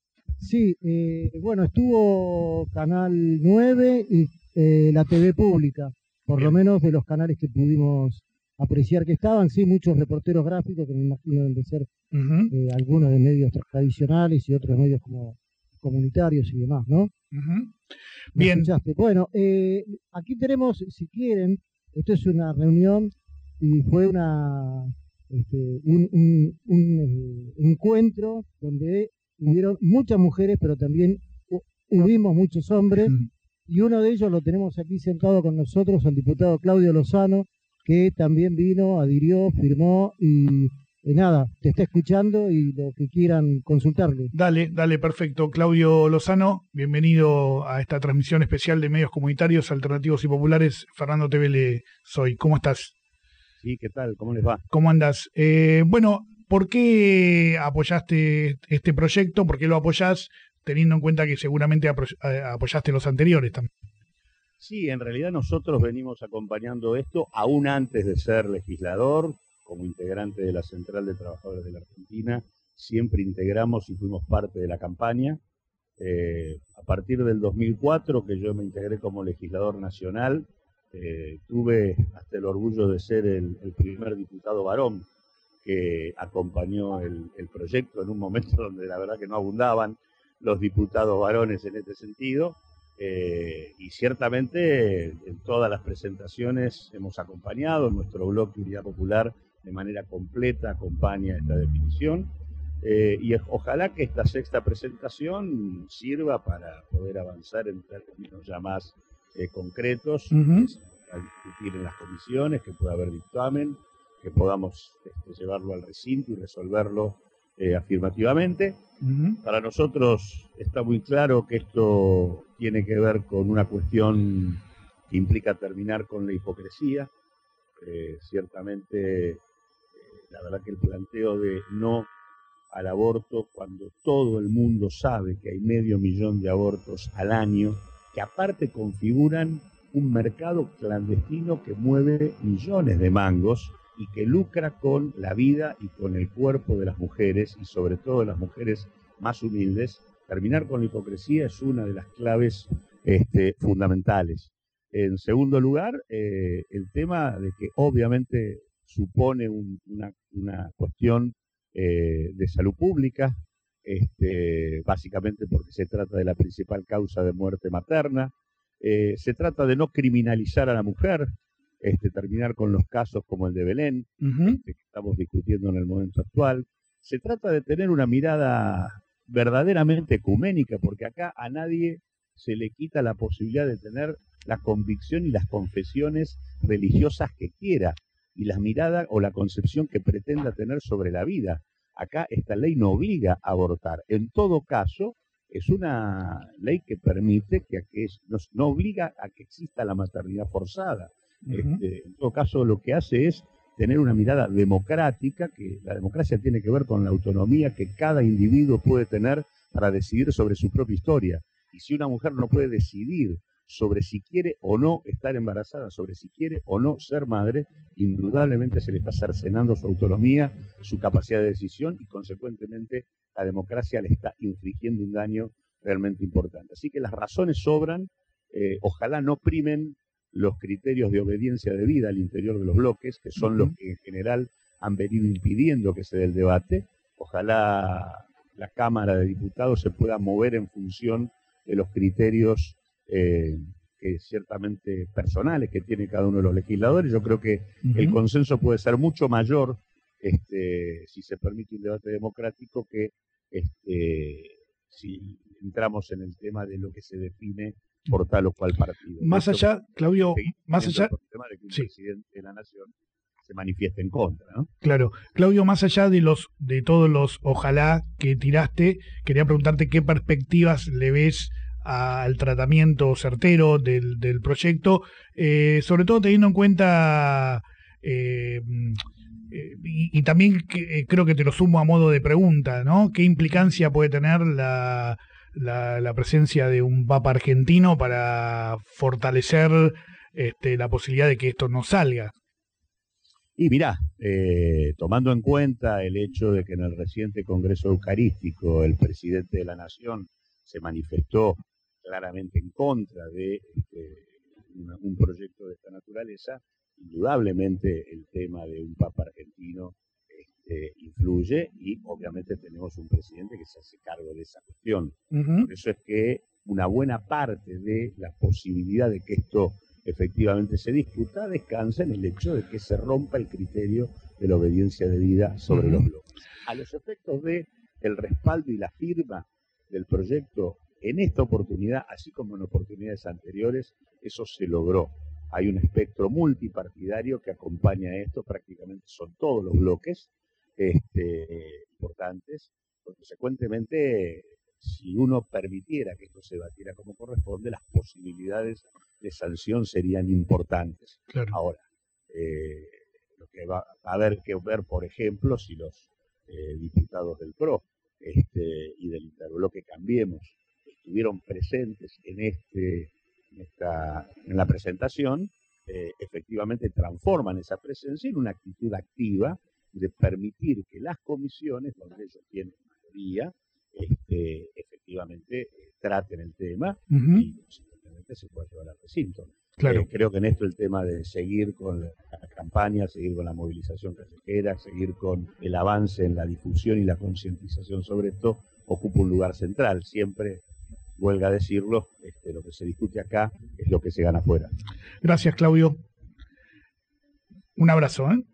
Sí, eh, bueno, estuvo Canal nueve y eh, la T V Pública, por Bien. Lo menos de los canales que pudimos apreciar que estaban, sí, muchos reporteros gráficos, que me imagino deben de ser Uh-huh. eh, algunos de medios tradicionales y otros medios como comunitarios y demás, ¿no? Uh-huh. ¿Me Bien. escuchaste? Bueno, eh, aquí tenemos, si quieren, esto es una reunión y fue una este, un, un, un eh, encuentro donde hubieron muchas mujeres, pero también hu- hubimos muchos hombres, Uh-huh. y uno de ellos lo tenemos aquí sentado con nosotros, el diputado Claudio Lozano, que también vino, adhirió, firmó y eh, nada, te está escuchando y lo que quieran consultarle. Dale, dale, perfecto. Claudio Lozano, bienvenido a esta transmisión especial de medios comunitarios, alternativos y populares. Fernando Tevele soy. ¿Cómo estás? Sí, ¿qué tal? ¿Cómo les va? ¿Cómo andas? Eh, bueno, ¿por qué apoyaste este proyecto? ¿Por qué lo apoyás? Teniendo en cuenta que seguramente apro- eh, apoyaste los anteriores también. Sí, en realidad nosotros venimos acompañando esto aún antes de ser legislador, como integrante de la Central de Trabajadores de la Argentina, siempre integramos y fuimos parte de la campaña. Eh, a partir del dos mil cuatro, que yo me integré como legislador nacional, eh, tuve hasta el orgullo de ser el, el primer diputado varón que acompañó el, el proyecto en un momento donde la verdad que no abundaban los diputados varones en este sentido. Eh, y ciertamente en todas las presentaciones hemos acompañado, nuestro bloque Unidad Popular de manera completa acompaña esta definición, eh, y ojalá que esta sexta presentación sirva para poder avanzar en términos ya más eh, concretos, Uh-huh. que se pueda discutir en las comisiones, que pueda haber dictamen, que podamos este, llevarlo al recinto y resolverlo eh, afirmativamente. Uh-huh. Para nosotros está muy claro que esto tiene que ver con una cuestión que implica terminar con la hipocresía. Eh, ciertamente, eh, la verdad que el planteo de no al aborto, cuando todo el mundo sabe que hay medio millón de abortos al año, que aparte configuran un mercado clandestino que mueve millones de mangos y que lucra con la vida y con el cuerpo de las mujeres, y sobre todo de las mujeres más humildes. Terminar con la hipocresía es una de las claves este, fundamentales. En segundo lugar, eh, el tema de que obviamente supone un, una, una cuestión eh, de salud pública, este, básicamente porque se trata de la principal causa de muerte materna. Eh, se trata de no criminalizar a la mujer, este, terminar con los casos como el de Belén, Uh-huh. este, que estamos discutiendo en el momento actual. Se trata de tener una mirada verdaderamente ecuménica, porque acá a nadie se le quita la posibilidad de tener la convicción y las confesiones religiosas que quiera, y la mirada o la concepción que pretenda tener sobre la vida. Acá esta ley no obliga a abortar. En todo caso, es una ley que permite que, que es, no, no obliga a que exista la maternidad forzada. Uh-huh. Este, en todo caso, lo que hace es tener una mirada democrática, que la democracia tiene que ver con la autonomía que cada individuo puede tener para decidir sobre su propia historia. Y si una mujer no puede decidir sobre si quiere o no estar embarazada, sobre si quiere o no ser madre, indudablemente se le está cercenando su autonomía, su capacidad de decisión, y consecuentemente la democracia le está infligiendo un daño realmente importante. Así que las razones sobran, eh, ojalá no primen los criterios de obediencia debida al interior de los bloques, que son los que en general han venido impidiendo que se dé el debate. Ojalá la Cámara de Diputados se pueda mover en función de los criterios eh, que ciertamente personales que tiene cada uno de los legisladores. Yo creo que Uh-huh. el consenso puede ser mucho mayor, este, si se permite un debate democrático, que este, si entramos en el tema de lo que se define por tal o cual partido. Más Esto allá, Claudio, seguimos más teniendo allá, el problema de que un sí. presidente de la nación se manifieste en contra, ¿no? Claro, Claudio, más allá de los de todos los ojalá que tiraste, quería preguntarte qué perspectivas le ves al tratamiento certero del, del proyecto, eh, sobre todo teniendo en cuenta eh, eh, y, y también que, eh, creo que te lo sumo a modo de pregunta, ¿no? ¿Qué implicancia puede tener la, la, la presencia de un papa argentino para fortalecer este, la posibilidad de que esto no salga? Y mirá, eh, tomando en cuenta el hecho de que en el reciente Congreso Eucarístico el presidente de la Nación se manifestó claramente en contra de este, una, un proyecto de esta naturaleza, indudablemente el tema de un Papa argentino este, influye y obviamente tenemos un presidente que se hace cargo de esa cuestión. Uh-huh. Por eso es que una buena parte de la posibilidad de que esto efectivamente se discuta descansa en el hecho de que se rompa el criterio de la obediencia debida sobre uh-huh. los bloques. A los efectos de el respaldo y la firma del proyecto en esta oportunidad, así como en oportunidades anteriores, eso se logró. Hay un espectro multipartidario que acompaña a esto, prácticamente son todos los bloques este, importantes. Consecuentemente, si uno permitiera que esto se batiera como corresponde, las posibilidades de sanción serían importantes. Claro. Ahora, eh, lo que va a haber que ver, por ejemplo, si los eh, diputados del P R O este, y del interbloque Cambiemos estuvieron presentes en este en, esta, en la presentación, eh, efectivamente transforman esa presencia en una actitud activa de permitir que las comisiones, donde ellos tienen mayoría, este, efectivamente eh, traten el tema uh-huh. y simplemente se puede llevar al recinto. Claro. Eh, creo que en esto el tema de seguir con la, la campaña, seguir con la movilización callejera, seguir con el avance en la difusión y la concientización sobre esto, ocupa un lugar central. Siempre, huelga decirlo, este, lo que se discute acá es lo que se gana afuera. Gracias, Claudio. Un abrazo, ¿eh?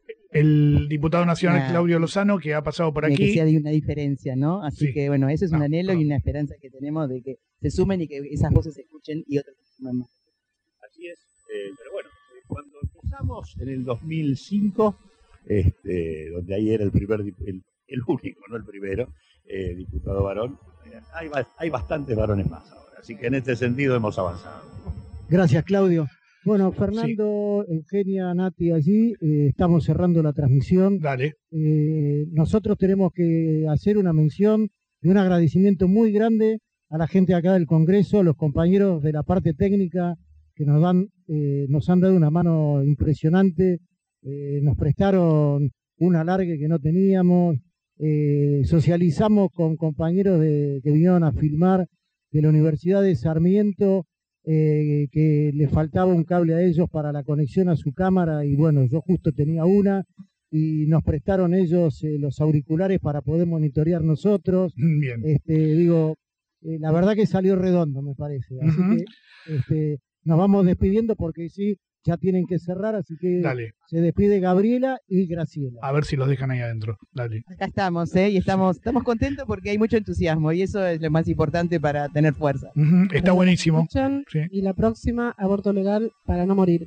El diputado nacional ah, Claudio Lozano, que ha pasado por aquí. Que sea de una diferencia, ¿no? Así sí. que, bueno, eso es un no, anhelo no. y una esperanza que tenemos de que se sumen y que esas voces se escuchen y otras se sumen más. Así es, eh, pero bueno, cuando empezamos en el dos mil cinco, este, donde ahí era el primer, el, el único, no el primero, eh, diputado varón, eh, hay, hay bastantes varones más ahora, así que en este sentido hemos avanzado. Gracias, Claudio. Bueno, Fernando, sí. Eugenia, Nati, allí eh, estamos cerrando la transmisión. Dale. Eh, nosotros tenemos que hacer una mención y un agradecimiento muy grande a la gente acá del Congreso, a los compañeros de la parte técnica que nos dan, eh, nos han dado una mano impresionante, eh, nos prestaron un alargue que no teníamos, eh, socializamos con compañeros de, que vinieron a filmar de la Universidad de Sarmiento, eh, que le faltaba un cable a ellos para la conexión a su cámara y bueno, yo justo tenía una y nos prestaron ellos eh, los auriculares para poder monitorear nosotros. Bien. Este, digo, eh, la verdad que salió redondo, me parece. Así uh-huh. que este, nos vamos despidiendo porque sí, ya tienen que cerrar, así que Dale. Se despide Gabriela y Graciela. A ver si los dejan ahí adentro. Dale. Acá estamos, ¿eh? Y estamos, estamos contentos porque hay mucho entusiasmo y eso es lo más importante para tener fuerza. Uh-huh. Está Bueno, buenísimo. Escuchan, Sí. Y la próxima, aborto legal para no morir.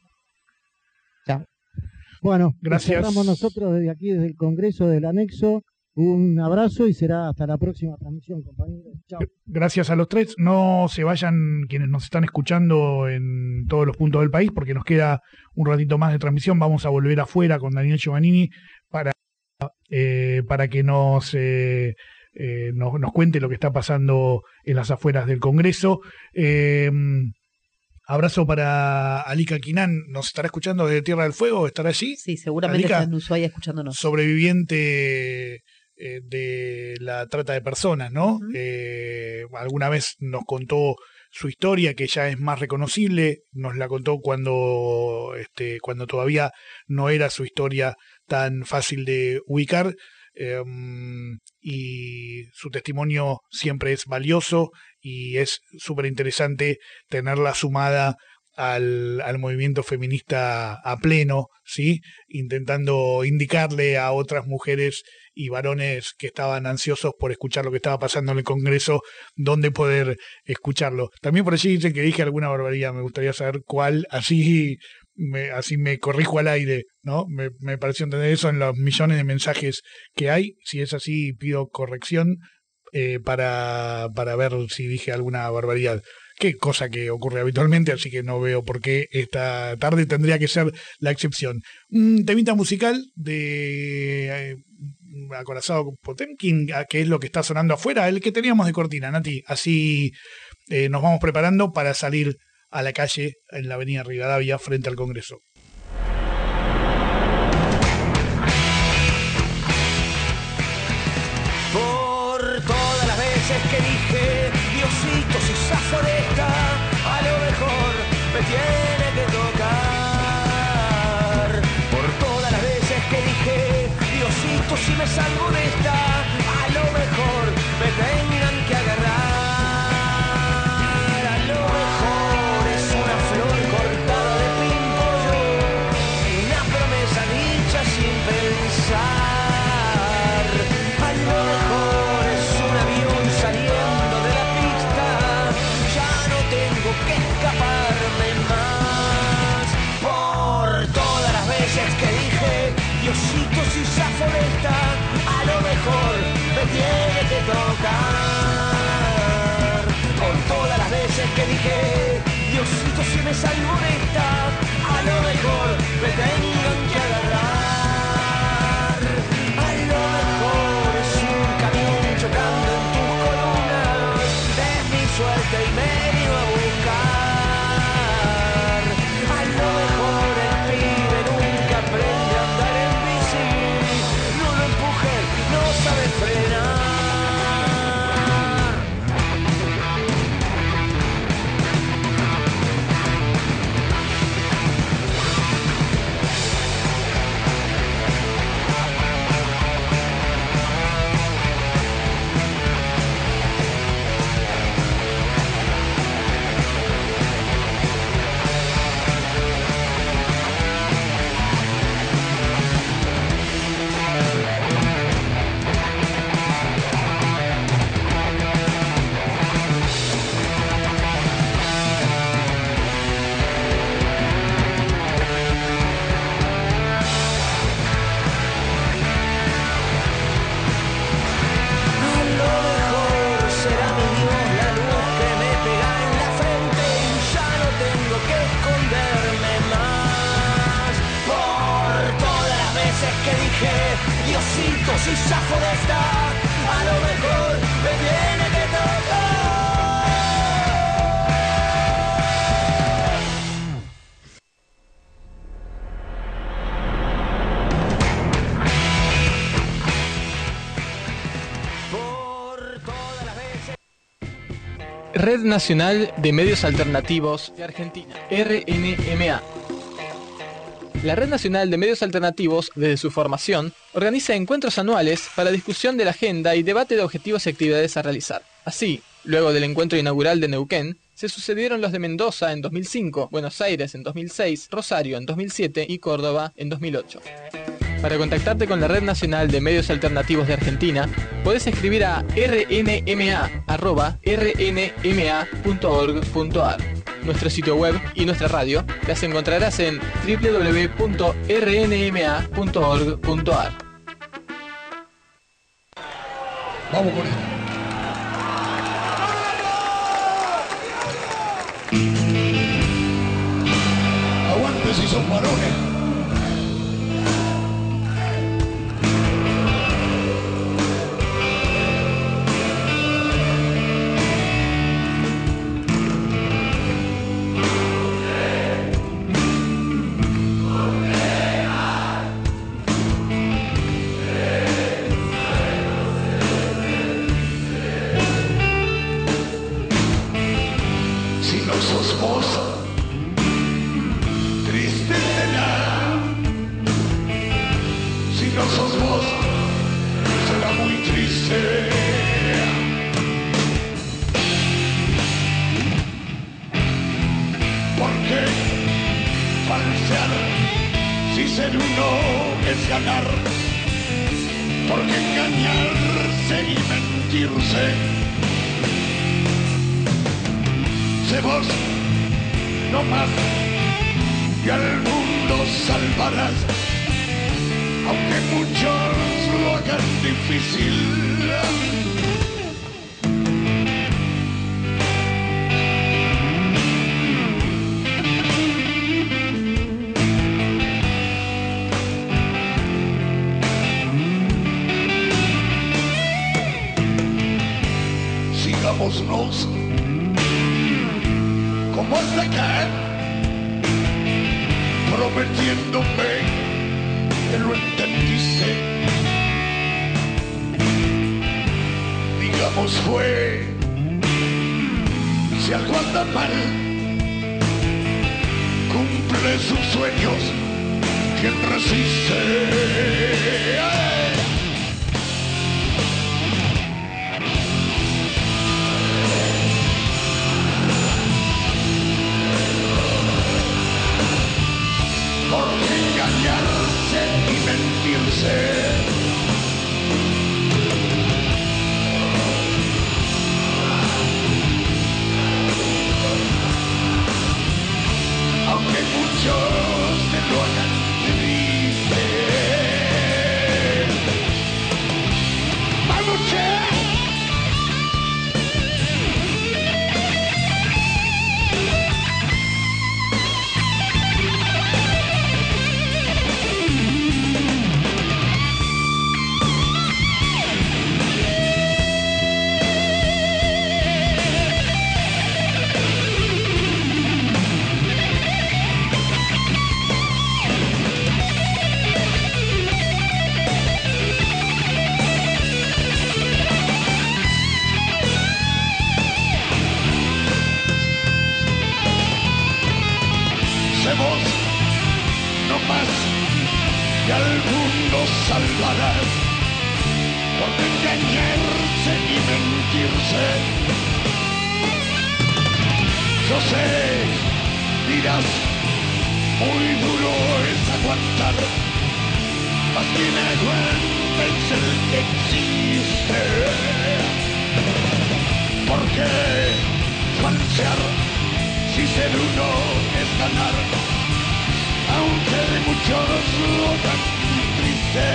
Chao. Bueno, Gracias. cerramos nosotros desde aquí, desde el Congreso del Anexo. Un abrazo y será hasta la próxima transmisión, compañeros. Chao. Gracias a los tres. No se vayan quienes nos están escuchando en todos los puntos del país porque nos queda un ratito más de transmisión. Vamos a volver afuera con Daniel Giovannini para, eh, para que nos, eh, eh, nos, nos cuente lo que está pasando en las afueras del Congreso. Eh, abrazo para Alika Quinan. ¿Nos estará escuchando desde Tierra del Fuego? ¿Estará allí? Sí, seguramente Alika, está en Ushuaia escuchándonos. Sobreviviente eh, de la trata de personas, ¿no? Uh-huh. Eh, alguna vez nos contó su historia, que ya es más reconocible, nos la contó cuando, este, cuando todavía no era su historia tan fácil de ubicar, eh, y su testimonio siempre es valioso y es súper interesante tenerla sumada Al, al movimiento feminista a pleno, ¿sí? Intentando indicarle a otras mujeres y varones que estaban ansiosos por escuchar lo que estaba pasando en el Congreso, dónde poder escucharlo. También por allí dicen que dije alguna barbaridad, me gustaría saber cuál, así me, así me corrijo al aire, ¿no? Me, me pareció entender eso en los millones de mensajes que hay. Si es así, pido corrección eh, para, para ver si dije alguna barbaridad. Qué cosa que ocurre habitualmente, así que no veo por qué esta tarde tendría que ser la excepción. Un temita musical de eh, Acorazado Potemkin, que es lo que está sonando afuera, el que teníamos de cortina, Nati. Así eh, nos vamos preparando para salir a la calle en la avenida Rivadavia frente al Congreso. Por todas las veces que dije Diosito, si zafo de esta, a lo mejor me tiene que tocar. que dije, Diosito, si me salgo de esta, a lo mejor me tengan que agarrar. A lo mejor es un camión chocando en tus columnas, es mi suerte y me iba a buscar. A lo mejor el pibe nunca aprende a andar en bici, no lo empujen, no sabe frenar. Diosito, si zafo de esta, a lo mejor me tiene que tocar. Red Nacional de Medios Alternativos de Argentina, R N M A. La Red Nacional de Medios Alternativos, desde su formación, organiza encuentros anuales para discusión de la agenda y debate de objetivos y actividades a realizar. Así, luego del encuentro inaugural de Neuquén, se sucedieron los de Mendoza en dos mil cinco, Buenos Aires en dos mil seis, Rosario en dos mil siete y Córdoba en dos mil ocho. Para contactarte con la Red Nacional de Medios Alternativos de Argentina, podés escribir a r n m a arroba r n m a punto org punto a r. Nuestro sitio web y nuestra radio las encontrarás en w w w punto r n m a punto org punto a r. Vamos con esto. Aguante si son varones. como hasta acá, prometiéndome que lo entendiste. Digamos fue, si algo anda mal, cumple sus sueños quien resiste. Porque engañarse y mentirse aunque muchos te lo hagan triste. mentirse. Yo sé, dirás, muy duro es aguantar, mas quien aguanta es el que existe. Porque falsear, si ser uno es ganar, aunque de muchos lo tan triste.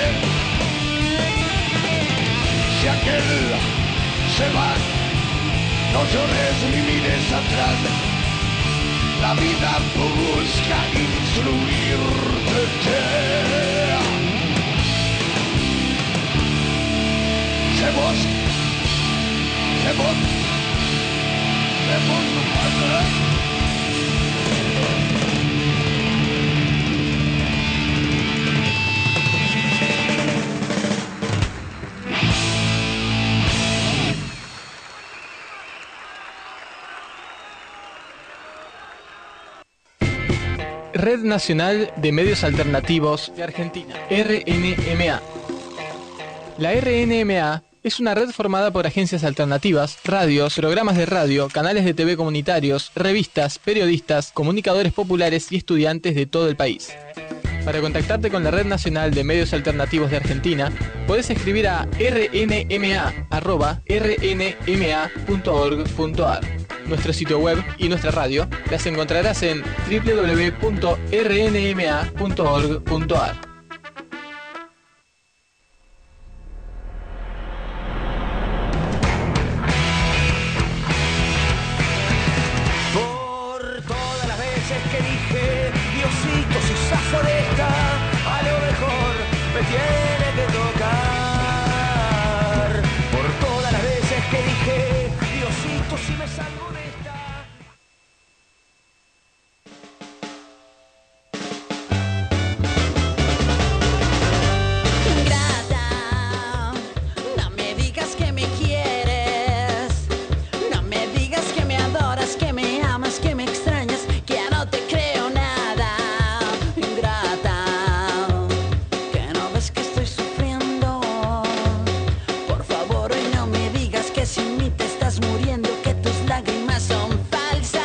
Si aquel se va, no llores ni mires atrás, la vida busca instruirte. Se vos, se vos, se vos no pasa. Red Nacional de Medios Alternativos de Argentina, R N M A. La R N M A es una red formada por agencias alternativas, radios, programas de radio, canales de T V comunitarios, revistas, periodistas, comunicadores populares y estudiantes de todo el país. Para contactarte con la Red Nacional de Medios Alternativos de Argentina, podés escribir a r n m a arroba r n m a punto org punto a r. Nuestro sitio web y nuestra radio las encontrarás en w w w punto r n m a punto org punto a r. Por todas las veces que dije, Diosito, si zafo de esta, a lo mejor me tiene que tocar. Por todas las veces que dije, Diosito, si me salgo de esta. Ingrata, no me digas que me quieres, no me digas que me adoras, que me amas, que me extrañas, que ya no te creo nada. Ingrata, que no ves que estoy sufriendo. Por favor, hoy no me digas que sin mí te estás muriendo, que tus lágrimas son falsas.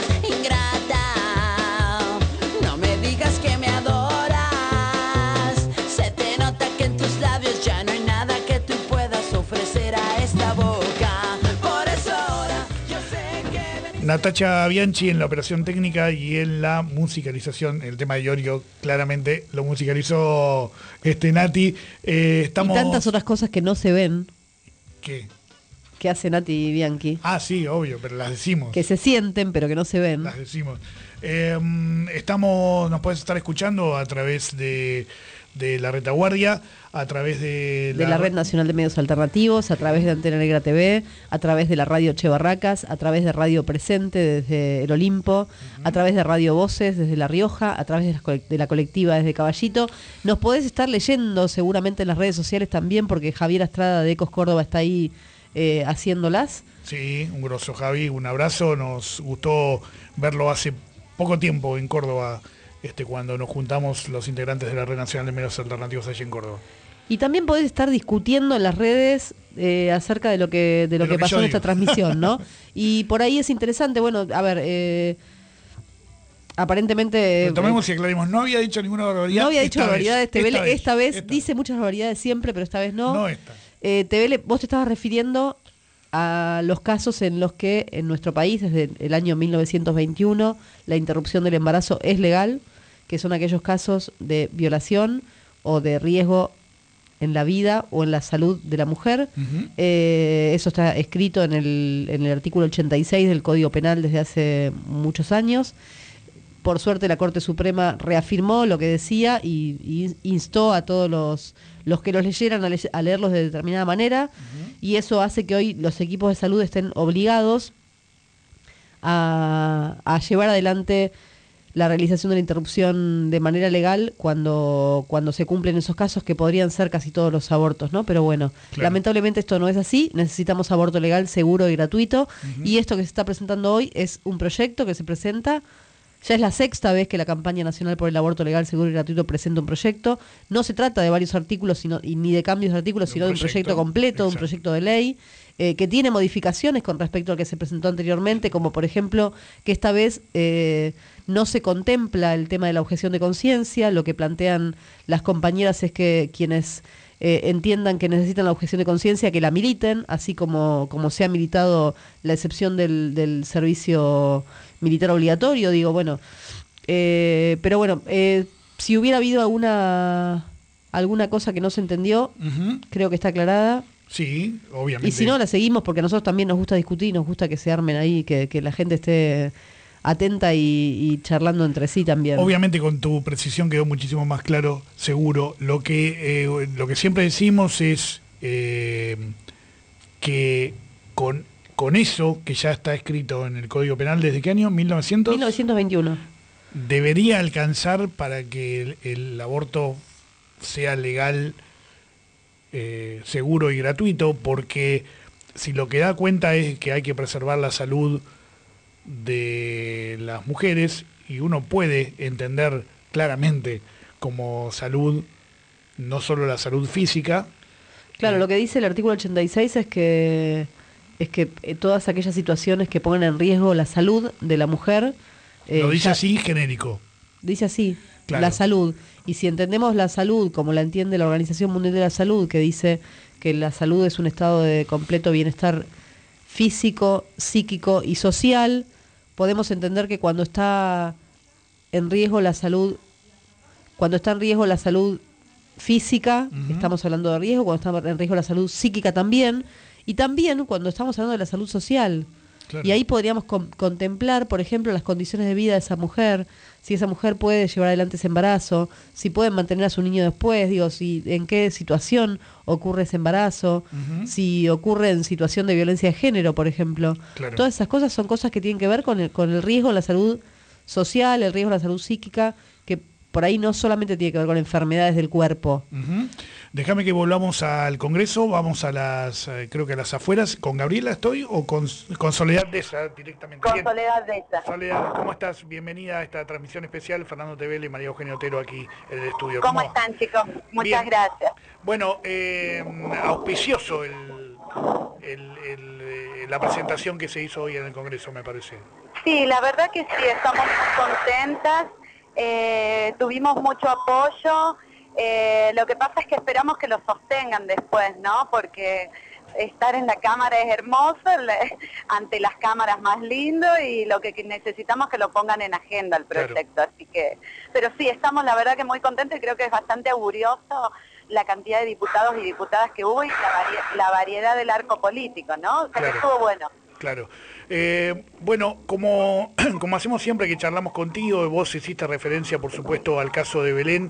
Ingrata, no me digas que me adoras. Se te nota que en tus labios ya no hay nada que tú puedas ofrecer a esta boca. Por eso ahora yo sé que Natacha Bianchi en la operación técnica y en la musicalización. El tema de Iorio claramente lo musicalizó este Nati. Eh, estamos... Y tantas otras cosas que no se ven. ¿Qué? Que hace Nati Bianchi. Ah, sí, obvio, pero las decimos. Que se sienten, pero que no se ven. Las decimos. Eh, estamos, nos puedes estar escuchando a través de, de la Retaguardia, a través de De la Red Nacional de Medios Alternativos, a través de Antena Negra T V, a través de la Radio Che Barracas, a través de Radio Presente desde el Olimpo, a través de Radio Voces desde La Rioja, a través de la, colec- de la colectiva desde Caballito. Nos podés estar leyendo seguramente en las redes sociales también, porque Javier Estrada de Ecos Córdoba está ahí eh, haciéndolas. Sí, un grosso Javi, un abrazo. Nos gustó verlo hace poco tiempo en Córdoba, este, cuando nos juntamos los integrantes de la Red Nacional de Medios Alternativos allí en Córdoba. Y también podés estar discutiendo en las redes eh, acerca de lo que de lo, De lo que que pasó yo en esta digo. transmisión, ¿no? Y por ahí es interesante, bueno, a ver, eh, aparentemente... Tomemos y aclaremos, no había dicho ninguna barbaridad. No había dicho esta barbaridades, vez, T V L esta vez, esta vez esta dice muchas barbaridades siempre, pero esta vez no. No esta. Eh, T V L, vos te estabas refiriendo a los casos en los que en nuestro país, desde el año mil novecientos veintiuno, la interrupción del embarazo es legal, que son aquellos casos de violación o de riesgo en la vida o en la salud de la mujer. Uh-huh. Eh, eso está escrito en el, en el artículo ochenta y seis del Código Penal desde hace muchos años. Por suerte la Corte Suprema reafirmó lo que decía y, y instó a todos los, los que los leyeran a, le, a leerlos de determinada manera. Uh-huh. Y eso hace que hoy los equipos de salud estén obligados a, a llevar adelante la realización de la interrupción de manera legal cuando, cuando se cumplen esos casos, que podrían ser casi todos los abortos, ¿no? Pero bueno, claro, lamentablemente esto no es así. Necesitamos aborto legal, seguro y gratuito. Uh-huh. Y esto que se está presentando hoy es un proyecto que se presenta Ya es la sexta vez que la campaña nacional por el aborto legal, seguro y gratuito presenta un proyecto. No se trata de varios artículos sino, y ni de cambios de artículos, sino de un proyecto, proyecto completo, de un proyecto de ley, eh, que tiene modificaciones con respecto al que se presentó anteriormente, como por ejemplo que esta vez eh, no se contempla el tema de la objeción de conciencia. Lo que plantean las compañeras es que quienes eh, entiendan que necesitan la objeción de conciencia, que la militen, así como, como se ha militado la excepción del, del servicio militar obligatorio, digo, bueno, eh, pero bueno, eh, si hubiera habido alguna alguna cosa que no se entendió, uh-huh. creo que está aclarada. Sí, obviamente. Y si no, la seguimos porque a nosotros también nos gusta discutir, nos gusta que se armen ahí, que, que la gente esté atenta y, y charlando entre sí también. Obviamente con tu precisión quedó muchísimo más claro, seguro. Lo que, eh, lo que siempre decimos es eh, que con... Con eso, que ya está escrito en el Código Penal, ¿desde qué año? ¿mil novecientos? mil novecientos veintiuno. Debería alcanzar para que el, el aborto sea legal, eh, seguro y gratuito, porque si lo que da cuenta es que hay que preservar la salud de las mujeres, y uno puede entender claramente como salud, no solo la salud física. Claro, eh, lo que dice el artículo ochenta y seis es que... es que eh, todas aquellas situaciones que pongan en riesgo la salud de la mujer... Eh, Lo dice ya, así, genérico. Dice así, claro. La salud. Y si entendemos la salud como la entiende la Organización Mundial de la Salud, que dice que la salud es un estado de completo bienestar físico, psíquico y social, podemos entender que cuando está en riesgo la salud, cuando está en riesgo la salud física, uh-huh. estamos hablando de riesgo, cuando está en riesgo la salud psíquica también, y también cuando estamos hablando de la salud social. Claro. Y ahí podríamos con, contemplar, por ejemplo, las condiciones de vida de esa mujer, si esa mujer puede llevar adelante ese embarazo, si puede mantener a su niño después, digo, si en qué situación ocurre ese embarazo, uh-huh. si ocurre en situación de violencia de género, por ejemplo. Claro. Todas esas cosas son cosas que tienen que ver con el, con el riesgo de la salud social, el riesgo de la salud psíquica, que por ahí no solamente tiene que ver con enfermedades del cuerpo. Uh-huh. Déjame que volvamos al Congreso, vamos a las, eh, creo que a las afueras. ¿Con Gabriela estoy o con, con Soledad Deza directamente? Con Bien. Soledad Deza. Soledad, ¿cómo estás? Bienvenida a esta transmisión especial. Fernando Tevele y María Eugenia Otero aquí en el estudio. ¿Cómo, ¿Cómo están, chicos? Muchas Bien. gracias. Bueno, eh, auspicioso el, el, el, eh, la presentación que se hizo hoy en el Congreso, me parece. Sí, la verdad que sí, estamos muy contentas. Eh, tuvimos mucho apoyo. Eh, lo que pasa es que esperamos que lo sostengan después, ¿no? Porque estar en la cámara es hermoso, le, ante las cámaras más lindo, y lo que necesitamos es que lo pongan en agenda el proyecto. Claro. Así que, pero sí, estamos la verdad que muy contentos, y creo que es bastante augurioso la cantidad de diputados y diputadas que hubo y la, vari la variedad del arco político, ¿no? O sea, claro. que estuvo bueno. Claro. Eh, bueno, como, como hacemos siempre que charlamos contigo, vos hiciste referencia, por supuesto, al caso de Belén,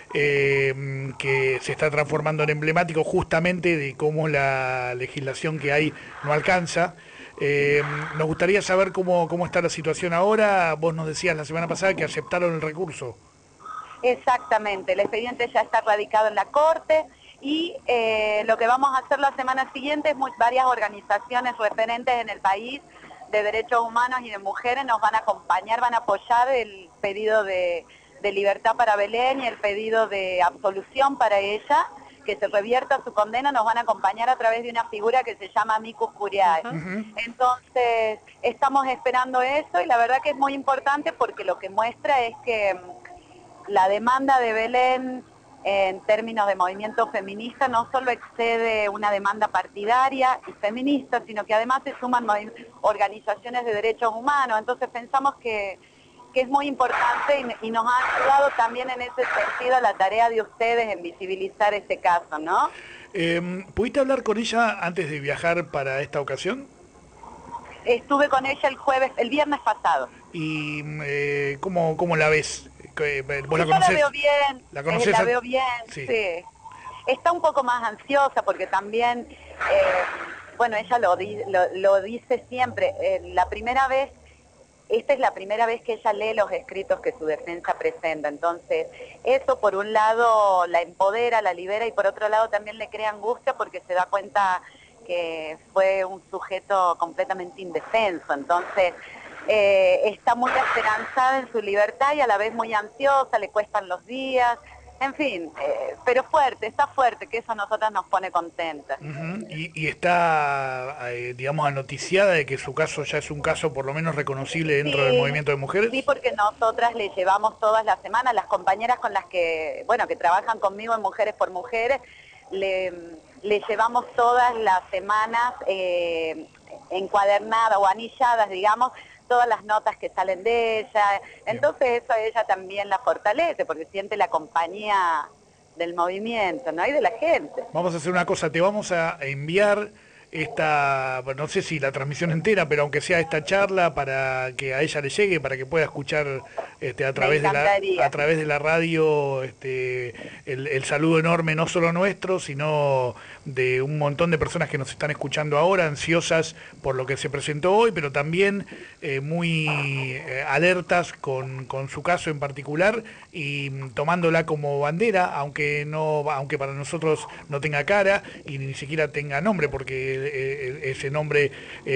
eh, que se está transformando en emblemático justamente de cómo la legislación que hay no alcanza. Eh, nos gustaría saber cómo, cómo está la situación ahora. Vos nos decías la semana pasada que aceptaron el recurso. Exactamente, el expediente ya está radicado en la Corte. Y eh, lo que vamos a hacer la semana siguiente es muy, varias organizaciones referentes en el país de derechos humanos y de mujeres nos van a acompañar, van a apoyar el pedido de, de libertad para Belén y el pedido de absolución para ella, que se revierta su condena. Nos van a acompañar a través de una figura que se llama Amicus Curiae. Uh-huh. Entonces, estamos esperando eso, y la verdad que es muy importante porque lo que muestra es que la demanda de Belén en términos de movimiento feminista no solo excede una demanda partidaria y feminista, sino que además se suman organizaciones de derechos humanos. Entonces pensamos que, que es muy importante, y, y nos ha ayudado también en ese sentido la tarea de ustedes en visibilizar este caso, ¿no? Eh, ¿Pudiste hablar con ella antes de viajar para esta ocasión? Estuve con ella el jueves, el viernes pasado. ¿Y eh, cómo, cómo la ves? ¿Vos la Yo la veo bien, ¿La conocés? Eh, la veo bien, sí. sí. Está un poco más ansiosa porque también, eh, bueno, ella lo, di lo, lo dice siempre, eh, la primera vez, esta es la primera vez que ella lee los escritos que su defensa presenta, entonces eso por un lado la empodera, la libera, y por otro lado también le crea angustia porque se da cuenta que fue un sujeto completamente indefenso. Entonces eh, está muy esperanzada en su libertad y a la vez muy ansiosa, le cuestan los días, en fin, eh, pero fuerte, está fuerte, que eso a nosotras nos pone contentas. Uh-huh. y, y está, eh, digamos, anoticiada de que su caso ya es un caso por lo menos reconocible dentro Sí, del movimiento de mujeres. Sí, porque nosotras le llevamos todas las semanas, las compañeras con las que, bueno, que trabajan conmigo en Mujeres por Mujeres, le, le llevamos todas las semanas eh, encuadernadas o anilladas, digamos, todas las notas que salen de ella. Entonces eso a ella también la fortalece, porque siente la compañía del movimiento, ¿no? Y de la gente. Vamos a hacer una cosa, te vamos a enviar esta, bueno, no sé si la transmisión entera, pero aunque sea esta charla para que a ella le llegue, para que pueda escuchar este, a través de la a través de la radio este, el, el saludo enorme, no solo nuestro, sino de un montón de personas que nos están escuchando ahora, ansiosas por lo que se presentó hoy, pero también eh, muy eh, alertas con, con su caso en particular y tomándola como bandera, aunque no, aunque para nosotros no tenga cara y ni siquiera tenga nombre, porque eh, ese nombre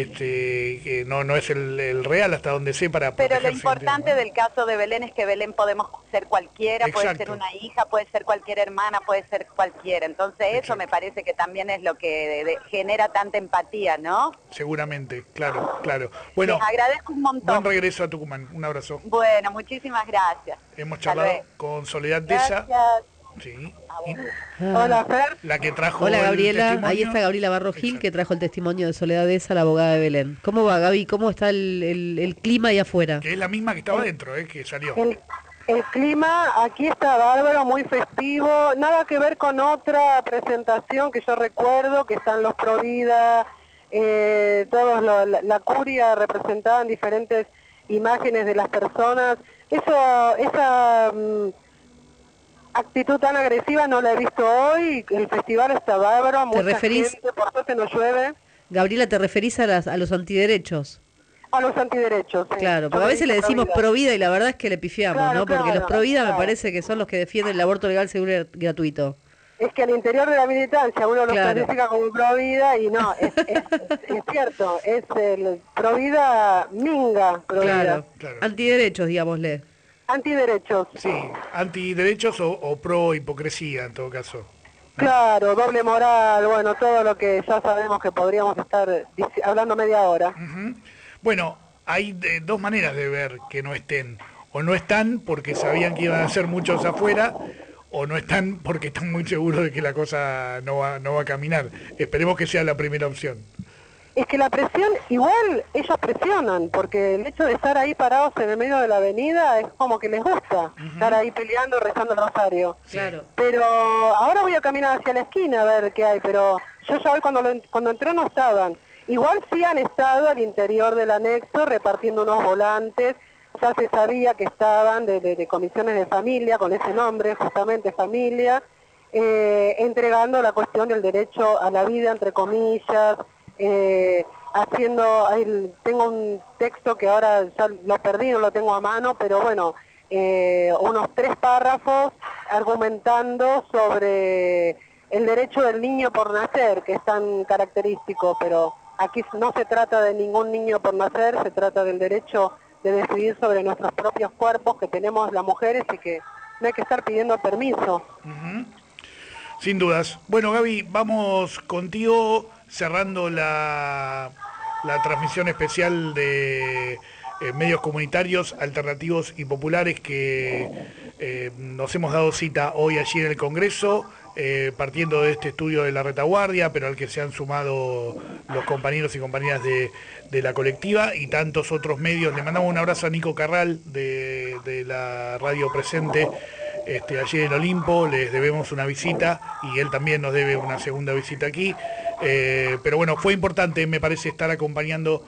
este, que no, no es el, el real hasta donde sé para Pero lo importante del caso de Belén es que Belén podemos ser cualquiera, Exacto. puede ser una hija, puede ser cualquier hermana, puede ser cualquiera. Entonces eso Exacto. me parece que también es lo que de, de, genera tanta empatía, ¿no? Seguramente, claro, claro. Bueno, les agradezco un montón. Buen regreso a Tucumán, un abrazo. Bueno, muchísimas gracias. Hemos charlado con Soledad Deza. Sí. Hola, Fer. La que trajo Hola, el Gabriela. testimonio. Ahí está Gabriela Barro Gil, Exacto. que trajo el testimonio de Soledad Deza, la abogada de Belén. ¿Cómo va, Gaby? ¿Cómo está el, el, el clima ahí afuera? Que es la misma que estaba adentro, eh, que salió. El, el clima aquí está bárbaro, muy festivo. Nada que ver con otra presentación que yo recuerdo, que están los Provida, eh, todos lo, la, la curia representada en diferentes imágenes de las personas. Eso, esa... Um, actitud tan agresiva no la he visto hoy, el festival está bárbaro, mucha ¿Te referís, gente, por suerte no llueve. Gabriela, ¿te referís a, las, a los antiderechos? A los antiderechos, sí. Claro, porque a veces le decimos pro vida y la verdad es que le pifiamos, claro, ¿no? Porque claro, los pro vida claro. me parece que son los que defienden el aborto legal, seguro y gratuito. Es que al interior de la militancia uno los Claro. clasifica como pro vida y no, es, es, es cierto, es el pro vida minga, pro Claro, vida. Claro. Antiderechos, digámosle. Antiderechos. Sí, antiderechos o, o pro hipocresía en todo caso. Claro, doble moral, bueno, todo lo que ya sabemos que podríamos estar dic- hablando media hora. Uh-huh. Bueno, hay de, dos maneras de ver que no estén. O no están porque sabían que iban a ser muchos afuera, o no están porque están muy seguros de que la cosa no va, no va a caminar. Esperemos que sea la primera opción. Es que la presión, igual ellos presionan, porque el hecho de estar ahí parados en el medio de la avenida es como que les gusta, uh-huh. estar ahí peleando, rezando el rosario. Claro. Pero ahora voy a caminar hacia la esquina a ver qué hay, pero yo ya hoy cuando, lo, cuando entré no estaban. Igual sí han estado al interior del anexo repartiendo unos volantes, ya se sabía que estaban de, de, de comisiones de familia, con ese nombre, justamente familia, eh, entregando la cuestión del derecho a la vida, entre comillas, Eh, haciendo, ahí tengo un texto que ahora ya lo perdí, no lo tengo a mano, pero bueno, eh, unos tres párrafos argumentando sobre el derecho del niño por nacer, que es tan característico, pero aquí no se trata de ningún niño por nacer, se trata del derecho de decidir sobre nuestros propios cuerpos que tenemos las mujeres y que no hay que estar pidiendo permiso. Uh-huh. Sin dudas. Bueno, Gaby, vamos contigo cerrando la, la transmisión especial de eh, medios comunitarios, alternativos y populares que eh, nos hemos dado cita hoy allí en el Congreso, eh, partiendo de este estudio de la retaguardia, pero al que se han sumado los compañeros y compañeras de, de la colectiva y tantos otros medios. Le mandamos un abrazo a Nico Carral de, de la radio presente. Este, allí en Olimpo, les debemos una visita y él también nos debe una segunda visita aquí. Eh, pero bueno, fue importante, me parece, estar acompañando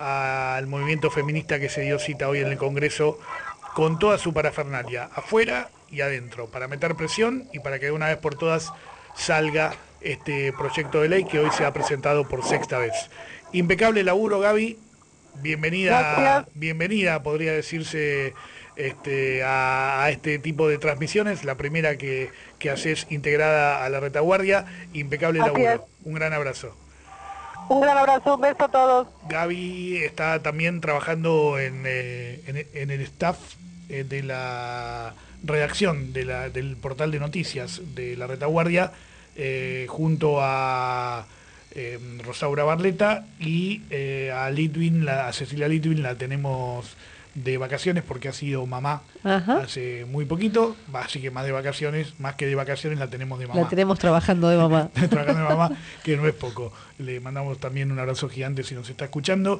al movimiento feminista que se dio cita hoy en el Congreso con toda su parafernalia, afuera y adentro, para meter presión y para que de una vez por todas salga este proyecto de ley que hoy se ha presentado por sexta vez. Impecable laburo, Gaby. Bienvenida, Gracias. bienvenida, podría decirse, este, a, a este tipo de transmisiones, la primera que, que haces integrada a la retaguardia. Impecable Así laburo. es. Un gran abrazo. Un gran abrazo, un beso a todos. Gaby está también trabajando en, eh, en, en el staff eh, de la redacción de la, del portal de noticias de La Retaguardia, eh, junto a eh, Rosaura Barleta y eh, a Litwin, la, a Cecilia Litwin la tenemos de vacaciones porque ha sido mamá Ajá. hace muy poquito, así que más de vacaciones, más que de vacaciones la tenemos de mamá. La tenemos trabajando de mamá. Trabajando de mamá, que no es poco. Le mandamos también un abrazo gigante si nos está escuchando.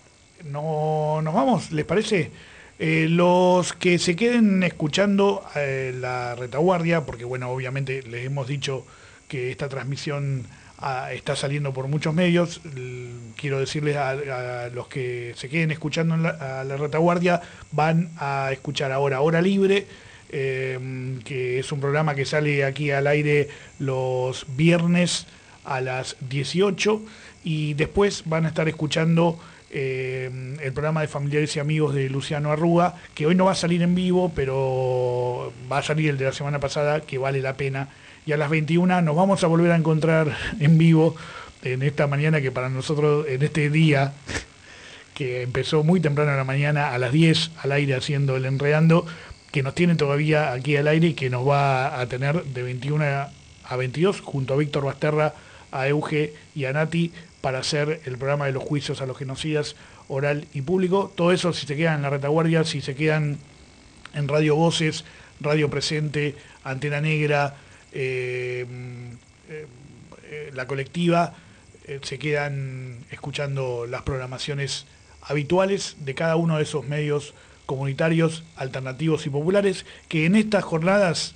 No, nos vamos, ¿les parece? Eh, los que se queden escuchando eh, La Retaguardia, porque bueno, obviamente les hemos dicho que esta transmisión ah, está saliendo por muchos medios. L- quiero decirles a, a los que se queden escuchando en la, a La Retaguardia, van a escuchar ahora Hora Libre, eh, que es un programa que sale aquí al aire los viernes a las dieciocho, y después van a estar escuchando eh, el programa de Familiares y Amigos de Luciano Arruga, que hoy no va a salir en vivo, pero va a salir el de la semana pasada, que vale la pena. Y a las veintiuna nos vamos a volver a encontrar en vivo en esta mañana, que para nosotros, en este día, que empezó muy temprano en la mañana, a las diez al aire haciendo el Enredando, que nos tiene todavía aquí al aire y que nos va a tener de veintiuna a veintidós, junto a Víctor Basterra, a Euge y a Nati, para hacer el programa de los juicios a los genocidas oral y público. Todo eso, si se quedan en La Retaguardia, si se quedan en Radio Voces, Radio Presente, Antena Negra, eh, eh, eh, La Colectiva, eh, se quedan escuchando las programaciones habituales de cada uno de esos medios comunitarios, alternativos y populares, que en estas jornadas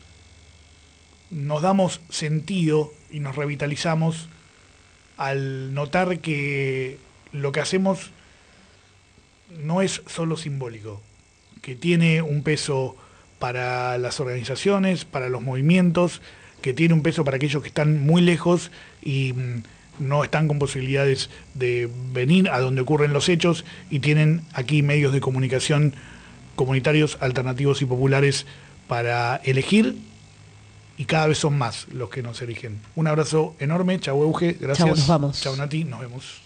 nos damos sentido y nos revitalizamos al notar que lo que hacemos no es solo simbólico, que tiene un peso para las organizaciones, para los movimientos, que tiene un peso para aquellos que están muy lejos y mm, no están con posibilidades de venir a donde ocurren los hechos, y tienen aquí medios de comunicación comunitarios, alternativos y populares para elegir, y cada vez son más los que nos eligen. Un abrazo enorme, chau Euge, gracias. Chau, nos vamos. Chau Nati, nos vemos.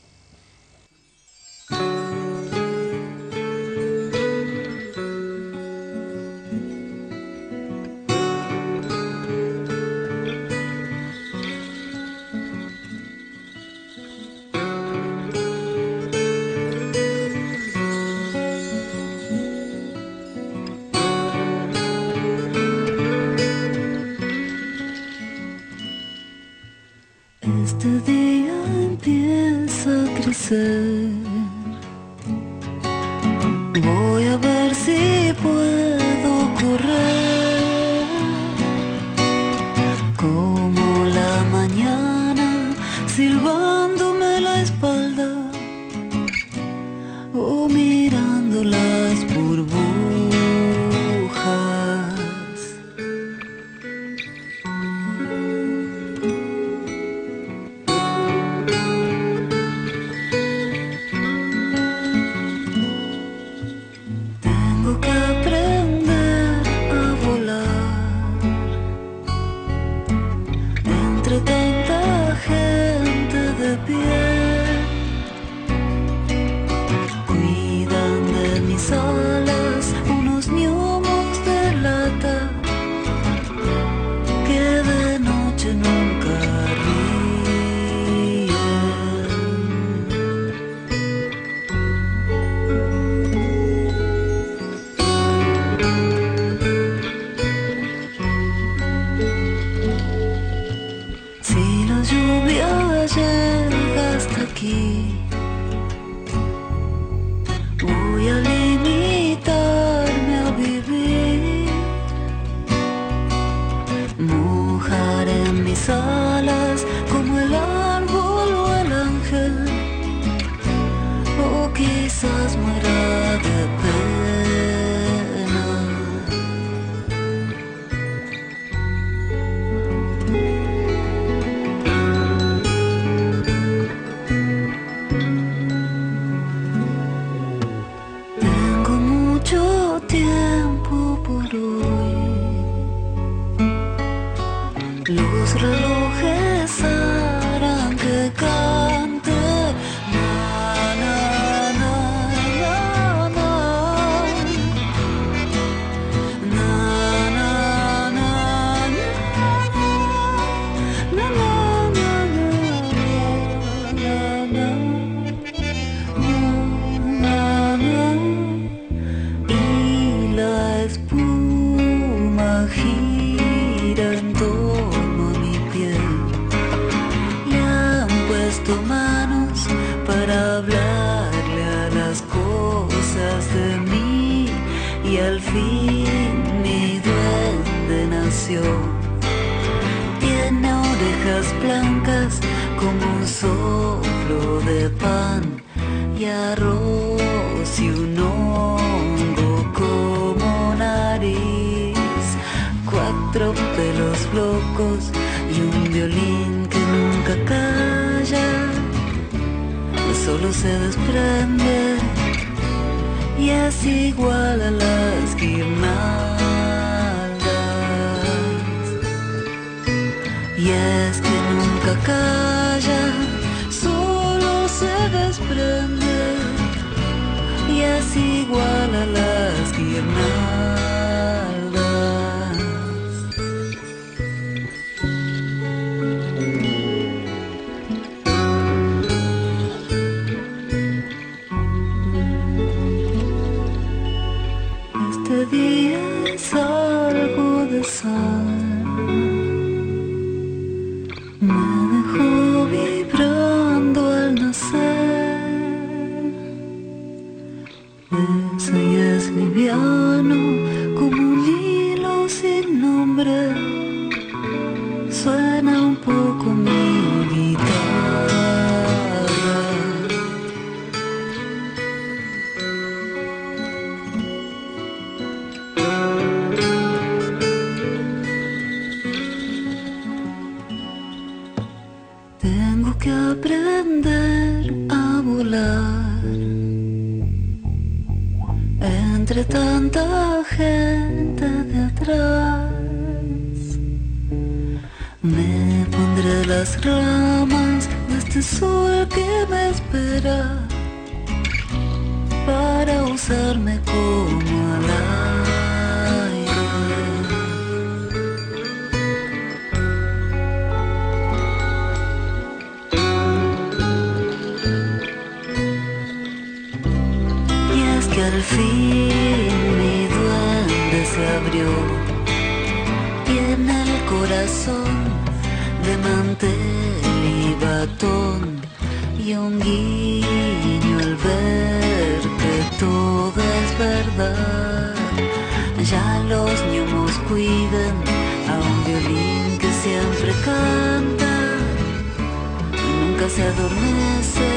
Este día empieza a crecer. Voy a ver si puedo correr como la mañana, silbándome la espalda o mirando las burbujas. na, na. Y la espuma gira en torno a mi piel. Le han puesto manos para hablarle a las cosas de mí y al fin mi duende nació. Tiene orejas blancas como un soplo de pan y arroz y un hongo como nariz, cuatro pelos locos y un violín que nunca calla, solo se desprende y es igual a las guirnaldas. Y es que nunca calla, solo se desprende y es igual a las guirnaldas. Este día es algo de sal. Me dejó vibrando al nacer. Ese y es liviano como un hilo sin nombre. Suena un poco mi guitarra. Tengo que aprender a volar entre tanta gente de atrás. Me pondré las ramas de este sol que me espera para usarme como al aire. Y es que al fin mi duende se abrió. Tiene el corazón de mantel y batón y un guiño al ver que todo es verdad. Ya los ñomos cuidan a un violín que siempre canta, nunca se adormece